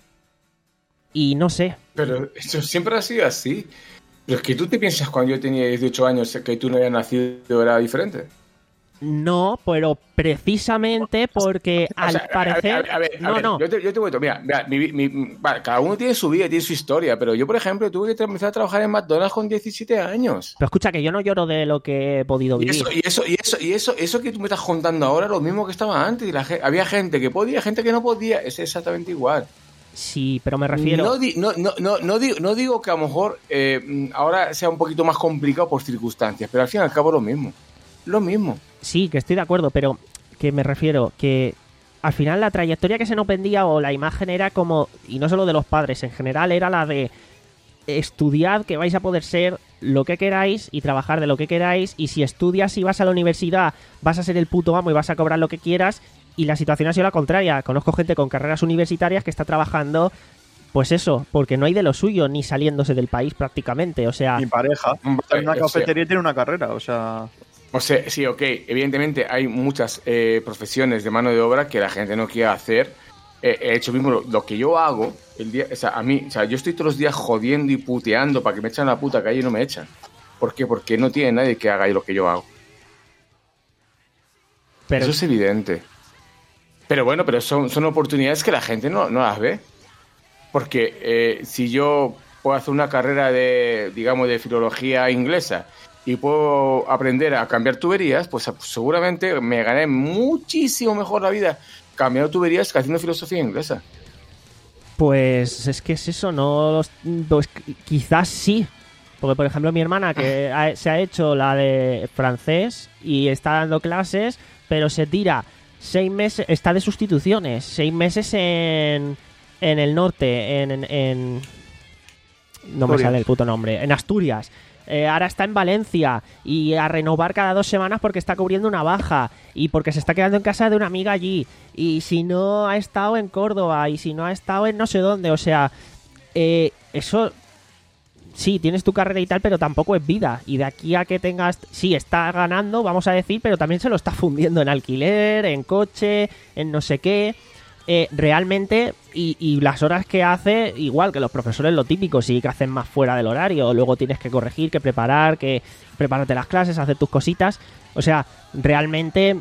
Y no sé. Pero eso siempre ha sido así. Pero es que tú te piensas cuando yo tenía dieciocho años que tú no habías nacido era diferente. No, pero precisamente porque O al sea, parecer... A ver, a ver, a no, ver, no. Yo te, yo te cuento, mira, mira mi- mi- mi- vale, cada uno tiene su vida, tiene su historia, pero yo, por ejemplo, tuve que empezar a trabajar en McDonald's con diecisiete años. Pero escucha, que yo no lloro de lo que he podido Y vivir. eso, y eso, y eso, y eso, eso que tú me estás contando ahora, lo mismo que estaba antes. Y la, ge- había gente que podía, gente que no podía, es exactamente igual. Sí, pero me refiero... No, di- no, no, no, no, digo, no digo que a lo mejor eh, ahora sea un poquito más complicado por circunstancias, pero al fin y al cabo lo mismo. Lo mismo. Sí, que estoy de acuerdo, pero que me refiero que al final la trayectoria que se nos vendía o la imagen era como, y no solo de los padres, en general era la de estudiad que vais a poder ser lo que queráis y trabajar de lo que queráis, y si estudias y vas a la universidad vas a ser el puto amo y vas a cobrar lo que quieras, y la situación ha sido la contraria. Conozco gente con carreras universitarias que está trabajando, pues eso, porque no hay de lo suyo ni saliéndose del país prácticamente, o sea... Mi pareja está en una Eh, o cafetería sea- y tiene una carrera, o sea... O sea, sí, ok, evidentemente hay muchas eh, profesiones de mano de obra que la gente no quiere hacer. Eh, he hecho mismo lo, lo que yo hago, el día, o sea, a mí, o sea, yo estoy todos los días jodiendo y puteando para que me echen a la puta calle y no me echan. ¿Por qué? Porque no tiene nadie que haga lo que yo hago. Pero... Eso es evidente. Pero bueno, pero son, son oportunidades que la gente no, no las ve. Porque eh, si yo puedo hacer una carrera de, digamos, de filología inglesa y puedo aprender a cambiar tuberías, pues seguramente me gané muchísimo mejor la vida cambiando tuberías que haciendo filosofía inglesa. Pues es que es eso, no... Pues quizás sí. Porque, por ejemplo, mi hermana, que ha- se ha hecho la de francés y está dando clases, pero se tira seis meses... Está de sustituciones. Seis meses en, en el norte, en... en, en- no me Asturias. sale el puto nombre. En Asturias. Eh, ahora está en Valencia y a renovar cada dos semanas porque está cubriendo una baja y porque se está quedando en casa de una amiga allí, y si no ha estado en Córdoba y si no ha estado en no sé dónde, o sea, eh, eso sí, tienes tu carrera y tal, pero tampoco es vida, y de aquí a que tengas, sí, está ganando, vamos a decir, pero también se lo está fundiendo en alquiler, en coche, en no sé qué. Eh, realmente, y, y las horas que hace, igual que los profesores, lo típico, sí que hacen más fuera del horario, luego tienes que corregir, que preparar, que prepararte las clases, hacer tus cositas, o sea, realmente,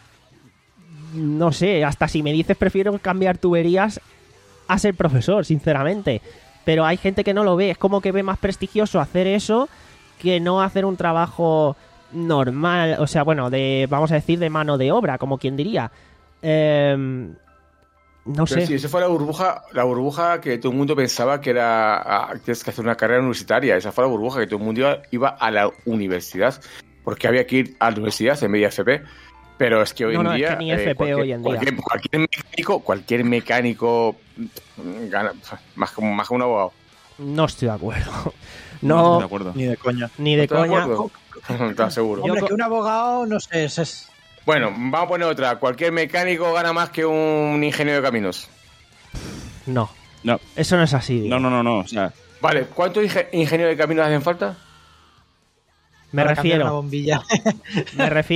no sé, hasta si me dices prefiero cambiar tuberías a ser profesor, sinceramente, pero hay gente que no lo ve, es como que ve más prestigioso hacer eso que no hacer un trabajo normal, o sea, bueno, de, vamos a decir, de mano de obra, como quien diría. Eh... No Pero sé. sí, esa fue la burbuja, la burbuja que todo el mundo pensaba que era ah, tienes que hacer una carrera universitaria. Esa fue la burbuja que todo el mundo iba, iba a la universidad, porque había que ir a la universidad en vez de F P. Pero es que hoy no, en no, día es que ni eh, F P cualquier, hoy en día. Cualquier, cualquier mecánico, cualquier mecánico mm, gana más que, más que un abogado. No estoy de acuerdo. No No, estoy de acuerdo. Ni de coña. ni de ¿Estás de coña. acuerdo? ¿Estás seguro? Hombre, Yo- que un abogado, no sé, es... es- Bueno, vamos a poner otra. Cualquier mecánico gana más que un ingeniero de caminos. No, No, eso no es así. digo. no, no, no, no. O sea, Vale, ¿cuántos inge- ingenieros de caminos hacen falta? Me para cambiar refiero, una bombilla. me refiero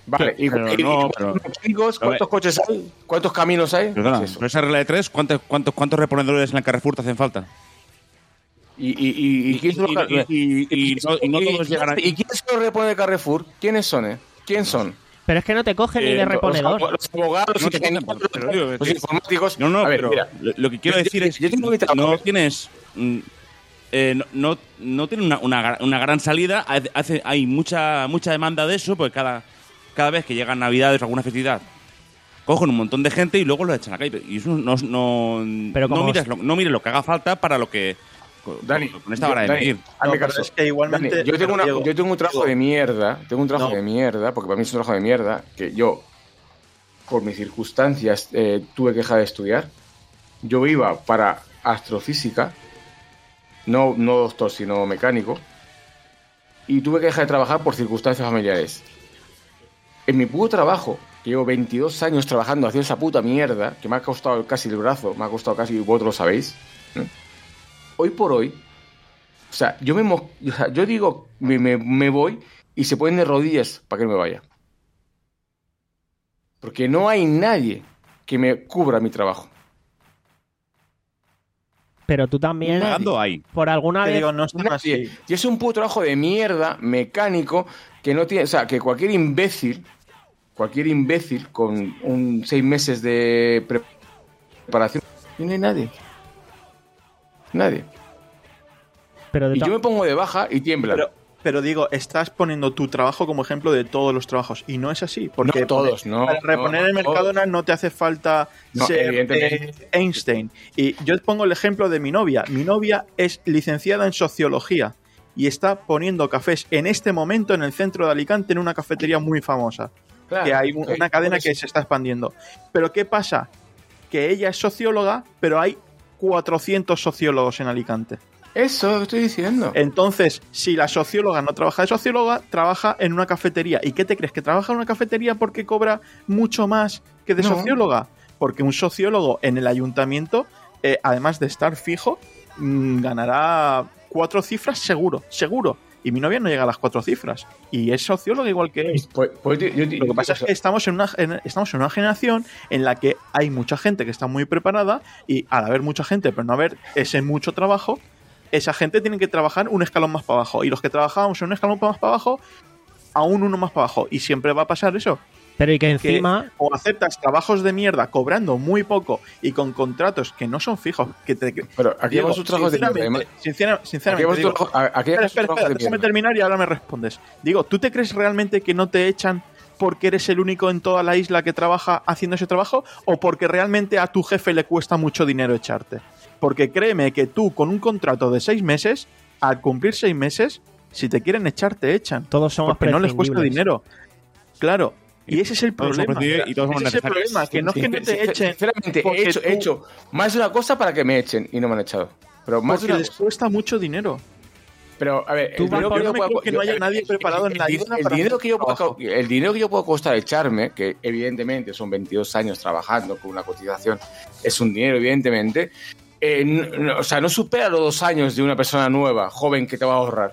Vale, y, Pero y- no, y- pero- chicos, ¿cuántos coches hay? ¿Cuántos caminos hay? Perdona, ¿Qué es eso? por esa regla de tres, ¿cuántos, cuántos, cuántos reponedores en el Carrefour te hacen falta? Y, y, y, y, ¿quién se los- y- y- y- y no- y no todos llegan aquí. ¿Y quién se los repone de Carrefour? ¿Quiénes son? Eh? ¿Quién son? Pero es que no te cogen ni Eh, de los- reponedor. Los, los abogados, No los te cogen, ingenieros, pero digo, los sí. informáticos. No, no, A ver, pero mira, lo, lo que quiero yo- decir yo- es yo tengo mi que trabajo. no tienes... mm, eh, no, no, no tiene una, una, gra- una gran salida. Hace- hace- hay mucha mucha demanda de eso, porque cada, cada vez que llegan Navidades o alguna festividad, cogen un montón de gente y luego lo echan a la calle. Y eso no, no, Pero no, como mires os- lo, no mires lo que haga falta para lo que... con- Dani, con esta vara de Dani, medir. hazme No, pero caso. es que igualmente- Dani, yo, tengo una- Diego, yo tengo un trabajo Diego. de mierda, tengo un trabajo No. de mierda, porque para mí es un trabajo de mierda, que yo, por mis circunstancias, eh, tuve que dejar de estudiar. Yo iba para astrofísica, no, no doctor, sino mecánico, y tuve que dejar de trabajar por circunstancias familiares. En mi puto trabajo, que llevo veintidós años trabajando haciendo esa puta mierda, que me ha costado casi el brazo, me ha costado casi, vosotros lo sabéis, ¿eh? Hoy por hoy, o sea, yo me mo- o sea, yo digo, me, me- me voy y se ponen de rodillas para que no me vaya. Porque no hay nadie que me cubra mi trabajo. Pero tú también, Pagando hay. por alguna Te vez... digo, no están Nadie. así. Y es un puto trabajo de mierda, mecánico, que no tiene, o sea, que cualquier imbécil, cualquier imbécil con un seis meses de pre- preparación, y no hay nadie. Nadie. Pero de Y to- yo me pongo de baja y tiembla. Pero, pero digo, estás poniendo tu trabajo como ejemplo de todos los trabajos. Y no es así. Porque No todos, no, Para reponer no, el Mercadona no te hace falta No, ser evidentemente. eh, Einstein. Y yo te pongo el ejemplo de mi novia. Mi novia es licenciada en sociología y está poniendo cafés en este momento en el centro de Alicante en una cafetería muy famosa. Claro, que hay un- sí, una cadena por que eso. se está expandiendo. Pero ¿qué pasa? Que ella es socióloga, pero hay cuatrocientos sociólogos en Alicante. Eso es lo que estoy diciendo. Entonces, si la socióloga no trabaja de socióloga, trabaja en una cafetería. ¿Y qué te crees? ¿Que trabaja en una cafetería porque cobra mucho más que de No. socióloga? Porque un sociólogo en el ayuntamiento, eh, además de estar fijo, mm, ganará cuatro cifras seguro, seguro. Y mi novia no llega a las cuatro cifras. Y es socióloga igual que él. Pues- pues yo- yo- Lo que pasa es que estamos en, una, en- estamos en una generación en la que hay mucha gente que está muy preparada y al haber mucha gente, pero no haber ese mucho trabajo, esa gente tiene que trabajar un escalón más para abajo. Y los que trabajábamos en un escalón más para abajo, aún uno más para abajo. Y siempre va a pasar eso. Pero y que Que encima... o aceptas trabajos de mierda cobrando muy poco y con contratos que no son fijos. Que te, Pero aquí Diego, vamos sus trabajos de sinceramente, mierda. sincera- Aquí sinceramente, vamos digo, sus trabajos- aquí espera, vamos sus espera, trabajos espera, de déjame mierda. terminar y ahora me respondes. Digo, ¿tú te crees realmente que no te echan porque eres el único en toda la isla que trabaja haciendo ese trabajo o porque realmente a tu jefe le cuesta mucho dinero echarte? Porque créeme que tú con un contrato de seis meses, al cumplir seis meses, si te quieren echar, te echan. Todos somos Porque no les cuesta prescindibles. dinero. Claro. Y ese es el Todos somos problema. prescindibles y todos somos Ese es el necesarios. problema, que no es que no te echen. Sinceramente, porque he hecho, he tú- hecho más de una cosa para que me echen y no me han echado. Pero más de Porque una les cosa. cuesta mucho dinero. Pero, a ver, Tú el vas dinero por- que yo yo no me puedo- creo que no haya yo- nadie el- preparado en la el- isla el para dinero hacer que yo puedo trabajo. El dinero que yo puedo costar echarme, que evidentemente son veintidós años trabajando con una cotización, es un dinero, evidentemente. eh, no- no- o sea, no supera los dos años de una persona nueva, joven, que te va a ahorrar.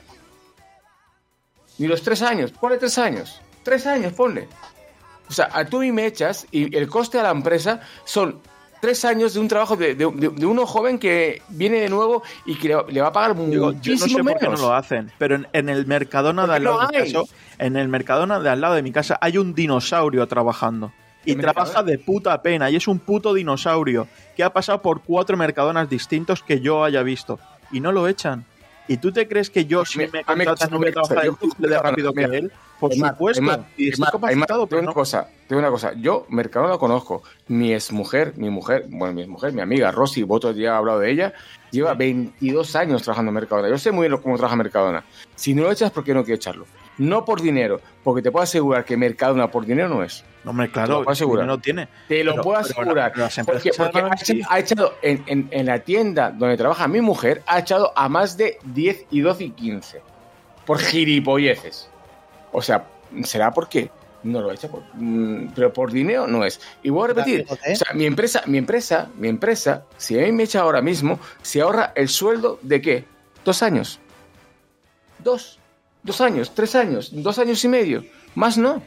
Ni los tres años. Ponle tres años. Tres años, ponle. O sea, a tú y me echas y el coste a la empresa son tres años de un trabajo de, de- de- de uno joven que viene de nuevo y que le, le va a pagar Digo, yo no muchísimo sé por qué no menos. lo hacen, pero en, en el Mercadona de Porque al lado no de mi hay. casa, en el Mercadona de al lado de mi casa hay un dinosaurio trabajando. Y ¿El trabaja Mercadona? de puta pena. Y es un puto dinosaurio que ha pasado por cuatro Mercadonas distintos que yo haya visto. Y no lo echan. ¿Y tú te crees que yo, si Me- me a mí- contratan, no voy a trabajar yo- el triple de rápido que mira, él? Por Aymar, supuesto. Aymar, y estoy Aymar, capacitado, Aymar, pero tengo no. una cosa, tengo una cosa. Yo, Mercadona lo conozco. Mi exmujer, mi mujer, bueno, mi exmujer, mi amiga Rosy, vosotros ya he hablado de ella, lleva veintidós años trabajando en Mercadona. Yo sé muy bien cómo trabaja Mercadona. Si no lo echas, ¿por qué no quiero echarlo? No por dinero, porque te puedo asegurar que Mercadona por dinero no es. No, hombre, Te claro, lo puedo asegurar. no tiene. Te lo Pero- puedo pero asegurar. la- las porque empresas porque hagan ha, así. echado, ha echado en, en- en la tienda donde trabaja mi mujer, ha echado a más de diez y doce y quince. Por gilipolleces. O sea, ¿será por qué? No lo echa por... mm, pero por dinero no es. Y voy a repetir. Fíjate. O sea, mi empresa, mi empresa, mi empresa, si a mí me echa ahora mismo, se ahorra el sueldo de ¿qué? Dos años. Dos. Dos años, tres años, dos años y medio. Más no.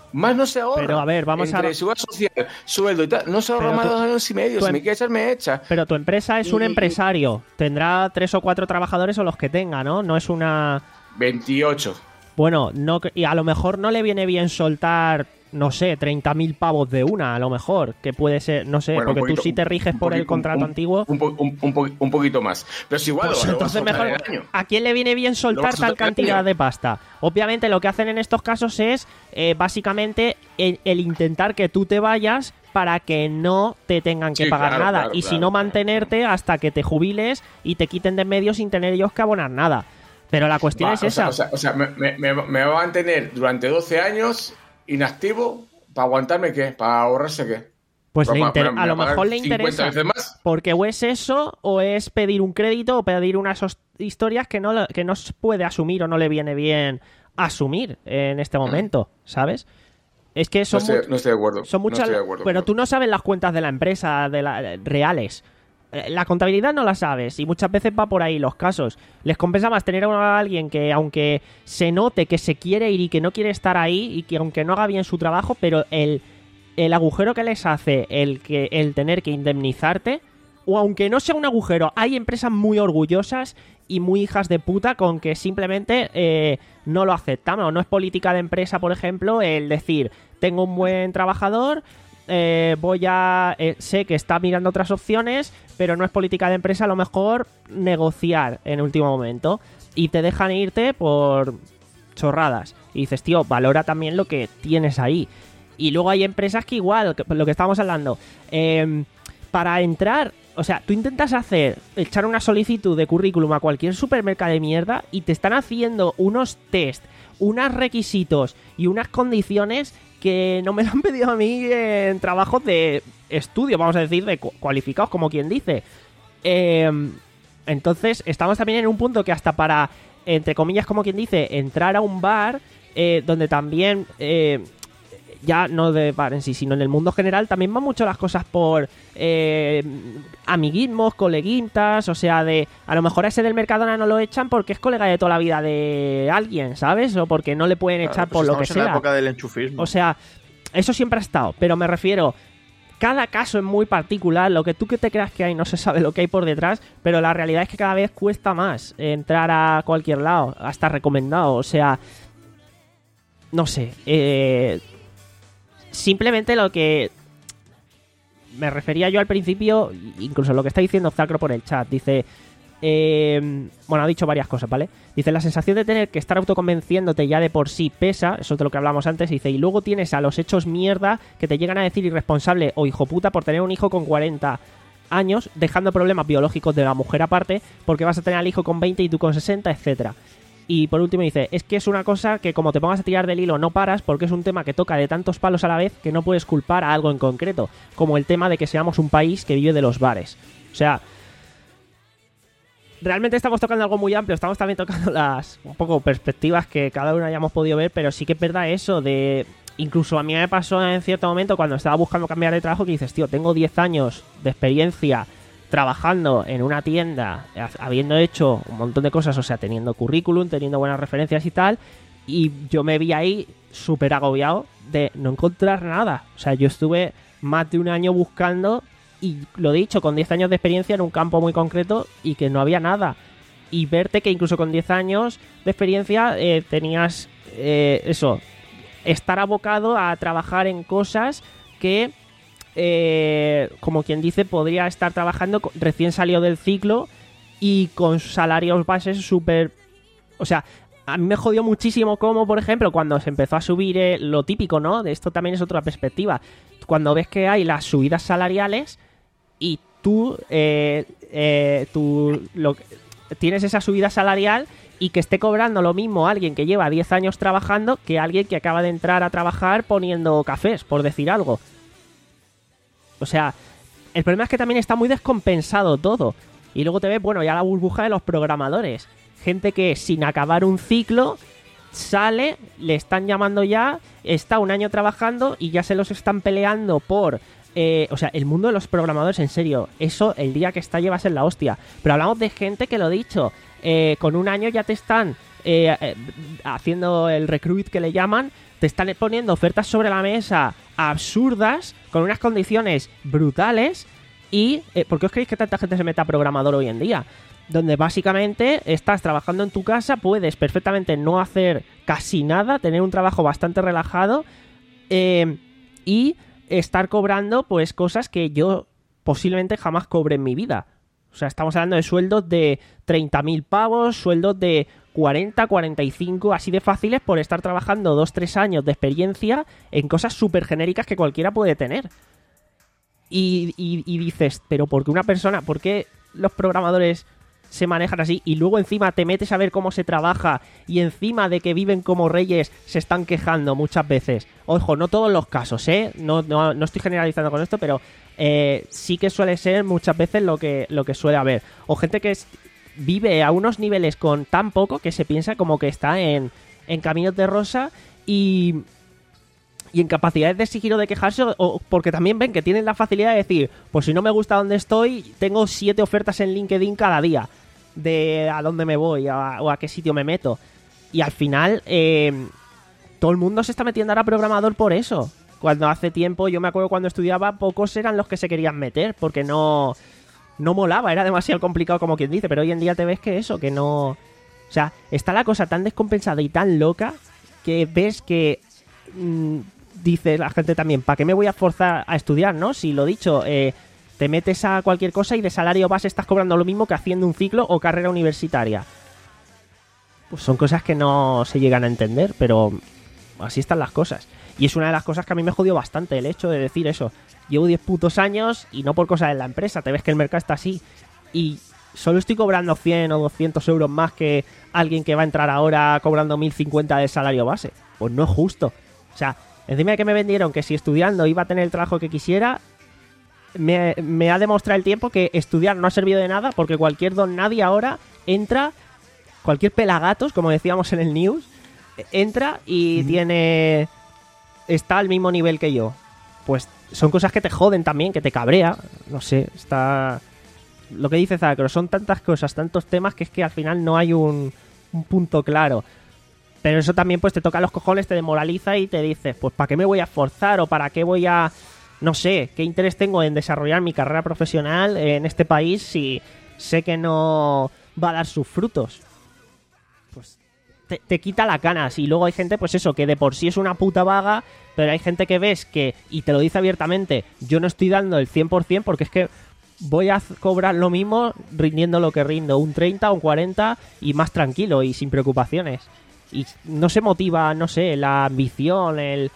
Más no se ahorra. Pero a ver, vamos Entre a... seguridad social, sueldo y tal, no se ahorra Pero más de tú- dos años y medio. tú Si em- me quieres echar, me echa. Pero tu empresa es un Y- empresario. Tendrá tres o cuatro trabajadores o los que tenga, ¿no? No es una... veintiocho. Bueno, no, y a lo mejor no le viene bien soltar, no sé, treinta mil pavos de una, a lo mejor, que puede ser, no sé, Bueno, un porque poquito, tú sí te riges un por el poquito, contrato un- antiguo. Un, po- un, un, po- un poquito más. Pero si igual Pues lo- lo entonces vas a soltar mejor, en el año. ¿a quién le viene bien Lo soltar vas a tal soltar en el cantidad año. de pasta? Obviamente lo que hacen en estos casos es eh, básicamente el, el intentar que tú te vayas para que no te tengan que Sí, pagar claro, nada claro, y si claro, no claro. mantenerte hasta que te jubiles y te quiten de en medio sin tener ellos que abonar nada. Pero la cuestión Va, es o esa. sea, o sea, o sea, me, me- me- me va a mantener durante doce años inactivo para aguantarme qué, para ahorrarse qué. Pues Pero le pa- inter- me- me a lo va pagar mejor le cincuenta interesa. veces más. Porque o es eso, o es pedir un crédito, o pedir unas hos- historias que no, lo- que no se puede asumir o no le viene bien asumir en este momento, ¿sabes? Es que No son, estoy, mu- no estoy de acuerdo. son no muchas... estoy de acuerdo pero con- tú no sabes las cuentas de la empresa de la, reales. Eh, La contabilidad no la sabes y muchas veces va por ahí los casos. Les compensa más tener a alguien que, aunque se note que se quiere ir y que no quiere estar ahí y que aunque no haga bien su trabajo, pero el, el agujero que les hace el, que, el tener que indemnizarte, o aunque no sea un agujero, hay empresas muy orgullosas y muy hijas de puta con que simplemente eh, no lo aceptan. O no es política de empresa, por ejemplo, el decir, tengo un buen trabajador, eh, voy a... eh, sé que está mirando otras opciones, pero no es política de empresa a lo mejor negociar en último momento. Y te dejan irte por chorradas. Y dices, tío, valora también lo que tienes ahí. Y luego hay empresas que igual, que- lo que estábamos hablando, eh, para entrar, o sea, tú intentas hacer, echar una solicitud de currículum a cualquier supermercado de mierda y te están haciendo unos test, unos requisitos y unas condiciones que no me lo han pedido a mí en trabajos de estudio, vamos a decir, de cu- cualificados, como quien dice. Eh, entonces, estamos también en un punto que hasta para, entre comillas, como quien dice, entrar a un bar, eh, donde también... Eh, ya no de bar en sí, sino en el mundo general, también van mucho las cosas por eh, amiguismos, coleguintas, o sea, de a lo mejor a ese del Mercadona no lo echan porque es colega de toda la vida de alguien, ¿sabes? O porque no le pueden Claro, echar pues por lo que estamos en la sea. época del enchufismo. O sea, eso siempre ha estado, pero me refiero, cada caso es muy particular, lo que tú que te creas que hay no se sabe lo que hay por detrás, pero la realidad es que cada vez cuesta más entrar a cualquier lado, hasta recomendado, o sea, no sé, eh... simplemente lo que me refería yo al principio, incluso lo que está diciendo Zacro por el chat, dice, eh, bueno, ha dicho varias cosas, ¿vale? Dice, la sensación de tener que estar autoconvenciéndote ya de por sí pesa, eso es de lo que hablamos antes, dice, y luego tienes a los hechos mierda que te llegan a decir irresponsable o hijo puta por tener un hijo con cuarenta años, dejando problemas biológicos de la mujer aparte, porque vas a tener al hijo con veinte y tú con sesenta, etcétera. Y por último dice, es que es una cosa que como te pongas a tirar del hilo no paras porque es un tema que toca de tantos palos a la vez que no puedes culpar a algo en concreto, como el tema de que seamos un país que vive de los bares. O sea, realmente estamos tocando algo muy amplio, estamos también tocando las un poco perspectivas que cada uno hayamos podido ver, pero sí que es verdad eso de... Incluso a mí me pasó en cierto momento cuando estaba buscando cambiar de trabajo que dices, tío, tengo diez años de experiencia trabajando en una tienda, habiendo hecho un montón de cosas, o sea, teniendo currículum, teniendo buenas referencias y tal, y yo me vi ahí súper agobiado de no encontrar nada. O sea, yo estuve más de un año buscando y, lo dicho, con diez años de experiencia en un campo muy concreto y que no había nada. Y verte que incluso con diez años de experiencia eh, tenías eh, eso, estar abocado a trabajar en cosas que... Eh, como quien dice, podría estar trabajando con, recién salió del ciclo y con salarios bases súper... O sea, a mí me jodió muchísimo como, por ejemplo, cuando se empezó a subir eh, lo típico, ¿no? De esto también es otra perspectiva. Cuando ves que hay las subidas salariales y tú, eh, eh, tú lo, tienes esa subida salarial y que esté cobrando lo mismo alguien que lleva diez años trabajando que alguien que acaba de entrar a trabajar poniendo cafés, por decir algo. O sea, el problema es que también está muy descompensado todo. Y luego te ves, bueno, ya la burbuja de los programadores. Gente que sin acabar un ciclo sale, le están llamando ya, está un año trabajando y ya se los están peleando por... Eh, o sea, el mundo de los programadores, en serio, eso el día que está llevas en la hostia. Pero hablamos de gente que, lo dicho, eh, con un año ya te están eh, eh, haciendo el recruit que le llaman te están poniendo ofertas sobre la mesa absurdas, con unas condiciones brutales. Y, eh, ¿por qué os creéis que tanta gente se mete a programador hoy en día? Donde básicamente estás trabajando en tu casa, puedes perfectamente no hacer casi nada, tener un trabajo bastante relajado eh, y estar cobrando pues cosas que yo posiblemente jamás cobre en mi vida. O sea, estamos hablando de sueldos de treinta mil pavos, sueldos de cuarenta, cuarenta y cinco, así de fáciles por estar trabajando dos tres años de experiencia en cosas súper genéricas que cualquiera puede tener. Y, y, y dices, pero ¿por qué una persona, por qué los programadores se manejan así? Y luego encima te metes a ver cómo se trabaja y encima de que viven como reyes se están quejando muchas veces. Ojo, no todos los casos, ¿eh? No, no, no estoy generalizando con esto, pero eh, sí que suele ser muchas veces lo que, lo que suele haber. O gente que es, vive a unos niveles con tan poco que se piensa como que está en, en caminos de rosa y... y en capacidades de exigir o de quejarse, o porque también ven que tienen la facilidad de decir, pues si no me gusta donde estoy, tengo siete ofertas en LinkedIn cada día de a dónde me voy a, o a qué sitio me meto. Y al final eh, todo el mundo se está metiendo ahora a programador por eso. Cuando hace tiempo, yo me acuerdo cuando estudiaba, pocos eran los que se querían meter porque no, no molaba, era demasiado complicado como quien dice, pero hoy en día te ves que eso, que no... O sea, está la cosa tan descompensada y tan loca que ves que... Mmm, dice la gente también, ¿para qué me voy a forzar a estudiar, no? Si lo dicho, eh, te metes a cualquier cosa y de salario base estás cobrando lo mismo que haciendo un ciclo o carrera universitaria. Pues son cosas que no se llegan a entender, pero así están las cosas. Y es una de las cosas que a mí me jodió bastante el hecho de decir eso. Llevo diez putos años y no por cosas de la empresa, te ves que el mercado está así. Y solo estoy cobrando cien o doscientos euros más que alguien que va a entrar ahora cobrando mil cincuenta de salario base. Pues no es justo. O sea... Encima de que me vendieron que si estudiando iba a tener el trabajo que quisiera, me, me ha demostrado el tiempo que estudiar no ha servido de nada porque cualquier don nadie ahora entra, cualquier pelagatos, como decíamos en el news, entra y mm. tiene... está al mismo nivel que yo. Pues son cosas que te joden también, que te cabrea, no sé, está... Lo que dice Zacro, son tantas cosas, tantos temas que es que al final no hay un, un punto claro. Pero eso también pues te toca los cojones, te demoraliza y te dices, pues ¿para qué me voy a esforzar? O ¿para qué voy a... no sé, qué interés tengo en desarrollar mi carrera profesional en este país si sé que no va a dar sus frutos? Pues te, te quita las ganas. Y luego hay gente, pues eso, que de por sí es una puta vaga, pero hay gente que ves que, y te lo dice abiertamente, yo no estoy dando el cien por ciento porque es que voy a cobrar lo mismo rindiendo lo que rindo, un treinta, un cuarenta y más tranquilo y sin preocupaciones. Y no se motiva, no sé, la ambición, el,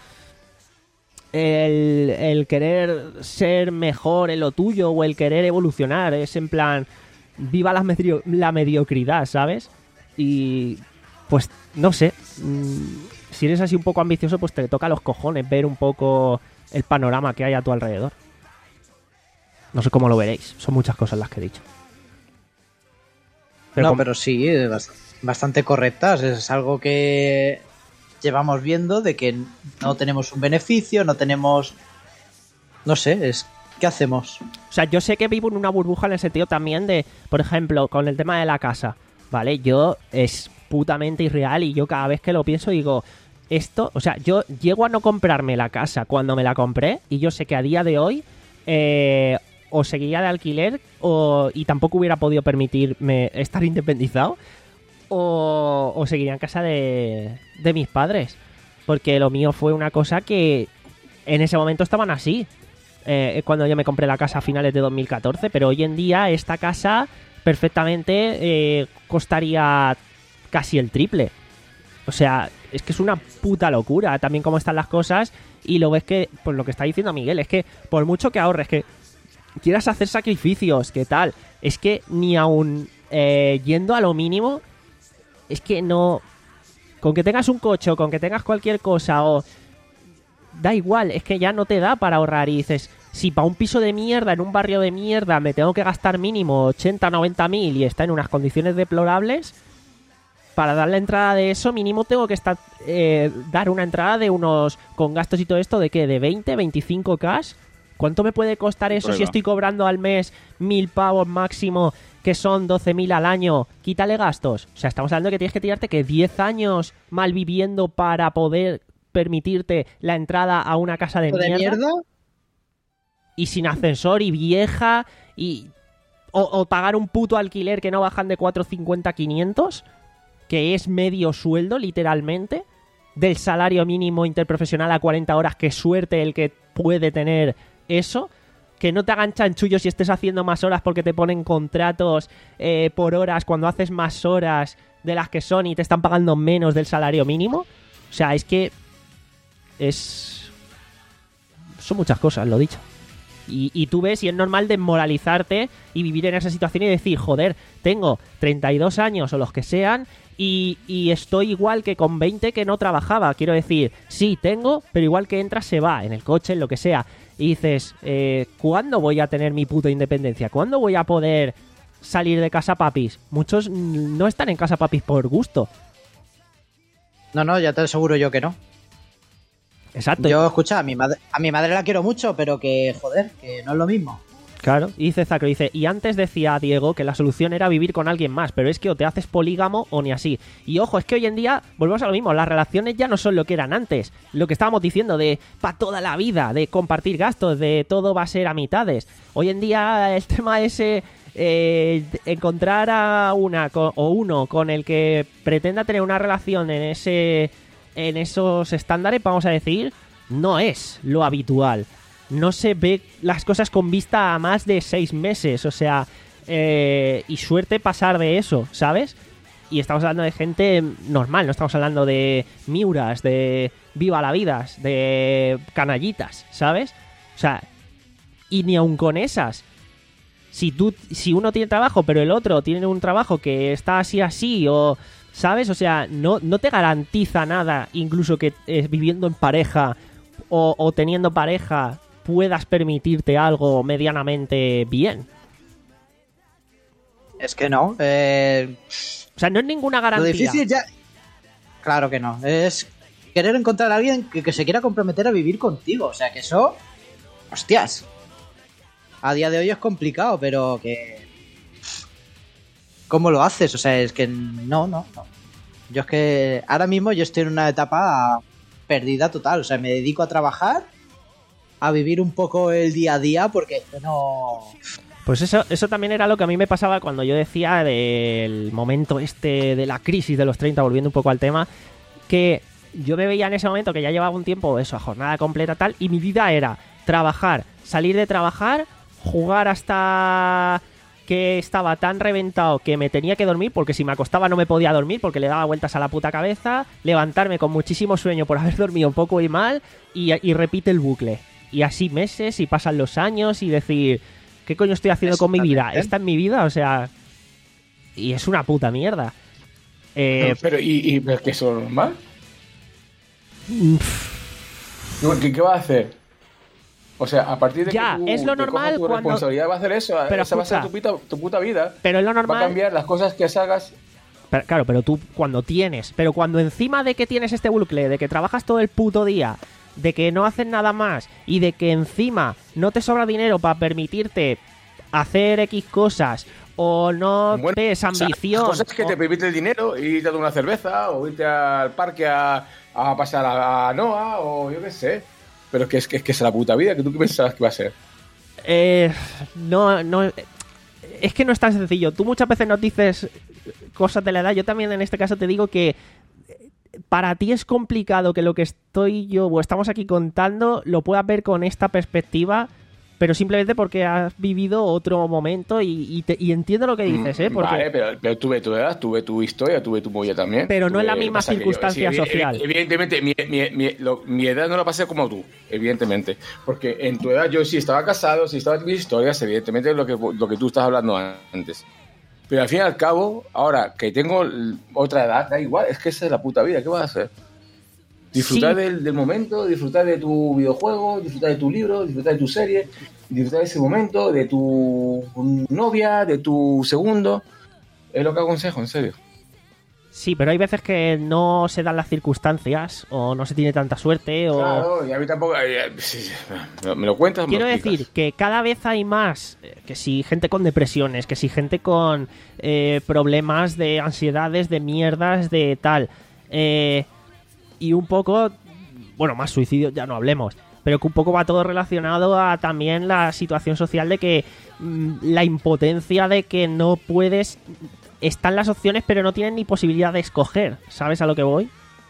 el, el querer ser mejor en lo tuyo o el querer evolucionar. Es en plan, viva la, medio, la mediocridad, ¿sabes? Y pues no sé, si eres así un poco ambicioso, pues te toca los cojones ver un poco el panorama que hay a tu alrededor. No sé cómo lo veréis, son muchas cosas las que he dicho. Pero no, como... pero sí, bastante correctas. Es algo que llevamos viendo de que no tenemos un beneficio, no tenemos... No sé, es... ¿qué hacemos? O sea, yo sé que vivo en una burbuja en el sentido también de, por ejemplo, con el tema de la casa, ¿vale? Yo es putamente irreal y yo cada vez que lo pienso digo, esto... O sea, yo llego a no comprarme la casa cuando me la compré y yo sé que a día de hoy... Eh, o seguiría de alquiler o, y tampoco hubiera podido permitirme estar independizado o, o seguiría en casa de, de mis padres, porque lo mío fue una cosa que en ese momento estaban así eh, cuando yo me compré la casa a finales de dos mil catorce, pero hoy en día esta casa perfectamente eh, costaría casi el triple. O sea, es que es una puta locura también cómo están las cosas y lo ves que, pues lo que está diciendo Miguel, es que por mucho que ahorres, que quieras hacer sacrificios, ¿qué tal? Es que ni aun eh, yendo a lo mínimo, es que no... Con que tengas un coche o con que tengas cualquier cosa o... Da igual, es que ya no te da para ahorrar y dices, si para un piso de mierda, en un barrio de mierda, me tengo que gastar mínimo ochenta, noventa mil y está en unas condiciones deplorables, para dar la entrada de eso, mínimo tengo que estar eh, dar una entrada de unos... Con gastos y todo esto, ¿de qué? ¿De veinte, veinticinco cash? ¿Cuánto me puede costar eso si estoy cobrando al mes mil pavos máximo, que son doce mil al año? Quítale gastos. O sea, estamos hablando de que tienes que tirarte que diez años mal viviendo para poder permitirte la entrada a una casa de, ¿De mierda, mierda? y sin ascensor y vieja y o, o pagar un puto alquiler que no bajan de cuatrocientos cincuenta a quinientos, que es medio sueldo literalmente del salario mínimo interprofesional a cuarenta horas, que suerte el que puede tener eso. Que no te hagan chanchullos si estés haciendo más horas porque te ponen contratos eh, por horas cuando haces más horas de las que son y te están pagando menos del salario mínimo. O sea, es que es... son muchas cosas, lo dicho. Y, y tú ves y es normal desmoralizarte y vivir en esa situación y decir, joder, tengo treinta y dos años o los que sean y, y estoy igual que con veinte que no trabajaba. Quiero decir, sí, tengo, pero igual que entra se va, en el coche, en lo que sea. Y dices, eh, ¿cuándo voy a tener mi puta independencia? ¿Cuándo voy a poder salir de casa papis? Muchos no están en casa papis por gusto. No, no, ya te aseguro yo que no. Exacto. Yo, escucha, a mi madre, a mi madre la quiero mucho, pero que, joder, que no es lo mismo. Claro, y dice Zacro, dice, y antes decía Diego que la solución era vivir con alguien más, pero es que o te haces polígamo o ni así. Y ojo, es que hoy en día, volvemos a lo mismo, las relaciones ya no son lo que eran antes, lo que estábamos diciendo de para toda la vida, de compartir gastos, de todo va a ser a mitades. Hoy en día el tema es eh, eh, encontrar a una con, o uno con el que pretenda tener una relación en ese en esos estándares, vamos a decir, no es lo habitual. No se ve las cosas con vista a más de seis meses, o sea, eh, y suerte pasar de eso, ¿sabes? Y estamos hablando de gente normal, no estamos hablando de miuras, de viva la vidas, de canallitas, ¿sabes? O sea, y ni aun con esas, si tú, si uno tiene trabajo pero el otro tiene un trabajo que está así así o... ¿sabes? O sea, no, no te garantiza nada, incluso que eh, viviendo en pareja o, o teniendo pareja puedas permitirte algo medianamente bien. Es que no. Eh... O sea, no es ninguna garantía. Lo difícil ya... Claro que no. Es querer encontrar a alguien que, que se quiera comprometer a vivir contigo. O sea, que eso... Hostias. A día de hoy es complicado, pero que... ¿Cómo lo haces? O sea, es que no, no, no. Yo es que ahora mismo yo estoy en una etapa perdida total. O sea, me dedico a trabajar, a vivir un poco el día a día, porque no... Pues eso, eso también era lo que a mí me pasaba cuando yo decía del momento este de la crisis de los treinta, volviendo un poco al tema, que yo me veía en ese momento que ya llevaba un tiempo, eso, a jornada completa tal, y mi vida era trabajar, salir de trabajar, jugar hasta... que estaba tan reventado que me tenía que dormir, porque si me acostaba no me podía dormir porque le daba vueltas a la puta cabeza, levantarme con muchísimo sueño por haber dormido poco y mal y, y repite el bucle. Y así meses y pasan los años y decir, ¿qué coño estoy haciendo con mi vida? ¿Esta es mi vida? O sea, y es una puta mierda. Eh, pero, ¿y, y es que eso es normal? ¿Qué, ¿Qué va a hacer? O sea, a partir de ya, que tú es lo te normal tu cuando... responsabilidad va a hacer eso, pero esa escucha, va a ser tu, pita, tu puta vida. Pero es lo normal... Va a cambiar las cosas que hagas. Pero, claro, pero tú cuando tienes... Pero cuando encima de que tienes este bucle, de que trabajas todo el puto día, de que no haces nada más y de que encima no te sobra dinero para permitirte hacer X cosas o no bueno, tienes ambición... O sea, cosas que o... te permite el dinero, irte a tomar una cerveza o irte al parque a, a pasar a, a Noa o yo qué sé. Pero es que es, que es que es la puta vida, que tú qué pensabas que iba a ser. Eh, no, no... Es que no es tan sencillo. Tú muchas veces nos dices cosas de la edad. Yo también en este caso te digo que para ti es complicado que lo que estoy yo o estamos aquí contando lo puedas ver con esta perspectiva, pero simplemente porque has vivido otro momento y, y, te, y entiendo lo que dices, ¿eh? Porque... Vale, pero, pero tuve tu edad, tuve tu historia, tuve tu movida también. Pero tuve, no en la misma circunstancia yo, sí, social. Evidentemente, mi, mi, mi, lo, mi edad no la pasé como tú, evidentemente. Porque en tu edad yo sí estaba casado, sí estaba en mis historias, evidentemente lo que, lo que tú estás hablando antes. Pero al fin y al cabo, ahora que tengo otra edad, da igual, es que esa es la puta vida, ¿qué vas a hacer? Disfrutar sí. del, del momento, disfrutar de tu videojuego, disfrutar de tu libro, disfrutar de tu serie, disfrutar de ese momento, de tu novia, de tu segundo. Es lo que aconsejo, en serio. Sí, pero hay veces que no se dan las circunstancias o no se tiene tanta suerte o... Claro, y a mí tampoco... ¿Me lo cuentas? Quiero me lo decir que cada vez hay más, que si gente con depresiones, que si gente con eh, problemas de ansiedades, de mierdas, de tal... Eh... Y un poco bueno, más suicidios ya no hablemos, pero que un poco va todo relacionado a también la situación social de que mmm, la impotencia de que no puedes, están las opciones pero no tienes ni posibilidad de escoger, ¿sabes a lo que voy?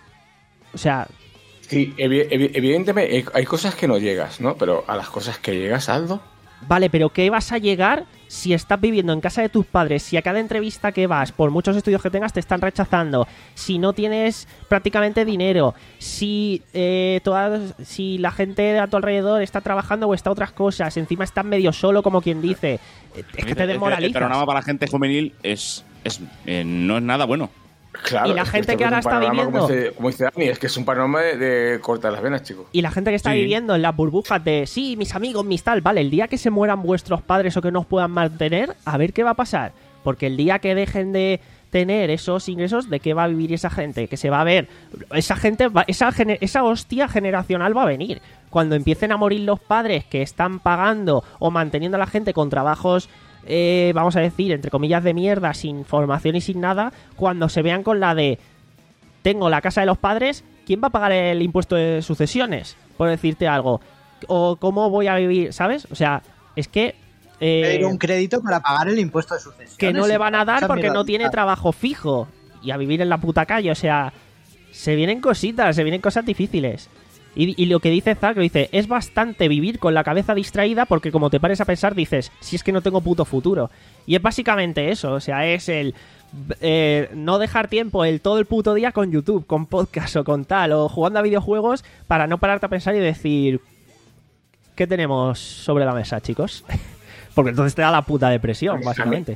O sea... Sí, evi- evi- evidentemente hay, hay cosas que no llegas, ¿no? Pero a las cosas que llegas, Aldo... Vale, pero ¿qué vas a llegar si estás viviendo en casa de tus padres? Si a cada entrevista que vas, por muchos estudios que tengas, te están rechazando. Si no tienes prácticamente dinero. Si eh, todas, si la gente a tu alrededor está trabajando o está a otras cosas. Encima estás medio solo, como quien dice. Es que te El desmoralizas. panorama para la gente juvenil es, es eh, no es nada bueno. Claro, Y la es gente esto que ahora es un está panorama, viviendo- Como dice, como dice Dani, es que es un panorama de, de cortar las venas, chicos. Y la gente que está Sí. viviendo en las burbujas de sí, mis amigos, mis tal, vale, el día que se mueran vuestros padres o que no os puedan mantener, a ver qué va a pasar. Porque el día que dejen de tener esos ingresos, ¿de qué va a vivir esa gente? Que se va a ver. Esa gente, va, esa, gener- esa hostia generacional va a venir. Cuando empiecen a morir los padres que están pagando o manteniendo a la gente con trabajos, eh, vamos a decir, entre comillas, de mierda, sin formación y sin nada, cuando se vean con la de tengo la casa de los padres, ¿quién va a pagar el impuesto de sucesiones? Por decirte algo. O cómo voy a vivir, ¿sabes? O sea, es que... eh, Pedir un crédito para pagar el impuesto de sucesiones. que no le van a dar Esa porque mierda. no tiene trabajo fijo. Y a vivir en la puta calle, o sea... Se vienen cositas, se vienen cosas difíciles. Y, y lo que dice Zack, lo dice, es bastante vivir con la cabeza distraída porque como te pares a pensar dices, si es que no tengo puto futuro. Y es básicamente eso, o sea, es el... Eh, no dejar tiempo el todo el puto día con YouTube, con podcast o con tal, o jugando a videojuegos para no pararte a pensar y decir ¿qué tenemos sobre la mesa, chicos? Porque entonces te da la puta depresión, A mí- básicamente.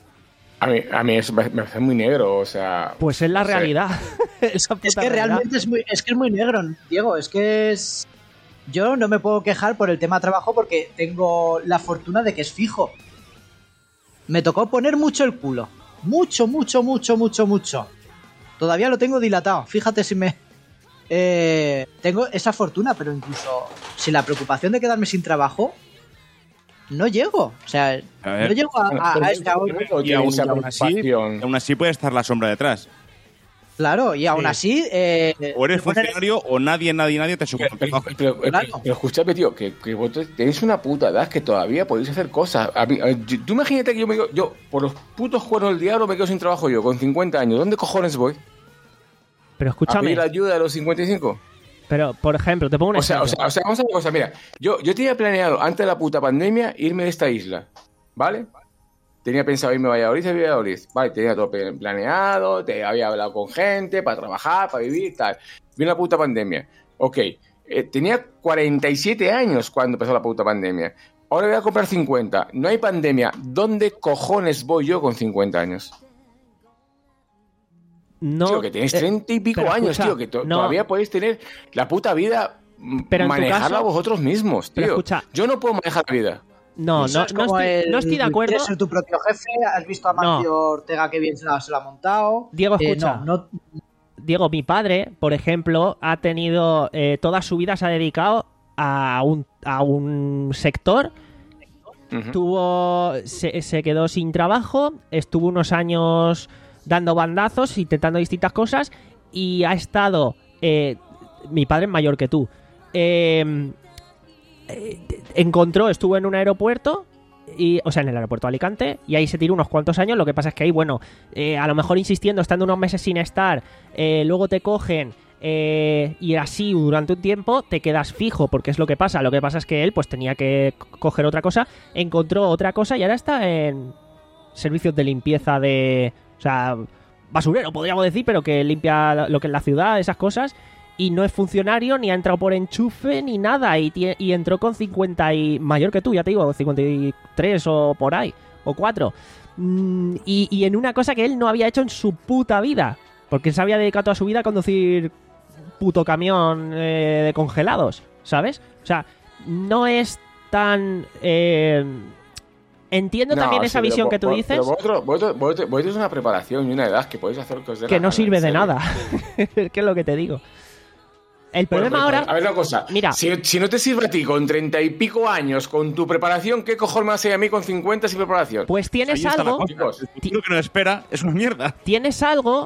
A mí, a mí eso me me parece muy negro, o sea... Pues es la no sé. realidad. Esa Es puta que realidad. realmente es muy, es que es muy negro, Diego. Es que es. Yo no me puedo quejar por el tema trabajo porque tengo la fortuna de que es fijo. Me tocó poner mucho el culo. Mucho, mucho, mucho, mucho, mucho. Todavía lo tengo dilatado. Fíjate si me. Eh, tengo esa fortuna, pero incluso sin la preocupación de quedarme sin trabajo, no llego. O sea, A ver. no llego a, a- a esta hora. O Y tiene aún, esa aún así, preocupación. aún así puede estar la sombra detrás. Claro, y aún Sí. así. Eh, O eres me ponen- funcionario o nadie, nadie, nadie te Pero, soporta. pero, pero, pero, Claro. pero escúchame, tío, que, que vosotros tenéis una puta edad que todavía podéis hacer cosas. A mí- a- yo- tú imagínate que yo me quedo- yo, por los putos cuernos del diablo, me quedo sin trabajo yo, con cincuenta años. ¿Dónde cojones voy? Pero ¿A escúchame, pedir ayuda a los cincuenta y cinco? pero por ejemplo, te pongo un O sea, o ejemplo. sea, o sea, vamos a ver una cosa, mira, yo, yo tenía planeado antes de la puta pandemia irme de esta isla, ¿vale? Tenía pensado irme a Valladolid, a Valladolid, ¿vale? Tenía todo planeado, te había hablado con gente para trabajar, para vivir, tal. Viene la puta pandemia. Ok, eh, tenía cuarenta y siete años cuando empezó la puta pandemia. Ahora voy a comprar cincuenta. No hay pandemia. ¿Dónde cojones voy yo con cincuenta años? No, Tío, que tenéis eh, treinta y pico pero años, escucha, tío, que to- no. todavía podéis tener la puta vida, mm, Pero en tu manejarla caso- vosotros mismos, pero tío. escucha- Yo no puedo manejar la vida. no, Eso no, es no como estoy, el- no estoy de acuerdo. Quieres ser tu propio jefe, has visto a Mancio Ortega que bien se la, se la ha montado. Diego, Eh, escucha. no, no- Diego, mi padre, por ejemplo, ha tenido eh, toda su vida se ha dedicado a un, a un sector. Ujú. Tuvo, se, se quedó sin trabajo, estuvo unos años dando bandazos, intentando distintas cosas y ha estado. Eh, mi padre es mayor que tú. Eh, eh, encontró, estuvo en un aeropuerto. Y, o sea, en el aeropuerto de Alicante, y ahí se tiró unos cuantos años. Lo que pasa es que ahí, bueno, eh, a lo mejor insistiendo, estando unos meses sin estar, eh, luego te cogen, eh, y así durante un tiempo te quedas fijo, porque es lo que pasa. Lo que pasa es que él, pues tenía que c- coger otra cosa, encontró otra cosa y ahora está en servicios de limpieza de. O sea, basurero, podríamos decir, pero que limpia lo que es la ciudad, esas cosas. Y no es funcionario, ni ha entrado por enchufe, ni nada. Y, tie- y entró con cincuenta y... Mayor que tú, ya te digo, cincuenta y tres o por ahí, o cuatro. Mm, y, y en una cosa que él no había hecho en su puta vida. Porque él se había dedicado toda su vida a conducir puto camión eh, de congelados, ¿sabes? O sea, no es tan... eh, Entiendo No, también sí, esa pero visión vo- que tú vo- dices, Pero vosotros, vosotros, vosotros, vosotros es una preparación y una edad que podéis hacer lo que os dé que la no gana, sirve en de serio. nada. Es que es lo que te digo. El Bueno, problema pero, ahora... A ver una cosa. Mira. Si, si no te sirve a ti con treinta y pico años, con tu preparación, ¿qué cojones me hace a mí con cincuenta sin preparación? Pues tienes Ahí está la algo... cosa. El futuro que nos espera es una mierda. Tienes algo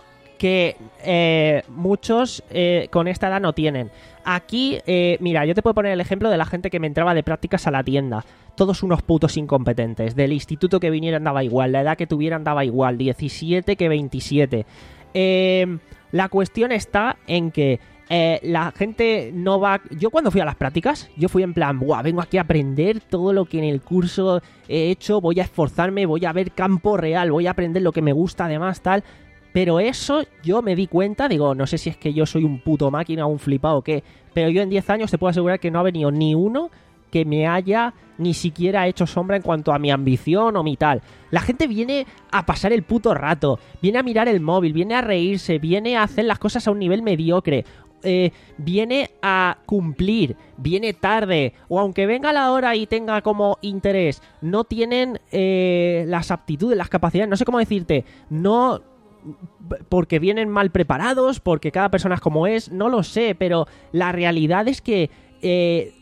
que eh, muchos eh, con esta edad no tienen. Aquí, eh, mira, yo te puedo poner el ejemplo de la gente que me entraba de prácticas a la tienda. Todos unos putos incompetentes. Del instituto que vinieran daba igual, la edad que tuvieran daba igual, diecisiete que veintisiete. Eh, la cuestión está en que eh, la gente no va... Yo cuando fui a las prácticas, yo fui en plan, buah, vengo aquí a aprender todo lo que en el curso he hecho, voy a esforzarme, voy a ver campo real, voy a aprender lo que me gusta además, tal... Pero eso yo me di cuenta, digo, no sé si es que yo soy un puto máquina o un flipado o qué, pero yo en diez años te puedo asegurar que no ha venido ni uno que me haya ni siquiera hecho sombra en cuanto a mi ambición o mi tal. La gente viene a pasar el puto rato, viene a mirar el móvil, viene a reírse, viene a hacer las cosas a un nivel mediocre, eh, viene a cumplir, viene tarde, o aunque venga a la hora y tenga como interés, no tienen eh, las aptitudes, las capacidades, no sé cómo decirte, no... porque vienen mal preparados, porque cada persona es como es, no lo sé, pero la realidad es que eh,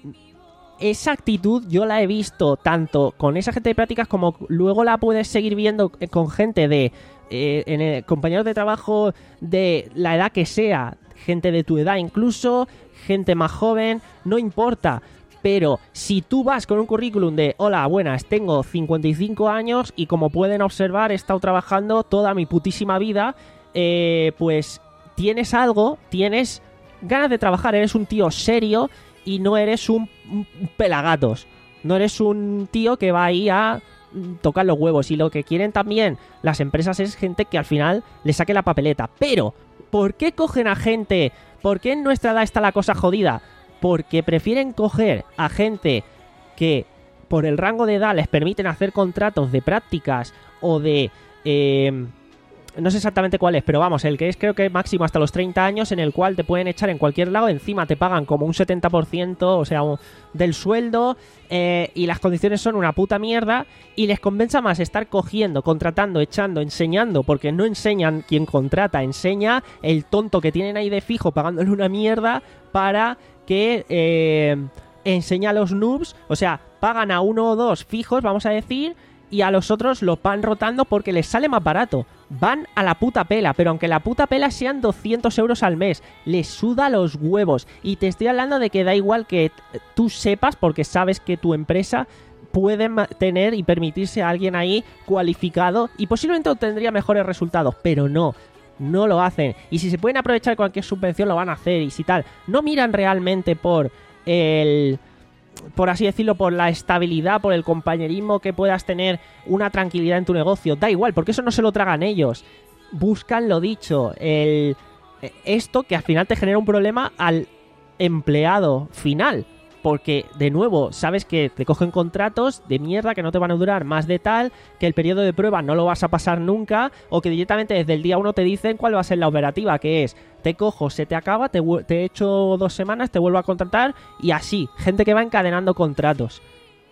esa actitud yo la he visto tanto con esa gente de prácticas como luego la puedes seguir viendo con gente de eh, en el, compañeros de trabajo de la edad que sea, gente de tu edad incluso, gente más joven, no importa. Pero si tú vas con un currículum de hola, buenas, tengo cincuenta y cinco años y como pueden observar he estado trabajando toda mi putísima vida, eh, pues tienes algo, tienes ganas de trabajar, eres un tío serio y no eres un, un pelagatos, no eres un tío que va ahí a tocar los huevos. Y lo que quieren también las empresas es gente que al final le saque la papeleta. Pero, ¿por qué cogen a gente? ¿Por qué en nuestra edad está la cosa jodida? Porque prefieren coger a gente que por el rango de edad les permiten hacer contratos de prácticas o de... Eh, no sé exactamente cuál es, pero vamos, el que es creo que máximo hasta los treinta años, en el cual te pueden echar en cualquier lado, encima te pagan como un setenta por ciento, o sea, un, del sueldo, eh, y las condiciones son una puta mierda, y les compensa más estar cogiendo, contratando, echando, enseñando, porque no enseñan quien contrata, enseña el tonto que tienen ahí de fijo pagándole una mierda para que eh, enseña a los noobs, o sea, pagan a uno o dos fijos, vamos a decir, y a los otros los van rotando porque les sale más barato. Van a la puta pela, pero aunque la puta pela sean doscientos euros al mes, les suda los huevos. Y te estoy hablando de que da igual que tú sepas, porque sabes que tu empresa puede tener y permitirse a alguien ahí cualificado y posiblemente obtendría mejores resultados, pero no. No lo hacen. Y si se pueden aprovechar cualquier subvención lo van a hacer. Y si tal, no miran realmente por el... por así decirlo, por la estabilidad, por el compañerismo que puedas tener, una tranquilidad en tu negocio. Da igual, porque eso no se lo tragan ellos. Buscan lo dicho, el esto que al final te genera un problema al empleado final. Porque, de nuevo, sabes que te cogen contratos de mierda que no te van a durar más de tal, que el periodo de prueba no lo vas a pasar nunca, o que directamente desde el día uno te dicen cuál va a ser la operativa, que es, te cojo, se te acaba, te, te echo dos semanas, te vuelvo a contratar, y así, gente que va encadenando contratos.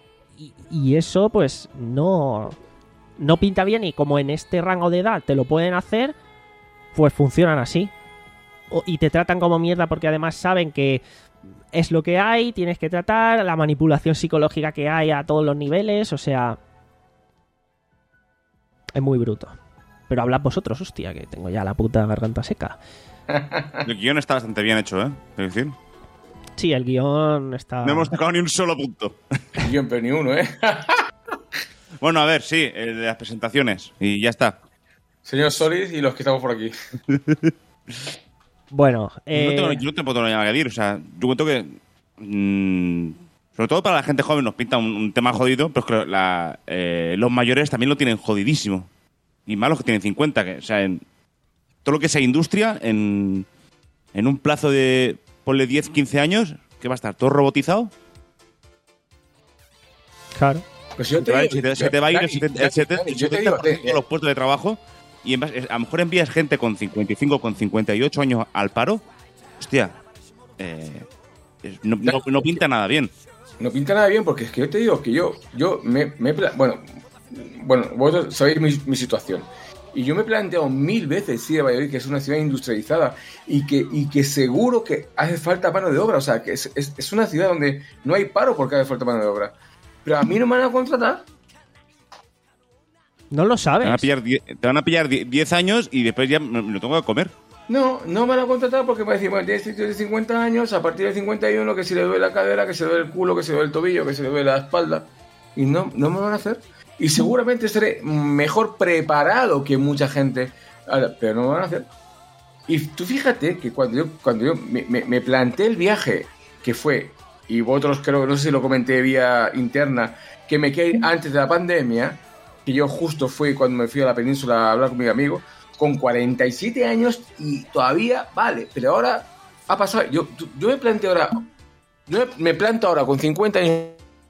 Y, y eso, pues, no, no pinta bien, y como en este rango de edad te lo pueden hacer, pues funcionan así. O, y te tratan como mierda porque además saben que es lo que hay, tienes que tratar, la manipulación psicológica que hay a todos los niveles, o sea... Es muy bruto. Pero hablad vosotros, hostia, que tengo ya la puta garganta seca. El guión está bastante bien hecho, ¿eh? ¿Quiero decir? Sí, el guión está... No hemos sacado ni un solo punto. El guión, pero ni uno, ¿eh? Bueno, a ver, sí, el de las presentaciones. Y ya está. Señor Solis y los que estamos por aquí. Bueno, eh... no tengo, yo no te puedo añadir, o sea, yo cuento que mmm, sobre todo para la gente joven nos pinta un, un tema jodido, pero es que la, eh, los mayores también lo tienen jodidísimo, y más los que tienen cincuenta, que, o sea, en todo lo que sea industria, en, en un plazo de, ponle diez, quince años, ¿qué va a estar? ¿Todo robotizado? Claro. Pues yo te te, se, te, se te va a ir el setenta por ciento de los puestos de trabajo. Y en base, a lo mejor envías gente con cincuenta y cinco, con cincuenta y ocho años al paro. Hostia, eh, no, no, no pinta nada bien. No pinta nada bien porque es que yo te digo que yo, yo me, me bueno, bueno, vosotros sabéis mi, mi situación. Y yo me he planteado mil veces sí de Valladolid, que es una ciudad industrializada y que, y que seguro que hace falta mano de obra. O sea, que es, es, es una ciudad donde no hay paro porque hace falta mano de obra. Pero a mí no me van a contratar. No lo Te sabes. van a pillar die- te van a pillar diez años y después ya me me lo tengo que comer. No, no me lo han contratado porque me decían, bueno, tienes cincuenta años, a partir de cincuenta y uno que si le duele la cadera, que se le duele el culo, que se le duele el tobillo, que se le duele la espalda. Y no, no me lo van a hacer. Y seguramente estaré mejor preparado que mucha gente, pero no me lo van a hacer. Y tú fíjate que cuando yo, cuando yo me, me, me planteé el viaje, que fue, y vosotros creo que no sé si lo comenté vía interna, que me quedé antes de la pandemia, que yo justo fui cuando me fui a la península a hablar con mi amigo, con cuarenta y siete años y todavía vale, pero ahora ha pasado. Yo, yo me planteo ahora, yo me planto ahora con cincuenta años.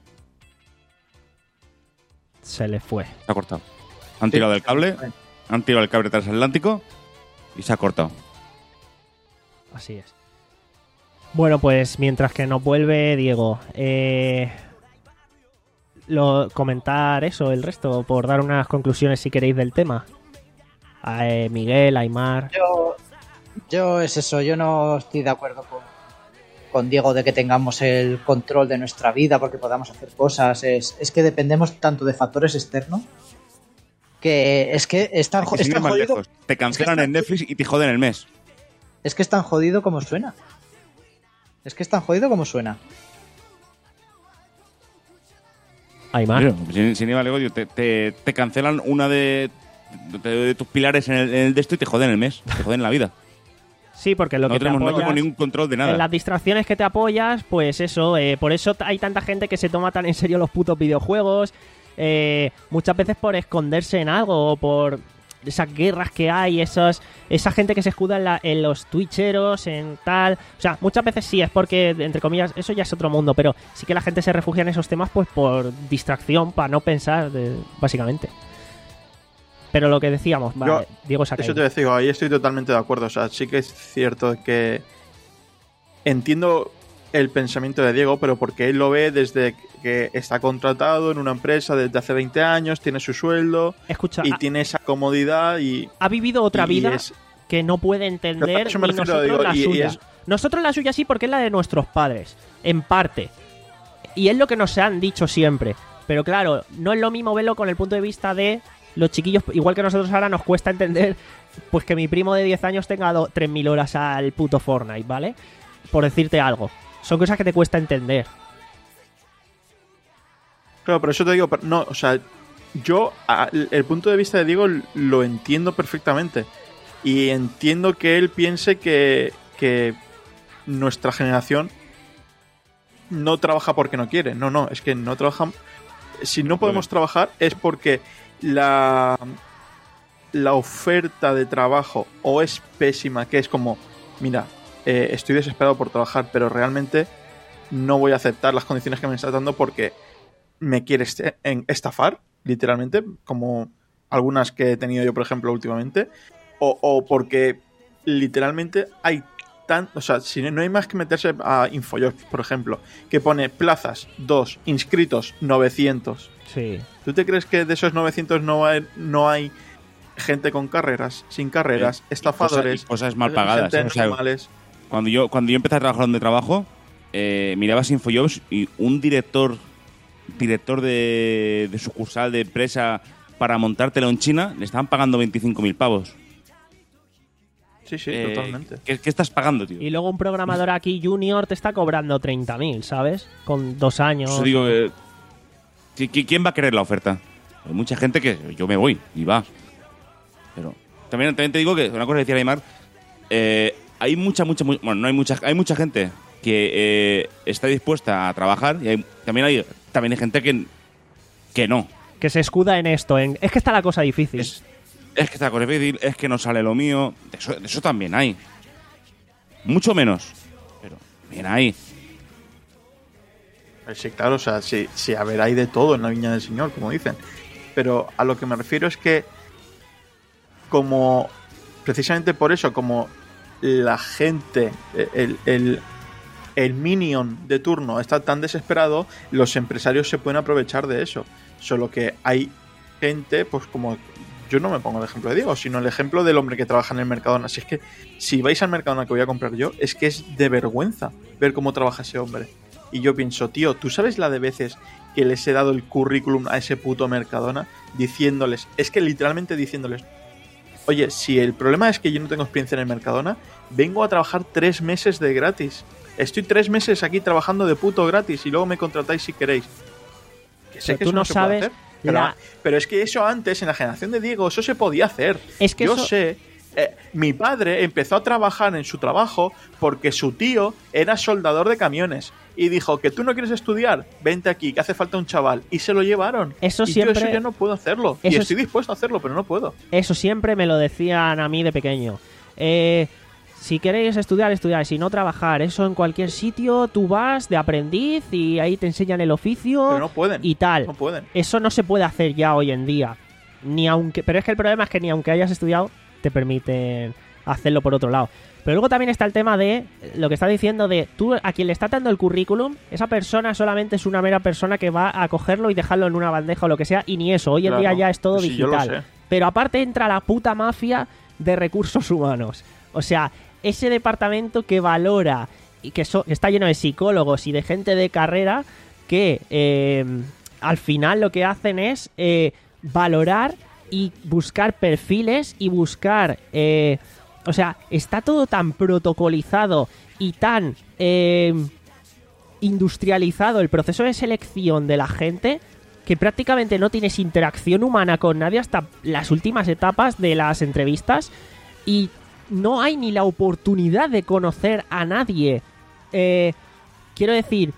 Se le fue. Se ha cortado. Han tirado del cable, han tirado el cable transatlántico y se ha cortado. Así es. Bueno, pues mientras que nos vuelve Diego, eh, lo, comentar eso, el resto, por dar unas conclusiones si queréis del tema. A, eh, Miguel, Aymar. Yo, yo es eso, yo no estoy de acuerdo con, con Diego de que tengamos el control de nuestra vida porque podamos hacer cosas. Es, es que dependemos tanto de factores externos que es que es tan, Hay que es seguir tan más jodido. lejos. Te cancelan es que en Netflix y te joden el mes. Es que es tan jodido como suena. Es que es tan jodido como suena. Aymar. Mira, sin, sin ir más lejos, te, te, te cancelan una de, de, de tus pilares en el, en el de esto y te joden el mes. Te joden la vida. Sí, porque lo no que tenemos, te no apoyas, tenemos ningún control de nada. en las distracciones que te apoyas, pues eso, eh, por eso hay tanta gente que se toma tan en serio los putos videojuegos, eh, muchas veces por esconderse en algo o por esas guerras que hay, esos, esa gente que se escuda en, la, en los twitcheros, en tal, o sea, muchas veces sí es porque, entre comillas, eso ya es otro mundo, pero sí que la gente se refugia en esos temas pues por distracción, para no pensar, de, básicamente. Pero lo que decíamos, vale, Yo, Diego se ha Eso caído. te digo, ahí estoy totalmente de acuerdo. O sea, sí que es cierto que entiendo el pensamiento de Diego, pero porque él lo ve desde que está contratado en una empresa desde hace veinte años, tiene su sueldo Escucha, y ha, tiene esa comodidad y... ha vivido otra y vida es- que no puede entender Eso me ni refiero, nosotros digo, la y- y suya. es- Nosotros la suya sí porque es la de nuestros padres, en parte. Y es lo que nos han dicho siempre. Pero claro, no es lo mismo verlo con el punto de vista de los chiquillos. Igual que nosotros ahora nos cuesta entender pues que mi primo de diez años tenga do- tres mil horas al puto Fortnite, ¿vale? Por decirte algo. Son cosas que te cuesta entender. Claro, pero eso te digo, pero no, o sea, yo a- el punto de vista de Diego lo entiendo perfectamente y entiendo que él piense que, que nuestra generación no trabaja porque no quiere. No, no, es que no trabajan. Si no podemos trabajar es porque la, la oferta de trabajo o es pésima, que es como, mira, eh, estoy desesperado por trabajar, pero realmente no voy a aceptar las condiciones que me estás dando porque me quieres este- en- estafar, literalmente, como algunas que he tenido yo, por ejemplo, últimamente, o, o porque literalmente hay tan, o sea, si no hay más que meterse a Infojobs, por ejemplo, que pone plazas dos, inscritos novecientos. Sí. ¿Tú te crees que de esos novecientos no hay, no hay gente con carreras, sin carreras, estafadores, Cosas, y cosas mal pagadas. gente ¿eh? O sea, normales? cuando yo cuando yo empecé a trabajar donde trabajo, eh, mirabas Infojobs y un director director de, de sucursal de empresa para montártelo en China le estaban pagando veinticinco mil pavos. Sí, sí, Eh, totalmente. ¿qué, qué estás pagando, tío? Y luego un programador aquí junior te está cobrando treinta mil, ¿sabes? Con dos años. Eso digo, eh, ¿qui- qui- ¿quién va a querer la oferta? Hay mucha gente que yo me voy y va. Pero también, también te digo que una cosa que decía Aymar, eh, hay mucha, mucha, mu- bueno, no hay mucha, hay mucha gente que eh, está dispuesta a trabajar y hay- también hay también hay gente que, que no. Que se escuda en esto. En... Es que está la cosa difícil. Es, es que está cosa difícil, es que no sale lo mío. De eso, de eso también hay. Mucho menos. Pero bien hay. Sí, claro, o sea, sí, sí, a ver, hay de todo en la viña del Señor, como dicen. Pero a lo que me refiero es que, como, precisamente por eso, como la gente, el, el, el minion de turno está tan desesperado, los empresarios se pueden aprovechar de eso. Solo que hay gente, pues como, yo no me pongo el ejemplo de Diego, sino el ejemplo del hombre que trabaja en el Mercadona. Si es que, si vais al Mercadona que voy a comprar yo, es que es de vergüenza ver cómo trabaja ese hombre. Y yo pienso, tío, ¿tú sabes la de veces que les he dado el currículum a ese puto Mercadona diciéndoles, es que literalmente diciéndoles, oye, si el problema es que yo no tengo experiencia en el Mercadona, vengo a trabajar tres meses de gratis. Estoy tres meses aquí trabajando de puto gratis y luego me contratáis si queréis. Que sé Pero que tú eso no no se puede sabes hacer, pero, la- pero es que eso antes, en la generación de Diego, eso se podía hacer. Es que yo eso- sé, eh, mi padre empezó a trabajar en su trabajo porque su tío era soldador de camiones y dijo que tú no quieres estudiar, vente aquí, que hace falta un chaval, y se lo llevaron. Eso y yo siempre- eso ya no puedo hacerlo. Eso y es- estoy dispuesto a hacerlo, pero no puedo. Eso siempre me lo decían a mí de pequeño. Eh, si queréis estudiar, estudiar. Si no, trabajar. Eso en cualquier sitio, tú vas de aprendiz y ahí te enseñan el oficio Pero no pueden. y tal. No pueden. Eso no se puede hacer ya hoy en día. Ni aunque, pero es que el problema es que ni aunque hayas estudiado, te permiten hacerlo por otro lado. Pero luego también está el tema de lo que está diciendo de tú a quien le está dando el currículum, esa persona solamente es una mera persona que va a cogerlo y dejarlo en una bandeja o lo que sea, y ni eso. Hoy en Claro. día ya es todo Sí, yo lo digital. sé. Pero aparte entra la puta mafia de recursos humanos. O sea, ese departamento que valora y que, so- que está lleno de psicólogos y de gente de carrera que eh, al final lo que hacen es eh, valorar y buscar perfiles y buscar... eh, o sea, está todo tan protocolizado y tan eh, industrializado el proceso de selección de la gente que prácticamente no tienes interacción humana con nadie hasta las últimas etapas de las entrevistas y no hay ni la oportunidad de conocer a nadie. Eh, quiero decir,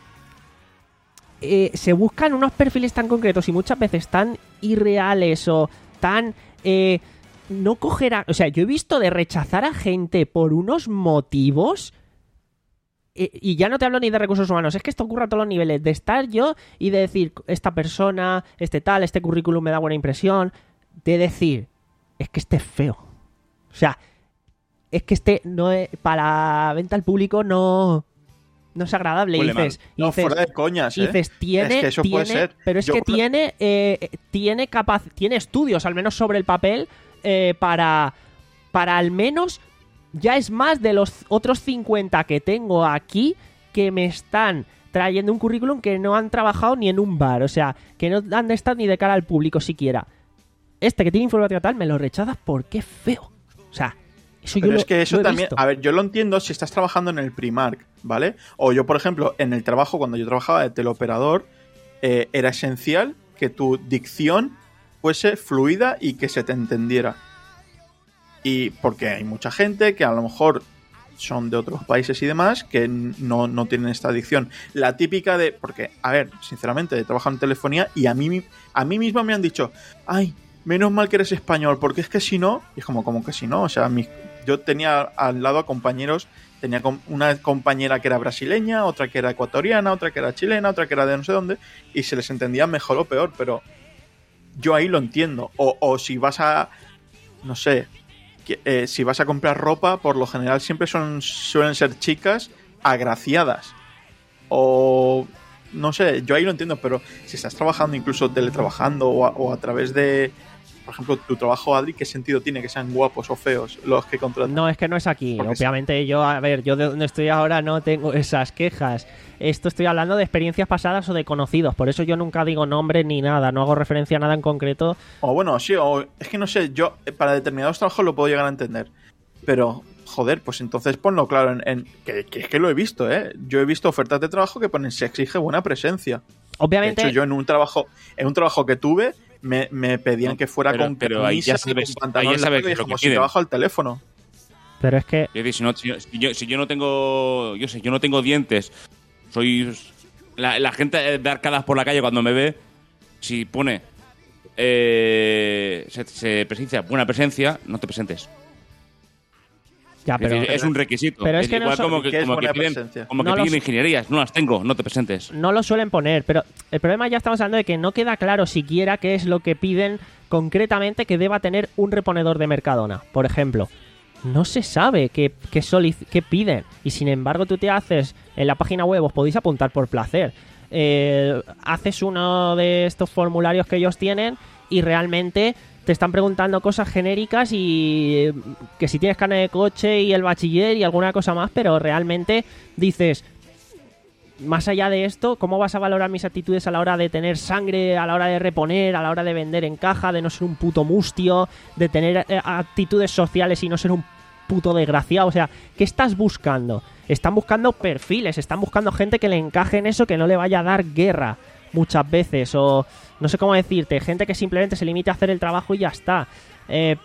eh, se buscan unos perfiles tan concretos y muchas veces tan irreales o tan... Eh, no cogerá... O sea, yo he visto de rechazar a gente por unos motivos... Eh, y ya no te hablo ni de recursos humanos, es que esto ocurre a todos los niveles. De estar yo y de decir, esta persona, este tal, este currículum me da buena impresión. De decir, es que este es feo. O sea, es que este no es... Para venta al público no... No es agradable. Y Huele dices, y No, dices, fuera de coñas, y ¿eh? dices, tiene, Es que eso tiene, puede ser. pero es Yo, que por- tiene, eh, tiene capaz, tiene estudios, al menos sobre el papel, eh, para, para al menos, ya es más de los otros cincuenta que tengo aquí que me están trayendo un currículum que no han trabajado ni en un bar, o sea, que no han estado ni de cara al público siquiera. Este que tiene informática tal, me lo rechazas porque es feo. O sea, eso yo Pero lo, es que eso lo he también, visto. a ver, yo lo entiendo si estás trabajando en el Primark, ¿vale? O yo, por ejemplo, en el trabajo, cuando yo trabajaba de teleoperador, eh, era esencial que tu dicción fuese fluida y que se te entendiera. Y porque hay mucha gente que a lo mejor son de otros países y demás que no, no tienen esta dicción. La típica de... Porque, a ver, sinceramente, he trabajado en telefonía y a mí, a mí mismo me han dicho, ay, menos mal que eres español, porque es que si no... Y es como, como que si no, o sea, mis, yo tenía al lado a compañeros, tenía una compañera que era brasileña, otra que era ecuatoriana, otra que era chilena, otra que era de no sé dónde, y se les entendía mejor o peor, pero yo ahí lo entiendo. O, o si vas a... No sé... Que, eh, si vas a comprar ropa, por lo general siempre son suelen ser chicas agraciadas. O no sé, yo ahí lo entiendo, pero si estás trabajando, incluso teletrabajando o a, o a través de, por ejemplo, tu trabajo, Adri, ¿qué sentido tiene que sean guapos o feos los que contratan? No, es que no es aquí. Porque Obviamente yo, a ver, yo de donde estoy ahora no tengo esas quejas. Esto estoy hablando de experiencias pasadas o de conocidos. Por eso yo nunca digo nombre ni nada. No hago referencia a nada en concreto. O bueno, sí, o es que no sé, yo eh, para determinados trabajos lo puedo llegar a entender. Pero, joder, pues entonces ponlo claro en... en que, que es que lo he visto, ¿eh? Yo he visto ofertas de trabajo que ponen se exige buena presencia. Obviamente... De hecho, yo en un trabajo en un trabajo que tuve, me, me pedían No, que fuera pero- con pero ahí ya camisa y sabes- con pantalón ahí ya sabes largo, y lo que como si piden. trabajo al teléfono. Pero es que... Es decir, si, no, si, si yo, si yo no tengo, yo sé, yo no tengo dientes, soy la, la gente de arcadas por la calle cuando me ve, si pone eh, se, se presencia buena presencia, no te presentes. Ya, Es pero... decir, es un requisito. pero es es que no igual son- como que, ¿Qué es como que buena piden, presencia? como que No piden los- ingenierías, no las tengo, no te presentes. No lo suelen poner, pero el problema ya estamos hablando de que no queda claro siquiera qué es lo que piden concretamente que deba tener un reponedor de Mercadona, por ejemplo. No se sabe qué, qué, solic- qué piden. Y sin embargo tú te haces en la página web, os podéis apuntar por placer. Eh, haces uno de estos formularios que ellos tienen y realmente te están preguntando cosas genéricas y eh, que si tienes carnet de coche y el bachiller y alguna cosa más, pero realmente dices... más allá de esto, ¿cómo vas a valorar mis actitudes a la hora de tener sangre, a la hora de reponer, a la hora de vender en caja, de no ser un puto mustio, de tener eh, actitudes sociales y no ser un puto desgraciado? O sea, ¿qué estás buscando? Están buscando perfiles, están buscando gente que le encaje en eso, que no le vaya a dar guerra muchas veces, o no sé cómo decirte, gente que simplemente se limite a hacer el trabajo y ya está. Eh,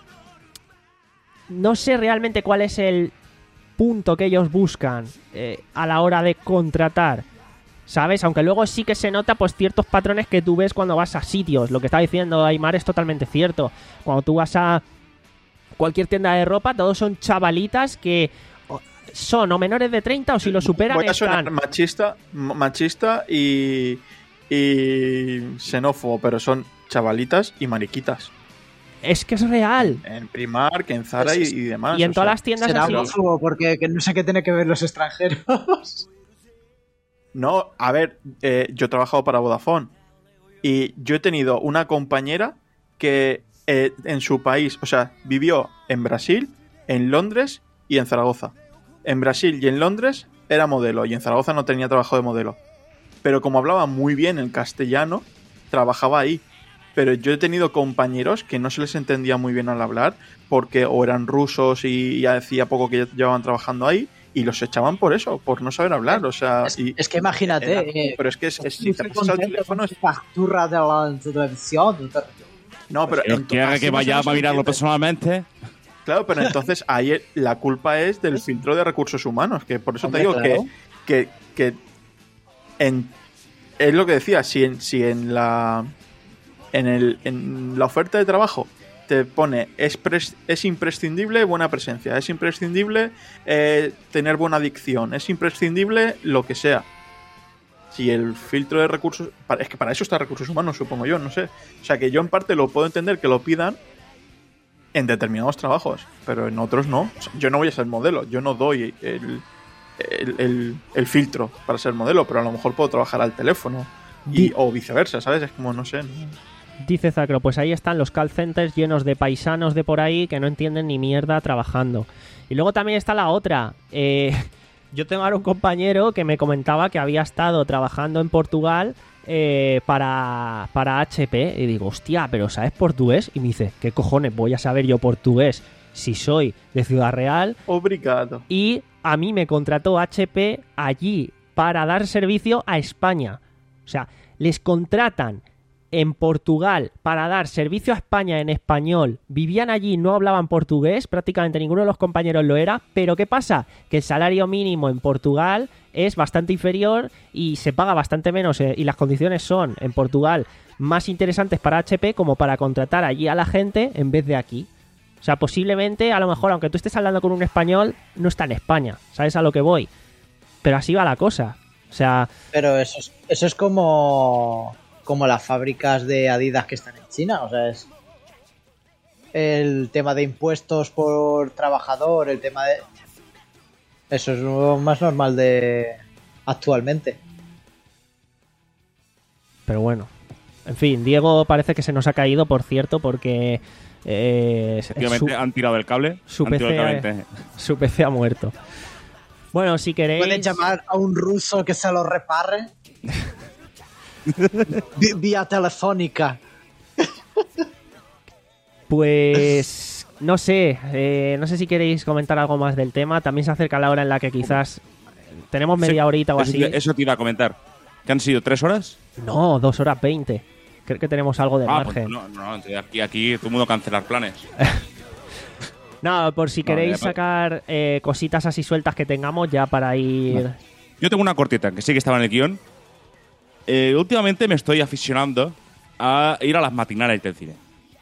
no sé realmente cuál es el punto que ellos buscan eh, a la hora de contratar, ¿sabes? Aunque luego sí que se nota pues ciertos patrones que tú ves cuando vas a sitios. Lo que está diciendo Aymar es totalmente cierto. Cuando tú vas a cualquier tienda de ropa, todos son chavalitas que son o menores de treinta o si lo superan Voy a están... sonar machista, machista y, y xenófobo, pero son chavalitas y mariquitas. Es que es real. En Primark, en Zara y, y demás. Y en o todas sea, las tiendas Será así. xenófobo porque que no sé qué tiene que ver los extranjeros. No, a ver, eh, yo he trabajado para Vodafone y yo he tenido una compañera que eh, en su país, o sea, vivió en Brasil, en Londres y en Zaragoza. En Brasil y en Londres era modelo y en Zaragoza no tenía trabajo de modelo. Pero como hablaba muy bien el castellano, trabajaba ahí. Pero yo he tenido compañeros que no se les entendía muy bien al hablar porque o eran rusos y ya hacía poco que llevaban trabajando ahí y los echaban por eso, por no saber hablar. O sea, Es, y, es que imagínate. era- eh, pero es que es, es- si te pasas al teléfono es- factura de la televisión. no, pero Pero ento- quiere así que no se vayamos nos a mirarlo entiende. personalmente. Claro, pero entonces ahí el- la culpa es del filtro de recursos humanos, que por eso Hombre, te digo claro. que, que, que en, es lo que decía, si en, si en la en, el, en la oferta de trabajo te pone es, pres- es imprescindible buena presencia, es imprescindible eh, tener buena dicción, es imprescindible lo que sea. Si el filtro de recursos... para- Es que para eso está recursos humanos, supongo yo, no sé. O sea, que yo en parte lo puedo entender que lo pidan en determinados trabajos, pero en otros no. O sea, yo no voy a ser modelo, yo no doy el, el, el- el filtro para ser modelo, pero a lo mejor puedo trabajar al teléfono y, Di- o viceversa, ¿sabes? Es como, no sé. no- Dice Zacro, pues ahí están los call centers llenos de paisanos de por ahí que no entienden ni mierda trabajando. Y luego también está la otra. Eh, yo tengo ahora un compañero que me comentaba que había estado trabajando en Portugal eh, para, para H P. Y digo, hostia, ¿pero sabes portugués? Y me dice, ¿qué cojones voy a saber yo portugués si soy de Ciudad Real? Obrigado. Y a mí me contrató H P allí para dar servicio a España. O sea, les contratan en Portugal para dar servicio a España en español. Vivían allí, no hablaban portugués, prácticamente ninguno de los compañeros lo era. Pero ¿qué pasa? Que el salario mínimo en Portugal es bastante inferior y se paga bastante menos, eh, y las condiciones son en Portugal más interesantes para H P como para contratar allí a la gente en vez de aquí. O sea, posiblemente, a lo mejor, aunque tú estés hablando con un español, no está en España. ¿Sabes a lo que voy? Pero así va la cosa. O sea, Pero eso es, eso es como, como las fábricas de Adidas que están en China. O sea, es el tema de impuestos por trabajador, el tema de... Eso es lo más normal de actualmente. pero bueno. En fin, Diego parece que se nos ha caído, por cierto, porque eh, Efectivamente, su, han tirado el cable. su han tirado el P C cable. su P C ha muerto. Bueno, si queréis... ¿Pueden llamar a un ruso que se lo repare? Vi- Vía telefónica. Pues no sé, eh, no sé si queréis comentar algo más del tema. También se acerca la hora en la que quizás tenemos media horita o Eso así. te- Eso te iba a comentar. ¿Que han sido tres horas? No, dos horas veinte. Creo que tenemos algo de Ah, margen. pues no, no, entonces aquí, aquí todo el mundo cancelar planes. No, por si No, queréis ya pa- sacar eh, cositas así sueltas que tengamos ya para ir... Yo tengo una cortita, que sí que estaba en el guión. Eh, últimamente me estoy aficionando a ir a las matinales del cine.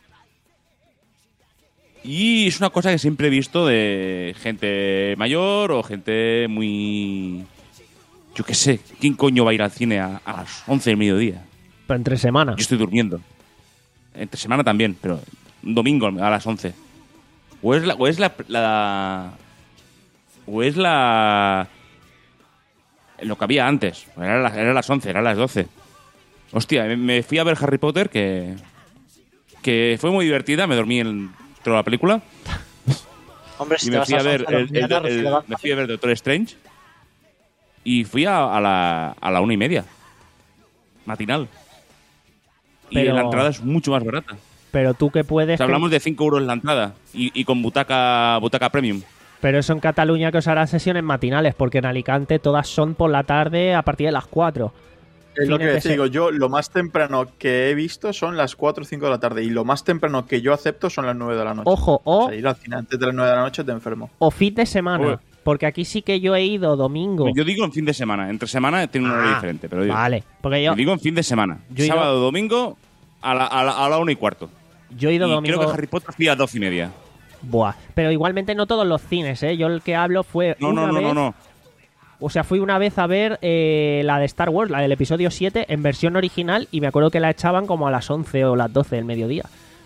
Y es una cosa que siempre he visto de gente mayor o gente muy... Yo qué sé, ¿quién coño va a ir al cine a, a las once del mediodía? Pero entre semana. Yo estoy durmiendo. Entre semana también, pero un domingo a las once. O es la... O es la, la o es la... Lo que había antes. Era, la- era las once, era las doce. Hostia, me, me fui a ver Harry Potter, que... Que fue muy divertida, me dormí en toda la película. Hombre, si Y te me vas fui a las ver once de la el, el- mañana, el- recién levantado. me fui a ver Doctor Strange. y fui a, a, la, a la una y media. Matinal. Pero- Y la entrada es mucho más barata. Pero tú que puedes... O sea, que- hablamos de cinco euros la entrada y, y con butaca, butaca premium. Pero eso en Cataluña que os harán sesiones matinales, porque en Alicante todas son por la tarde a partir de las cuatro. Es lo Tiene que que te ser- digo, yo lo más temprano que he visto son las cuatro o cinco de la tarde y lo más temprano que yo acepto son las nueve de la noche. Ojo, o, O sea, ir al cine antes de las nueve de la noche te enfermo. o fin de semana. Uy. Porque aquí sí que yo he ido domingo. Yo digo en fin de semana. Entre semana tiene un horario Ah, diferente. Pero digo, Vale, porque yo, yo digo en fin de semana. Yo he ido- Sábado, domingo, a la, a, la, a la una y cuarto. yo he ido Y domingo... creo que Harry Potter fui a doce y media. Buah. Pero igualmente no todos los cines, ¿eh? Yo el que hablo fue No, una no, no, vez... no, no. O sea, fui una vez a ver eh, la de Star Wars, la del episodio siete, en versión original, y me acuerdo que la echaban como a las once o las doce del mediodía.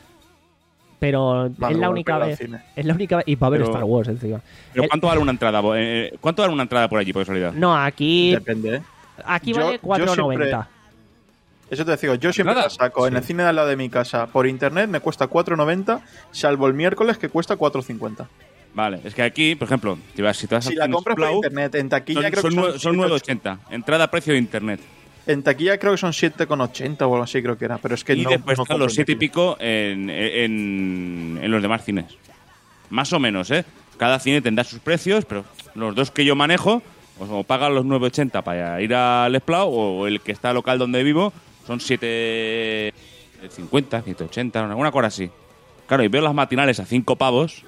Pero Vale, es la bueno, única pero al vez. cine. Es la única vez. Y para ver Pero- Star Wars encima. Pero El- ¿cuánto vale una entrada? Eh, ¿Cuánto vale una entrada por allí, por casualidad? No, aquí, Depende, ¿eh? aquí Yo- vale yo cuatro noventa. siempre- Eso te digo, yo siempre ¿Entrada? la saco en el cine de al lado de mi casa. Por internet me cuesta cuatro noventa, salvo el miércoles que cuesta cuatro cincuenta. Vale, es que aquí, por ejemplo, si vas, si te vas Si al la cine compras por Splau, internet, en taquilla son, creo son, que nue- son, son nueve ochenta. Entrada a precio de internet. En taquilla creo que son siete con ochenta o algo así creo que era, pero es que Y no, después no están compro los en siete y taquilla. pico en, en, en los demás cines. Más o menos, ¿eh? Cada cine tendrá sus precios, pero los dos que yo manejo, pues o pagan los nueve ochenta para ir al Splau, o el que está local donde vivo, son siete cincuenta, siete ochenta, alguna cosa así. Claro, y veo las matinales a cinco pavos,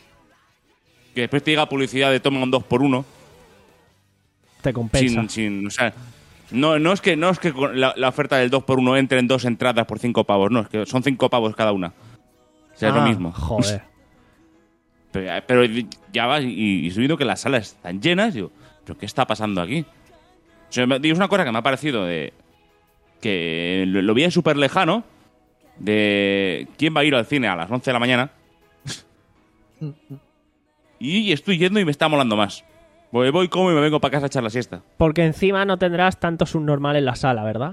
que después te llega publicidad de toma un dos por uno, Te compensa. sin, sin, o sea, no, no es que no es que con la, la oferta del dos por uno entre en dos entradas por cinco pavos, no, es que son cinco pavos cada una. O sea, es lo Ah, mismo. Joder. Pero, pero ya vas y, y estoy viendo que las salas están llenas, digo, ¿pero qué está pasando aquí? O sea, me- digo, es una cosa que me ha parecido de que lo, lo vi súper lejano, de quién va a ir al cine a las once de la mañana. Y estoy yendo y me está molando más. Voy, voy como y me vengo para casa a echar la siesta. Porque encima no tendrás tanto subnormal en la sala, ¿verdad?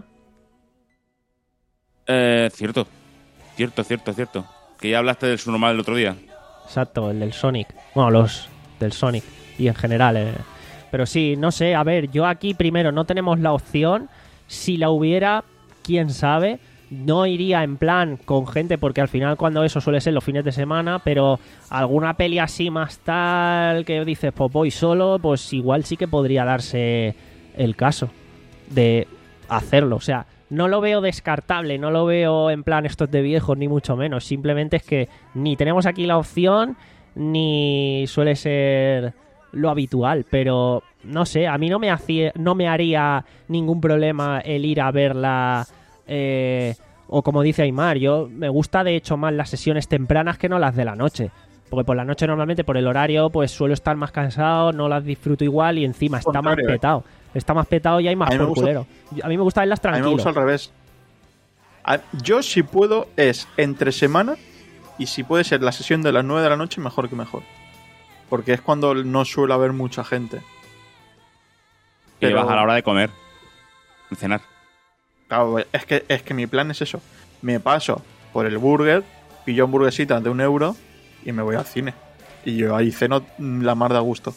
Eh, cierto. Cierto, cierto, cierto. Que ya hablaste del subnormal el otro día. Exacto, el del Sonic. Bueno, los del Sonic. Y en general. eh. Pero sí, no sé. A ver, yo aquí primero no tenemos la opción. Si la hubiera, quién sabe. No iría en plan con gente porque al final cuando eso suele ser los fines de semana, pero alguna peli así más tal que dices, pues voy solo, pues igual sí que podría darse el caso de hacerlo. O sea, no lo veo descartable, no lo veo en plan esto es de viejos, ni mucho menos. Simplemente es que ni tenemos aquí la opción, ni suele ser lo habitual. Pero no sé, a mí no me, hacía, no me haría ningún problema el ir a verla. Eh, o como dice Aymar, yo me gusta de hecho más las sesiones tempranas que no las de la noche. Porque por la noche normalmente por el horario pues suelo estar más cansado, no las disfruto igual y encima está más Contrario, eh. petado. Está más petado y hay más A mí me por gusta- culero. A mí me gusta verlas A mí me tranquilo. gusta al revés. A- Yo si puedo es entre semana y si puede ser la sesión de las nueve de la noche mejor que mejor. Porque es cuando no suele haber mucha gente. Y Pero- vas a la hora de comer. Y cenar. Claro, es que, es que mi plan es eso. Me paso por el burger, pillo hamburguesitas de un euro y me voy al cine. Y yo ahí ceno mm, la mar de a gusto.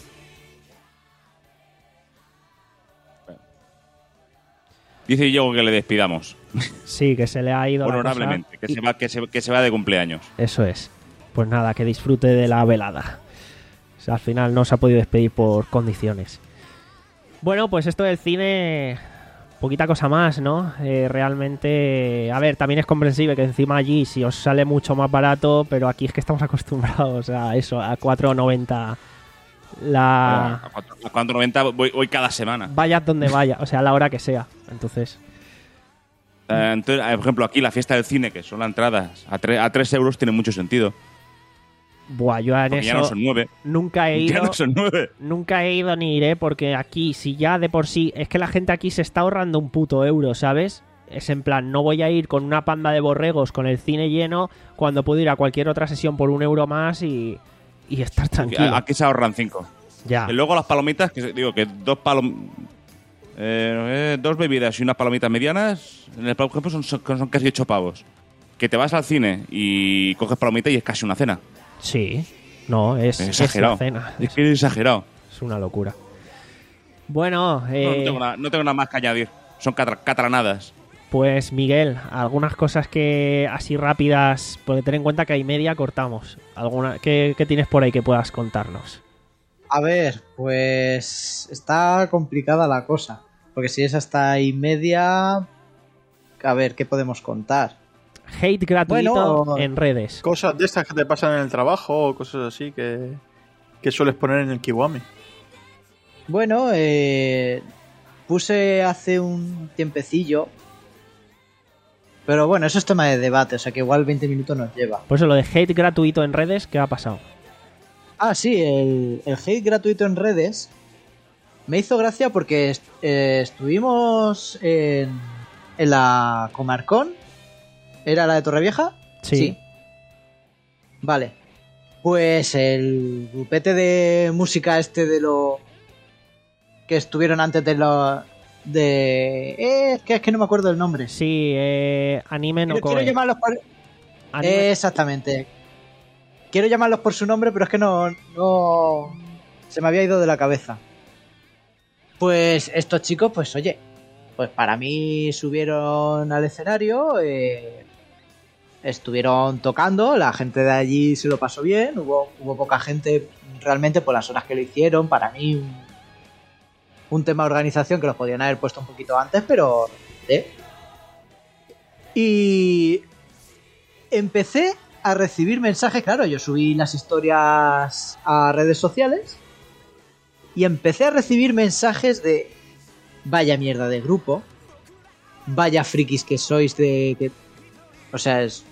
Dice Diego que le despidamos. Sí, que se le ha ido la Honorablemente. cosa. Que Y- se, va, que, se, que se va de cumpleaños. Eso es. Pues nada, que disfrute de la velada. O sea, al final no se ha podido despedir por condiciones. Bueno, pues esto del cine, poquita cosa más, ¿no? Eh, realmente, a ver, también es comprensible que encima allí si os sale mucho más barato, pero aquí es que estamos acostumbrados a eso, a cuatro noventa la... A cuatro- a cuatro noventa voy, voy cada semana. Vayas donde vaya, o sea, a la hora que sea. Entonces, Eh, entonces, eh, por ejemplo, aquí la fiesta del cine, que son las entradas a, tre- a tres euros, tiene mucho sentido. buah, yo en Porque ya eso no son nueve. nunca he Ya ido... no son nueve. Nunca he ido ni iré porque aquí, si ya de por sí, es que la gente aquí se está ahorrando un puto euro, ¿sabes? Es en plan, no voy a ir con una panda de borregos con el cine lleno cuando puedo ir a cualquier otra sesión por un euro más y, y estar tranquilo. Aquí se ahorran cinco. Ya, Y luego las palomitas, que se- digo que dos palom eh, eh, dos bebidas y unas palomitas medianas, en el por ejemplo, son, son, son casi ocho pavos. Que te vas al cine y coges palomitas y es casi una cena. sí. No, es, Es es exagerado. la cena. Es que es exagerado. Es una locura. Bueno, eh, No, no, tengo nada, no tengo nada más que añadir. Son catr- catranadas. pues Miguel, algunas cosas que así rápidas, porque ten en cuenta que hay media cortamos. ¿Alguna, qué, qué tienes por ahí que puedas contarnos? A ver, pues está complicada la cosa. Porque si es hasta y media... A ver, ¿qué podemos contar? Hate gratuito Bueno, en redes. Cosas de estas que te pasan en el trabajo o cosas así que, que sueles poner en el Kiwami. Bueno, eh, puse hace un tiempecillo. Pero bueno, eso es tema de debate, o sea que igual veinte minutos nos lleva. Pues eso, lo de hate gratuito en redes, ¿qué ha pasado? Ah, sí, el, el hate gratuito en redes me hizo gracia porque est- eh, estuvimos en, en la Comarcón. ¿Era la de Torrevieja? Sí. Vale. Pues el grupete de música este de lo... que estuvieron antes de lo... de... Eh, es que es que no me acuerdo el nombre. Sí, eh, anime no Quiero, quiero Koe. llamarlos por... Anime- Exactamente. Quiero llamarlos por su nombre, pero es que no, no... se me había ido de la cabeza. Pues estos chicos, pues oye, pues para mí subieron al escenario, eh, estuvieron tocando, la gente de allí se lo pasó bien, hubo, hubo poca gente realmente por las horas que lo hicieron, para mí un, un tema de organización que los podían haber puesto un poquito antes, pero... ¿eh? Y empecé a recibir mensajes, claro, yo subí las historias a redes sociales y empecé a recibir mensajes de vaya mierda de grupo, vaya frikis que sois de... Que... O sea, es...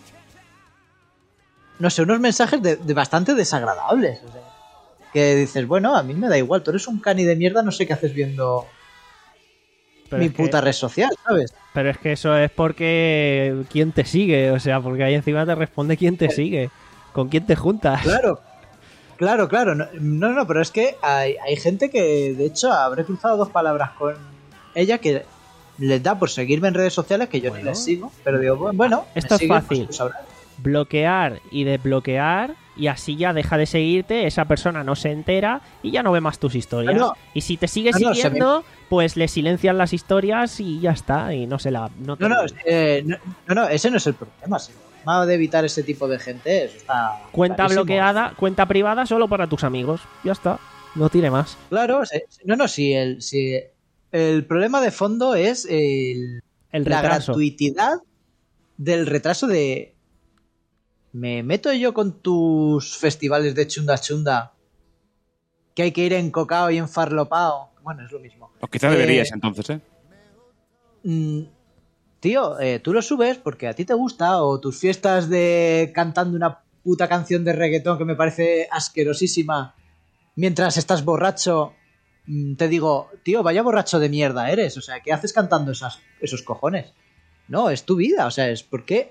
No sé, unos mensajes de, de bastante desagradables. O sea, que dices, bueno, a mí me da igual, tú eres un cani de mierda, no sé qué haces viendo Pero mi es que- puta red social, ¿sabes? Pero es que eso es porque quién te sigue, o sea, porque ahí encima te responde quién te sigue, con quién te juntas. Claro, claro, claro. No, no, no, pero es que hay, hay gente que, de hecho, habré cruzado dos palabras con ella que les da por seguirme en redes sociales que yo Bueno. ni les sigo. Pero digo, bu- bueno, me Esto es siguen, fácil. pues, pues, sabrán. Bloquear y desbloquear y así ya deja de seguirte, esa persona no se entera y ya no ve más tus historias. Ah, no. Y si te sigue Ah, no, se siguiendo, pues le silencian las historias y ya está, y no se la... No, te- No, no, eh, no, no, no, ese no es el problema. sí. El problema de evitar ese tipo de gente, eso está. Cuenta clarísimo. bloqueada, cuenta privada solo para tus amigos. Ya está, no tiene más. Claro, sí, sí, no, no, sí, el, sí, el problema de fondo es el, El la retraso. gratuitidad del retraso de... ¿Me meto yo con tus festivales de chunda chunda? Que hay que ir encocado y enfarlopado. Bueno, es lo mismo. O quizá Eh, deberías entonces, ¿eh? Mm, tío, eh, tú lo subes porque a ti te gusta, o tus fiestas de cantando una puta canción de reggaetón que me parece asquerosísima mientras estás borracho. mm, Te digo, tío, vaya borracho de mierda eres. O sea, ¿qué haces cantando esas, esos cojones? No, es tu vida. O sea, es porque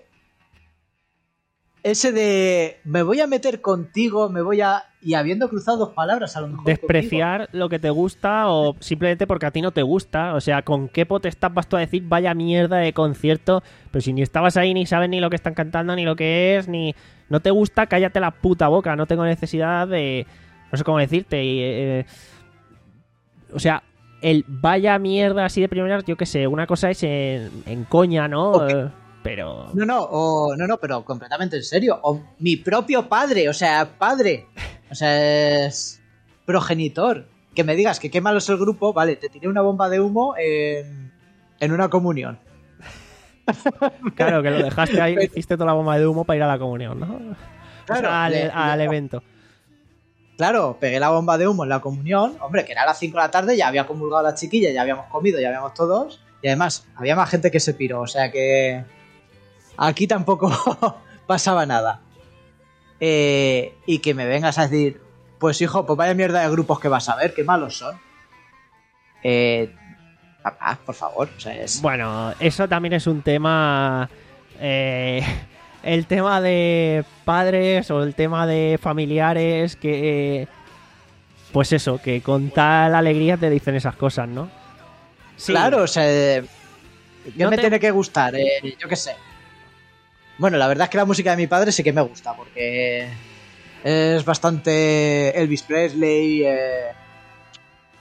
ese de me voy a meter contigo, me voy a... Y habiendo cruzado dos palabras a lo mejor Despreciar lo que te gusta o simplemente porque a ti no te gusta. O sea, ¿con qué potestad vas tú a decir vaya mierda de concierto? Pero si ni estabas ahí, ni sabes ni lo que están cantando, ni lo que es, ni... No te gusta, cállate la puta boca. No tengo necesidad de... No sé cómo decirte. y, eh, O sea, el vaya mierda así de primeras, yo qué sé, una cosa es en, en coña, ¿no? Ok. Eh, Pero... No, no, o, no, no, pero completamente en serio. O mi propio padre, o sea, padre. O sea, es progenitor. Que me digas que qué malo es el grupo, vale, te tiré una bomba de humo en, en una comunión. Claro, que lo dejaste ahí, hiciste toda la bomba de humo para ir a la comunión, ¿no? Claro, O sea, al, le- al le- evento. Claro, pegué la bomba de humo en la comunión. Hombre, que era a las cinco de la tarde, ya había comulgado la chiquilla, ya habíamos comido, ya habíamos todos. Y además, había más gente que se piró, o sea que... Aquí tampoco pasaba nada. Eh, y que me vengas a decir, pues hijo, pues vaya mierda de grupos que vas a ver, qué malos son. Eh, papá, por favor. O sea, es... Bueno, eso también es un tema... eh, el tema de padres o el tema de familiares que... Pues eso, que con tal alegría te dicen esas cosas, ¿no? Sí. Claro, o sea, ¿qué No me te- tiene que gustar? Eh, yo qué sé. Bueno, la verdad es que la música de mi padre sí que me gusta, porque es bastante Elvis Presley, eh,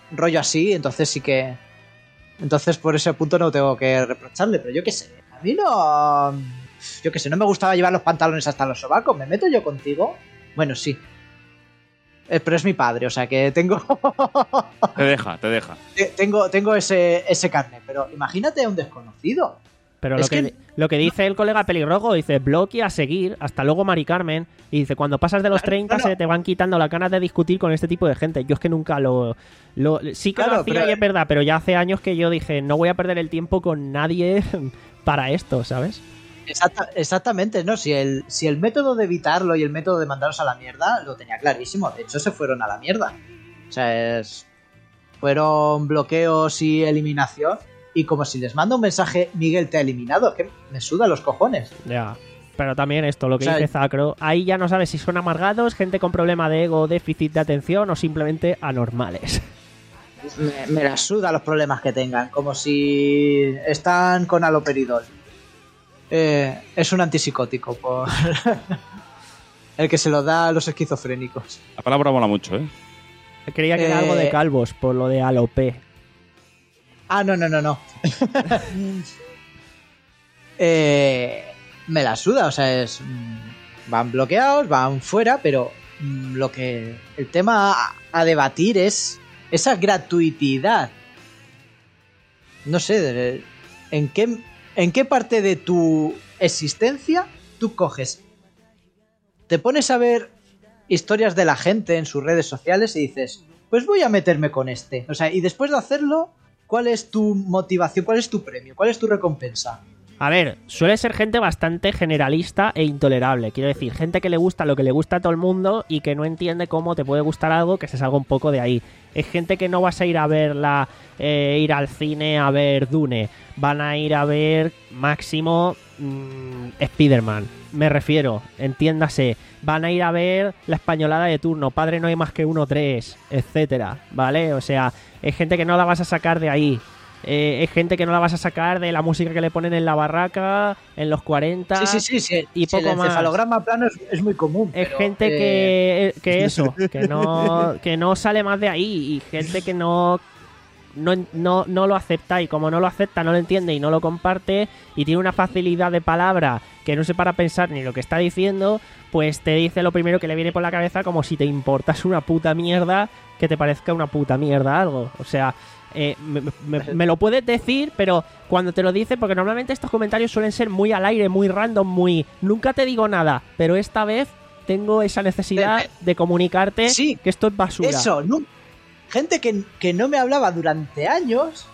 rollo así, entonces sí que... Entonces por ese punto no tengo que reprocharle, pero yo qué sé, a mí no... Yo qué sé, no me gustaba llevar los pantalones hasta los sobacos, ¿me meto yo contigo? Bueno, sí. Eh, pero es mi padre, o sea que tengo... Te deja, te deja. tengo tengo ese, ese carnet, pero imagínate a un desconocido. Pero Es lo que, que- lo que dice el colega pelirrojo, dice bloque a seguir, hasta luego Mari Carmen, y dice cuando pasas de los Claro, treinta bueno. se te van quitando las ganas de discutir con este tipo de gente. Yo es que nunca lo... lo sí que Claro, lo hacía pero- y es verdad, pero ya hace años que yo dije no voy a perder el tiempo con nadie para esto, ¿sabes? Exacta- exactamente, ¿no? Si el, si el método de evitarlo y el método de mandaros a la mierda lo tenía clarísimo. De hecho, se fueron a la mierda. O sea, es... fueron bloqueos y eliminación. Y como si les mando un mensaje, Miguel te ha eliminado. Es que me suda los cojones. Ya. Pero también esto, lo que O sea, dice Zacro, ahí ya no sabes si son amargados, gente con problema de ego, déficit de atención o simplemente anormales. Me, me la suda los problemas que tengan. Como si están con aloperidol. Eh, es un antipsicótico por... el que se lo da a los esquizofrénicos. La palabra mola mucho, ¿eh? Creía que era Eh, algo de calvos, por lo de alope. Ah, no, no, no, no. eh, me la suda, o sea, es... mm, van bloqueados, van fuera, pero mm, lo que... El tema a, a debatir es esa gratuitidad. No sé, de- ¿en qué, ¿en qué parte de tu existencia tú coges? Te pones a ver historias de la gente en sus redes sociales y dices, pues voy a meterme con este. O sea, y después de hacerlo, ¿cuál es tu motivación? ¿Cuál es tu premio? ¿Cuál es tu recompensa? A ver, suele ser gente bastante generalista e intolerable. Quiero decir, gente que le gusta lo que le gusta a todo el mundo y que no entiende cómo te puede gustar algo que se salga un poco de ahí. Es gente que no vas a ir a verla, eh, ir al cine a ver Dune. Van a ir a ver máximo mmm, Spider-Man. Me refiero, entiéndase. Van a ir a ver la españolada de turno, Padre no hay más que uno, tres, etcétera, ¿vale? O sea, es gente que no la vas a sacar de ahí. Eh, es gente que no la vas a sacar de la música que le ponen en la barraca, en los cuarenta. Sí, sí, sí, sí. Y Sí, poco el más. encefalograma plano es, es muy común. Es pero, gente eh, que, que eso, que no, que no sale más de ahí. Y gente que no, no, no, no lo acepta. Y como no lo acepta, no lo entiende y no lo comparte. Y tiene una facilidad de palabra que no se para a pensar ni lo que está diciendo. Pues te dice lo primero que le viene por la cabeza, como si te importas una puta mierda que te parezca una puta mierda algo. O sea... Eh, me, me- me lo puedes decir, pero cuando te lo dice, porque normalmente estos comentarios suelen ser muy al aire, muy random, muy... Nunca te digo nada, pero esta vez tengo esa necesidad de comunicarte Sí, que esto es basura. Eso, no- gente que, que no me hablaba durante años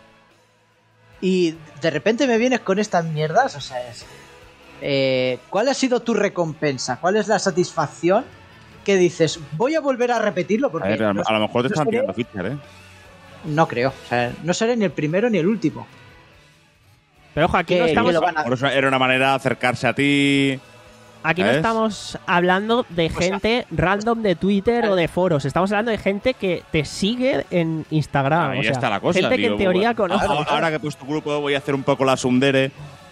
y de repente me vienes con estas mierdas, o sea, es... eh, ¿cuál ha sido tu recompensa? ¿Cuál es la satisfacción que dices, voy a volver a repetirlo? A Porque ver, a, no, a lo mejor te no están seré- tirando fichas, ¿eh? no creo, o sea, no seré ni el primero ni el último. Pero ojo, aquí Que- no que estamos, lo van a- Por eso era una manera de acercarse a ti. aquí no ¿sabes? estamos hablando de gente random de Twitter o de foros. Estamos hablando de gente que te sigue en Instagram. Ahí o sea, está la cosa. gente que digo, en teoría bueno, conoce. ahora, ahora que he puesto grupo, voy a hacer un poco la sundere.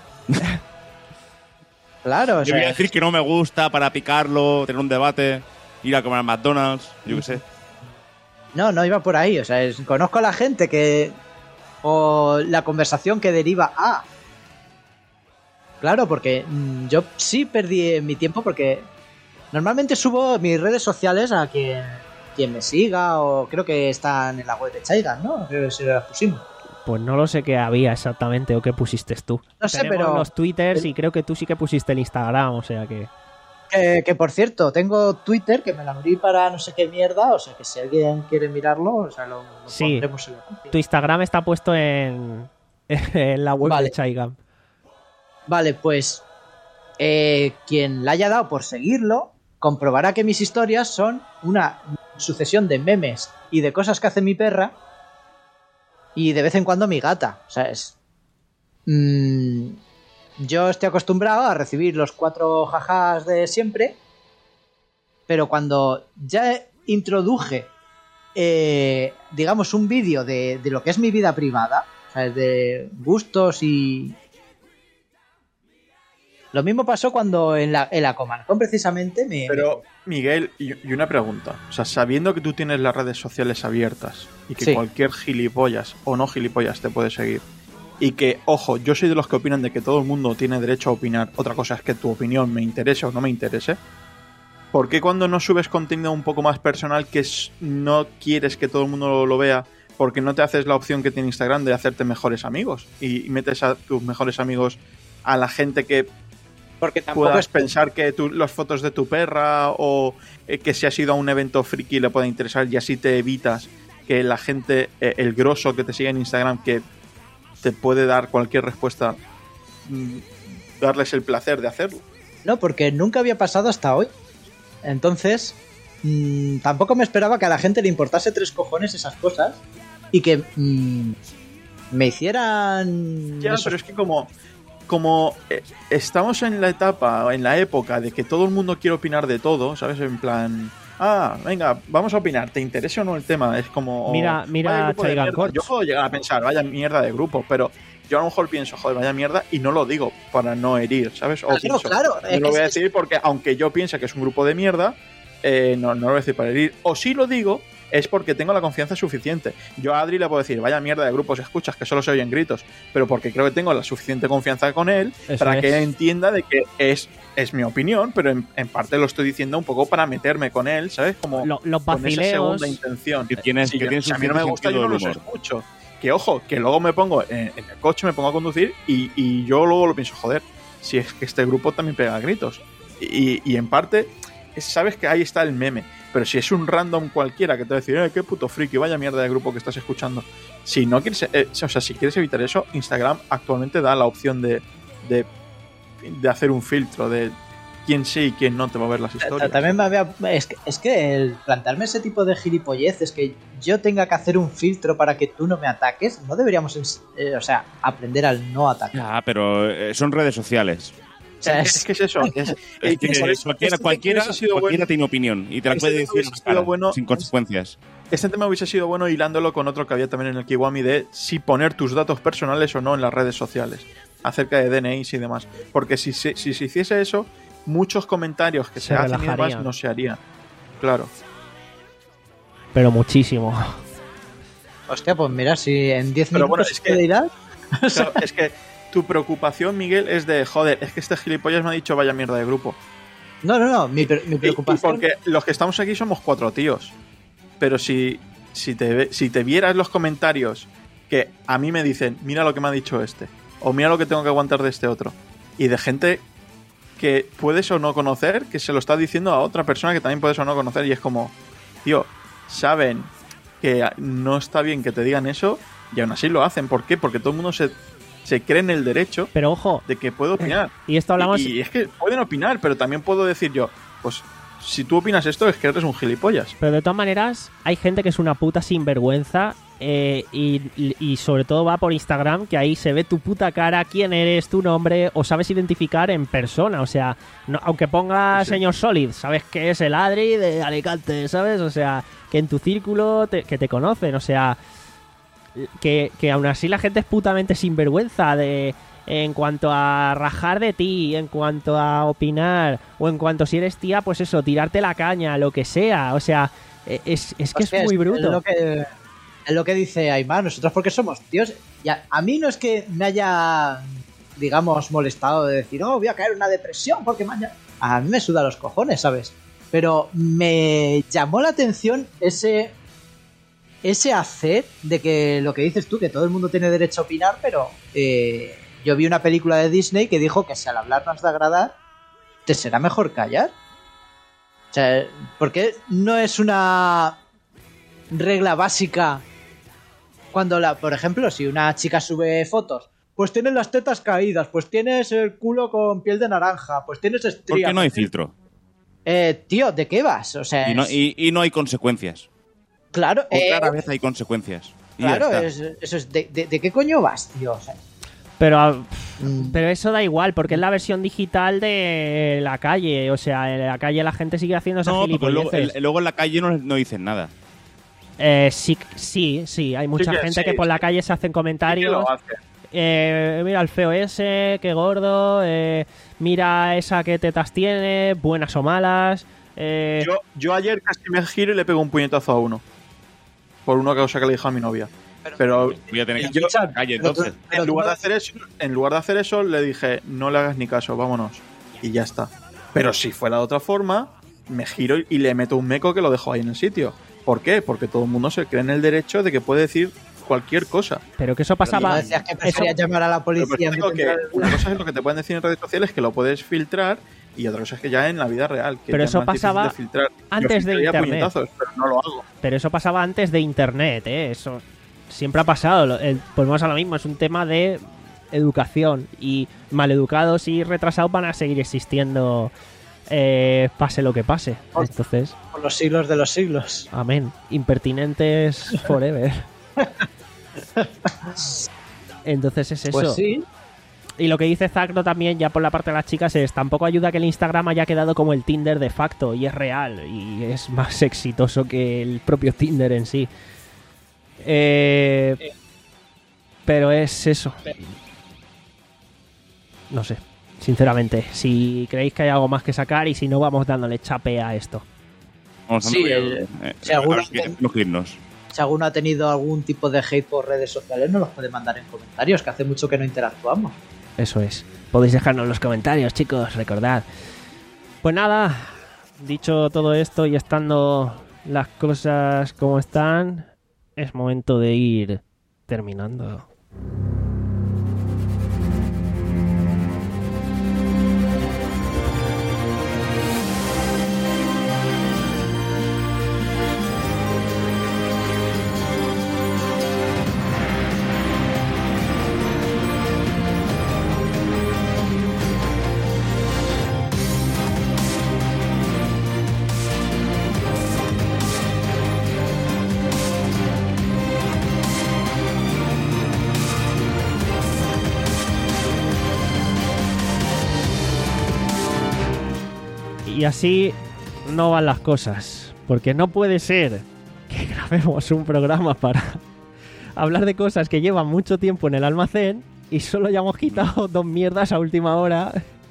Claro, o Yo voy a sea, decir que no me gusta para picarlo, tener un debate, ir a comer a McDonald's, yo qué sé. no, no iba por ahí, o sea, es- conozco a la gente que... o la conversación que deriva a... Claro, porque mm, yo sí perdí mi tiempo porque normalmente subo mis redes sociales a quien, quien me siga o creo que están en la web de Chaigan, ¿no? Creo que se las pusimos. Pues no lo sé qué había exactamente o qué pusiste tú. No sé, Tenemos pero- los twitters y creo que tú sí que pusiste el Instagram, o sea que... Que, que por cierto, tengo Twitter que me la abrí para no sé qué mierda, o sea que si alguien quiere mirarlo, o sea, lo, lo Sí. pondremos en la página. Tu Instagram está puesto en, en la web Vale. de Chaigam. Vale, pues eh, quien le haya dado por seguirlo comprobará que mis historias son una sucesión de memes y de cosas que hace mi perra y de vez en cuando mi gata. O sea, es... Mm, yo estoy acostumbrado a recibir los cuatro jajás de siempre, pero cuando ya introduje, eh, digamos, un vídeo de, de lo que es mi vida privada, o sea, de gustos y, Lo mismo pasó cuando en la, en la Comarcón precisamente me... Pero, Miguel, y, y una pregunta. O sea, sabiendo que tú tienes las redes sociales abiertas y que Sí. cualquier gilipollas o no gilipollas te puede seguir, y que, ojo, yo soy de los que opinan de que todo el mundo tiene derecho a opinar, otra cosa es que tu opinión me interese o no me interese, ¿por qué cuando no subes contenido un poco más personal que es- no quieres que todo el mundo lo, lo vea? Porque no te haces la opción que tiene Instagram de hacerte mejores amigos y, y metes a tus mejores amigos a la gente que Porque tampoco puedas es... pensar que tú, las fotos de tu perra o eh, que si has ido a un evento friki le pueda interesar y así te evitas que la gente, eh, el grosso que te sigue en Instagram, que te puede dar cualquier respuesta, mm, darles el placer de hacerlo. No, porque nunca había pasado hasta hoy. Entonces, mmm, tampoco me esperaba que a la gente le importase tres cojones esas cosas y que mmm, me hicieran... Ya, esos- pero es que como, como eh, estamos en la etapa, en la época de que todo el mundo quiere opinar de todo, ¿sabes? En plan, ah, venga, vamos a opinar, ¿te interesa o no el tema? Es como... Mira- mira vaya grupo de Chaigan mierda. Corps. Yo puedo llegar a pensar, vaya mierda de grupo, pero yo a lo mejor pienso, joder, vaya mierda, y no lo digo para no herir, ¿sabes? O Claro, pienso, claro, no es lo que voy a es- decir porque aunque yo piense que es un grupo de mierda, eh, no, no lo voy a decir para herir. O si lo digo, es porque tengo la confianza suficiente. Yo a Adri le puedo decir, vaya mierda de grupos escuchas, que solo se oyen gritos, pero porque creo que tengo la suficiente confianza con él Eso para es. que entienda de que es, es mi opinión, pero en, en parte lo estoy diciendo un poco para meterme con él, ¿sabes? Como Lo- los con esa vacileos. segunda intención. Que tienes- Si que yo- tienes si a mí no me suficiente gusta, yo sentido no del los humor. escucho. Que ojo, que luego me pongo en, en el coche, me pongo a conducir y, y yo luego lo pienso, joder, si es que este grupo también pega gritos. Y, y en parte, es- sabes que ahí está el meme. Pero si es un random cualquiera que te va a decir, eh, qué puto friki, vaya mierda de grupo que estás escuchando. Si no quieres, eh, o sea, si quieres evitar eso, Instagram actualmente da la opción de, de, de hacer un filtro de quién sí y quién no te va a ver las historias. También me había... es, que, es que el plantearme ese tipo de gilipolleces, que yo tenga que hacer un filtro para que tú no me ataques, no deberíamos, ens- eh, o sea, aprender al no atacar. Ya, pero eh, son redes sociales. O sea, Es es, que es eso. Es, Es que por eso, cualquiera, este cualquiera, hubiese sido cualquiera bueno- tiene opinión y te la este puede tema decir hubiese a la sido cara, bueno- sin consecuencias. Este tema hubiese sido bueno hilándolo con otro que había también en el Kiwami de si poner tus datos personales o no en las redes sociales, acerca de D N Is y demás. Porque si se, si se hiciese eso, muchos comentarios que se, Se hacen y demás relajarían. no se harían. Claro. Pero muchísimo. hostia, pues mira, si en diez Pero minutos bueno, se es que- puede ir a- Claro, es que tu preocupación, Miguel, es de, joder, es que este gilipollas me ha dicho vaya mierda de grupo. No, no, no, mi, pre- mi Y- preocupación... Y porque los que estamos aquí somos cuatro tíos. Pero si, si, te, ve- si te vieras los comentarios que a mí me dicen, mira lo que me ha dicho este, o mira lo que tengo que aguantar de este otro, y de gente que puedes o no conocer, que se lo está diciendo a otra persona que también puedes o no conocer, y es como, tío, saben que no está bien que te digan eso, y aún así lo hacen. ¿Por qué? Porque todo el mundo se, se cree en el derecho Pero ojo, de que puede opinar. y esto hablamos... Y, y es que pueden opinar, pero también puedo decir yo, pues si tú opinas esto es que eres un gilipollas. Pero de todas maneras, hay gente que es una puta sinvergüenza eh, y, y- y sobre todo va por Instagram, que ahí se ve tu puta cara, quién eres, tu nombre, o sabes identificar en persona. O sea, no- aunque ponga Sí, sí. señor Solid, sabes que es el Adri de Alicante, ¿sabes? O sea, que en tu círculo te- que te conocen, o sea, que, que aún así la gente es putamente sinvergüenza de... En cuanto a rajar de ti, en cuanto a opinar, o en cuanto si eres tía, pues eso, tirarte la caña, lo que sea. O sea, e- es, es que Hostia, es muy bruto. Es lo que, es lo que dice Aymar, nosotros porque somos tíos. Y a, a mí no es que me haya, digamos, molestado de decir, oh, voy a caer en una depresión porque mañana... A mí me suda los cojones, ¿sabes? Pero me llamó la atención ese... Ese hacer de que lo que dices tú, que todo el mundo tiene derecho a opinar, pero eh, yo vi una película de Disney que dijo que si al hablar no has de agradar, te será mejor callar. O sea, ¿por qué no es una regla básica cuando, la, por ejemplo, si una chica sube fotos, pues tienes las tetas caídas, pues tienes el culo con piel de naranja, pues tienes ¿Por estrías? qué no hay filtro? Eh, tío, ¿de qué vas? O sea, Y no, es- y, y no hay consecuencias. claro, O eh, rara vez hay consecuencias. Y ya claro, está. es- eso es de, de- ¿de qué coño vas, tío? O sea, Pero, ah, mm, pero eso da igual, porque es la versión digital de la calle. O sea, en la calle la gente sigue haciendo esas No, porque luego, gilipolleces. el- luego en la calle no, no dicen nada. Eh, sí, sí, sí. Hay mucha que gente sí, que por la sí. calle se hacen Sí que comentarios. lo hace. eh, mira el feo ese, qué gordo, eh, mira esa que tetas tiene, buenas o malas. Eh... Yo, yo ayer casi me giro y le pego un puñetazo a uno. Por una cosa que le dije a mi novia. Pero, Pero Voy a tener que yo, ir a la calle entonces. en lugar de hacer eso, en lugar de hacer eso, le dije, no le hagas ni caso, vámonos. Y ya está. Pero si fuera de otra forma, me giro y le meto un meco que lo dejo ahí en el sitio. ¿Por qué? Porque todo el mundo se cree en el derecho de que puede decir cualquier cosa. Pero que eso pasaba... no decías que preferías llamar a la Pero policía. pues digo en vez que de entrar- una cosa es lo que te pueden decir en redes sociales, que lo puedes filtrar, y otra cosa es que ya en la vida real. Que Pero ya eso es más difícil pasaba de filtrar. Yo antes de filtraría internet. puñetazos, pero no lo hago. Pero eso pasaba antes de internet, ¿eh? Eso siempre ha pasado. Lo- el- volvemos a lo mismo, es un tema de educación. Y maleducados y retrasados van a seguir existiendo, eh, pase lo que pase. Entonces, Por los siglos de los siglos. amén. Impertinentes forever. Entonces es eso. Pues sí. Y lo que dice Zacno también, ya por la parte de las chicas, es tampoco ayuda que el Instagram haya quedado como el Tinder de facto, y es real, y es más exitoso que el propio Tinder en sí. Eh, pero es eso. No sé, sinceramente. Si creéis que hay algo más que sacar, y si no, vamos dándole chape a esto. Vamos a Sí, ver, el- eh, si alguno- ahora sí, tenemos que irnos. Si alguno ha tenido algún tipo de hate por redes sociales, nos los puede mandar en comentarios, que hace mucho que no interactuamos. Eso es. Podéis dejarnos en los comentarios, chicos, recordad. Pues nada, dicho todo esto y estando las cosas como están, es momento de ir terminando. Y así no van las cosas, porque no puede ser que grabemos un programa para hablar de cosas que llevan mucho tiempo en el almacén y solo hayamos quitado dos mierdas a última hora.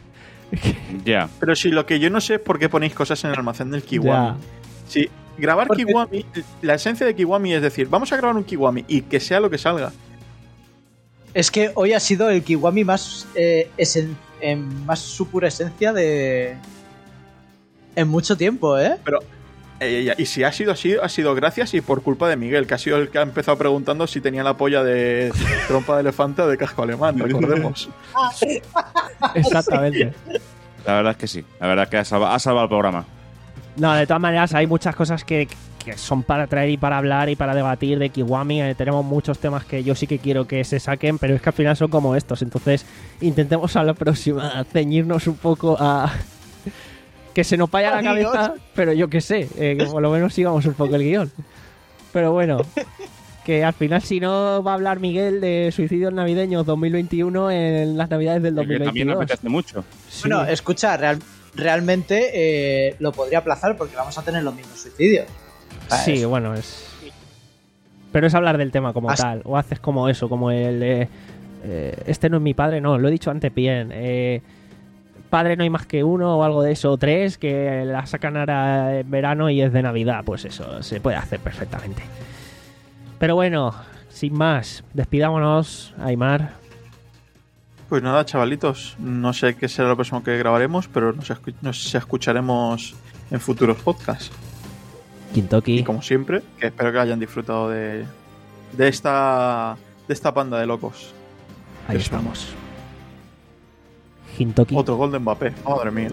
Ya. Pero si lo que yo no sé es por qué ponéis cosas en el almacén del Kiwami. Si grabar Porque- Kiwami, la esencia de Kiwami es decir, vamos a grabar un Kiwami y que sea lo que salga. Es que hoy ha sido el Kiwami más, eh, esen- en más su pura esencia de... En mucho tiempo, ¿eh? Pero eh, y si ha sido así, ha sido gracias y por culpa de Miguel, que ha sido el que ha empezado preguntando si tenía la polla de trompa de elefante o de casco alemán, recordemos. Exactamente. La verdad es que sí. La verdad es que ha salvado, ha salvado el programa. No, de todas maneras hay muchas cosas que, que son para traer y para hablar y para debatir de Kiwami. Eh, tenemos muchos temas que yo sí que quiero que se saquen, pero es que al final son como estos. Entonces intentemos a la próxima ceñirnos un poco a... que se nos vaya la Adiós. cabeza, pero yo qué sé, eh, que por lo menos sigamos un poco el guión. Pero bueno, que al final si no va a hablar Miguel de suicidios navideños dos mil veintiuno en las navidades del Que también me dos mil veintidós. apetece mucho. Sí. Bueno, escucha, real- realmente eh, lo podría aplazar porque vamos a tener los mismos suicidios. ¿Sabes? Sí, bueno, es... Pero es hablar del tema como As- tal. O haces como eso, como el... eh, eh, este no es mi padre, no, lo he dicho antes bien. Eh, padre no hay más que uno o algo de eso, o tres, que la sacan ahora en verano y es de Navidad. Pues eso, se puede hacer perfectamente. Pero bueno, sin más, despidámonos, Aymar. Pues nada, chavalitos, no sé qué será lo próximo que grabaremos, pero nos, escu- nos escucharemos en futuros podcasts. Kintoki. Y como siempre, que espero que hayan disfrutado de, de esta de esta panda de locos. Ahí que estamos. Kintoki. Otro gol de Mbappé, madre mía.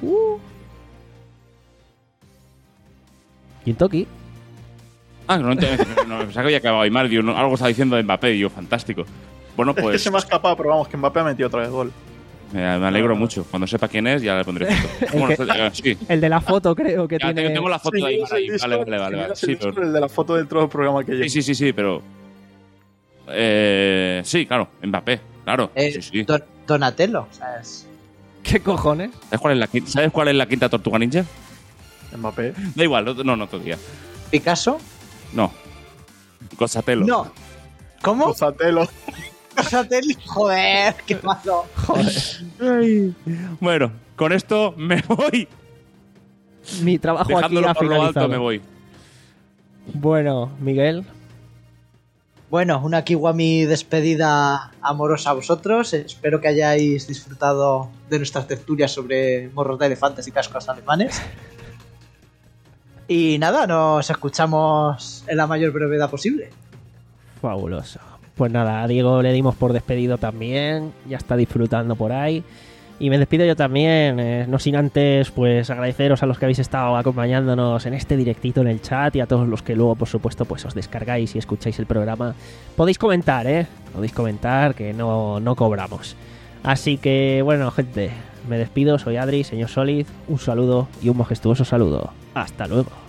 Kintoki. Ah, no, ent- no, pensaba que había acabado Aymar. Digo, no, algo estaba diciendo de Mbappé. Digo, fantástico. Bueno, Es que pues se me ha escapado, pero vamos, que Mbappé ha metido otra vez gol. me, me alegro mucho. Cuando sepa quién es, ya le pondré foto. El Bueno, que- eh, sí. El de la foto, creo que Ya tiene. tengo, tengo la foto de Aymar ahí. el Vale, Discord, vale, vale. si vale. miras Sí, el pero, Discord, el de la foto del todo programa que sí, lleva. sí, sí, sí, pero... Eh, sí, claro, Mbappé, claro. Eh, Sí, sí. Don- Donatello, ¿sabes? ¿Qué cojones? ¿Sabes cuál, es la, quin- ¿Sabes cuál es la quinta tortuga ninja? Mbappé. Da igual, no, no, no todavía. ¿Picasso? No. Gonzatelo. No. ¿Cómo? Gonzatelo. satélite. Joder, qué malo. Joder. Bueno, con esto me voy. Mi trabajo aquí Dejándolo ha por lo finalizado. alto me voy. Bueno, Miguel. Bueno, una Kiwami despedida amorosa a vosotros. Espero que hayáis disfrutado de nuestras tertulias sobre morros de elefantes y cascos alemanes. Y nada, nos escuchamos en la mayor brevedad posible. Fabuloso. Pues nada, a Diego le dimos por despedido también. Ya está disfrutando por ahí. Y me despido yo también, eh, no sin antes pues agradeceros a los que habéis estado acompañándonos en este directito en el chat y a todos los que luego, por supuesto, pues os descargáis y escucháis el programa. Podéis comentar, ¿eh? Podéis comentar, que no, no cobramos. Así que, bueno, gente, me despido, soy Adri, señor Solid, un saludo y un majestuoso saludo. Hasta luego.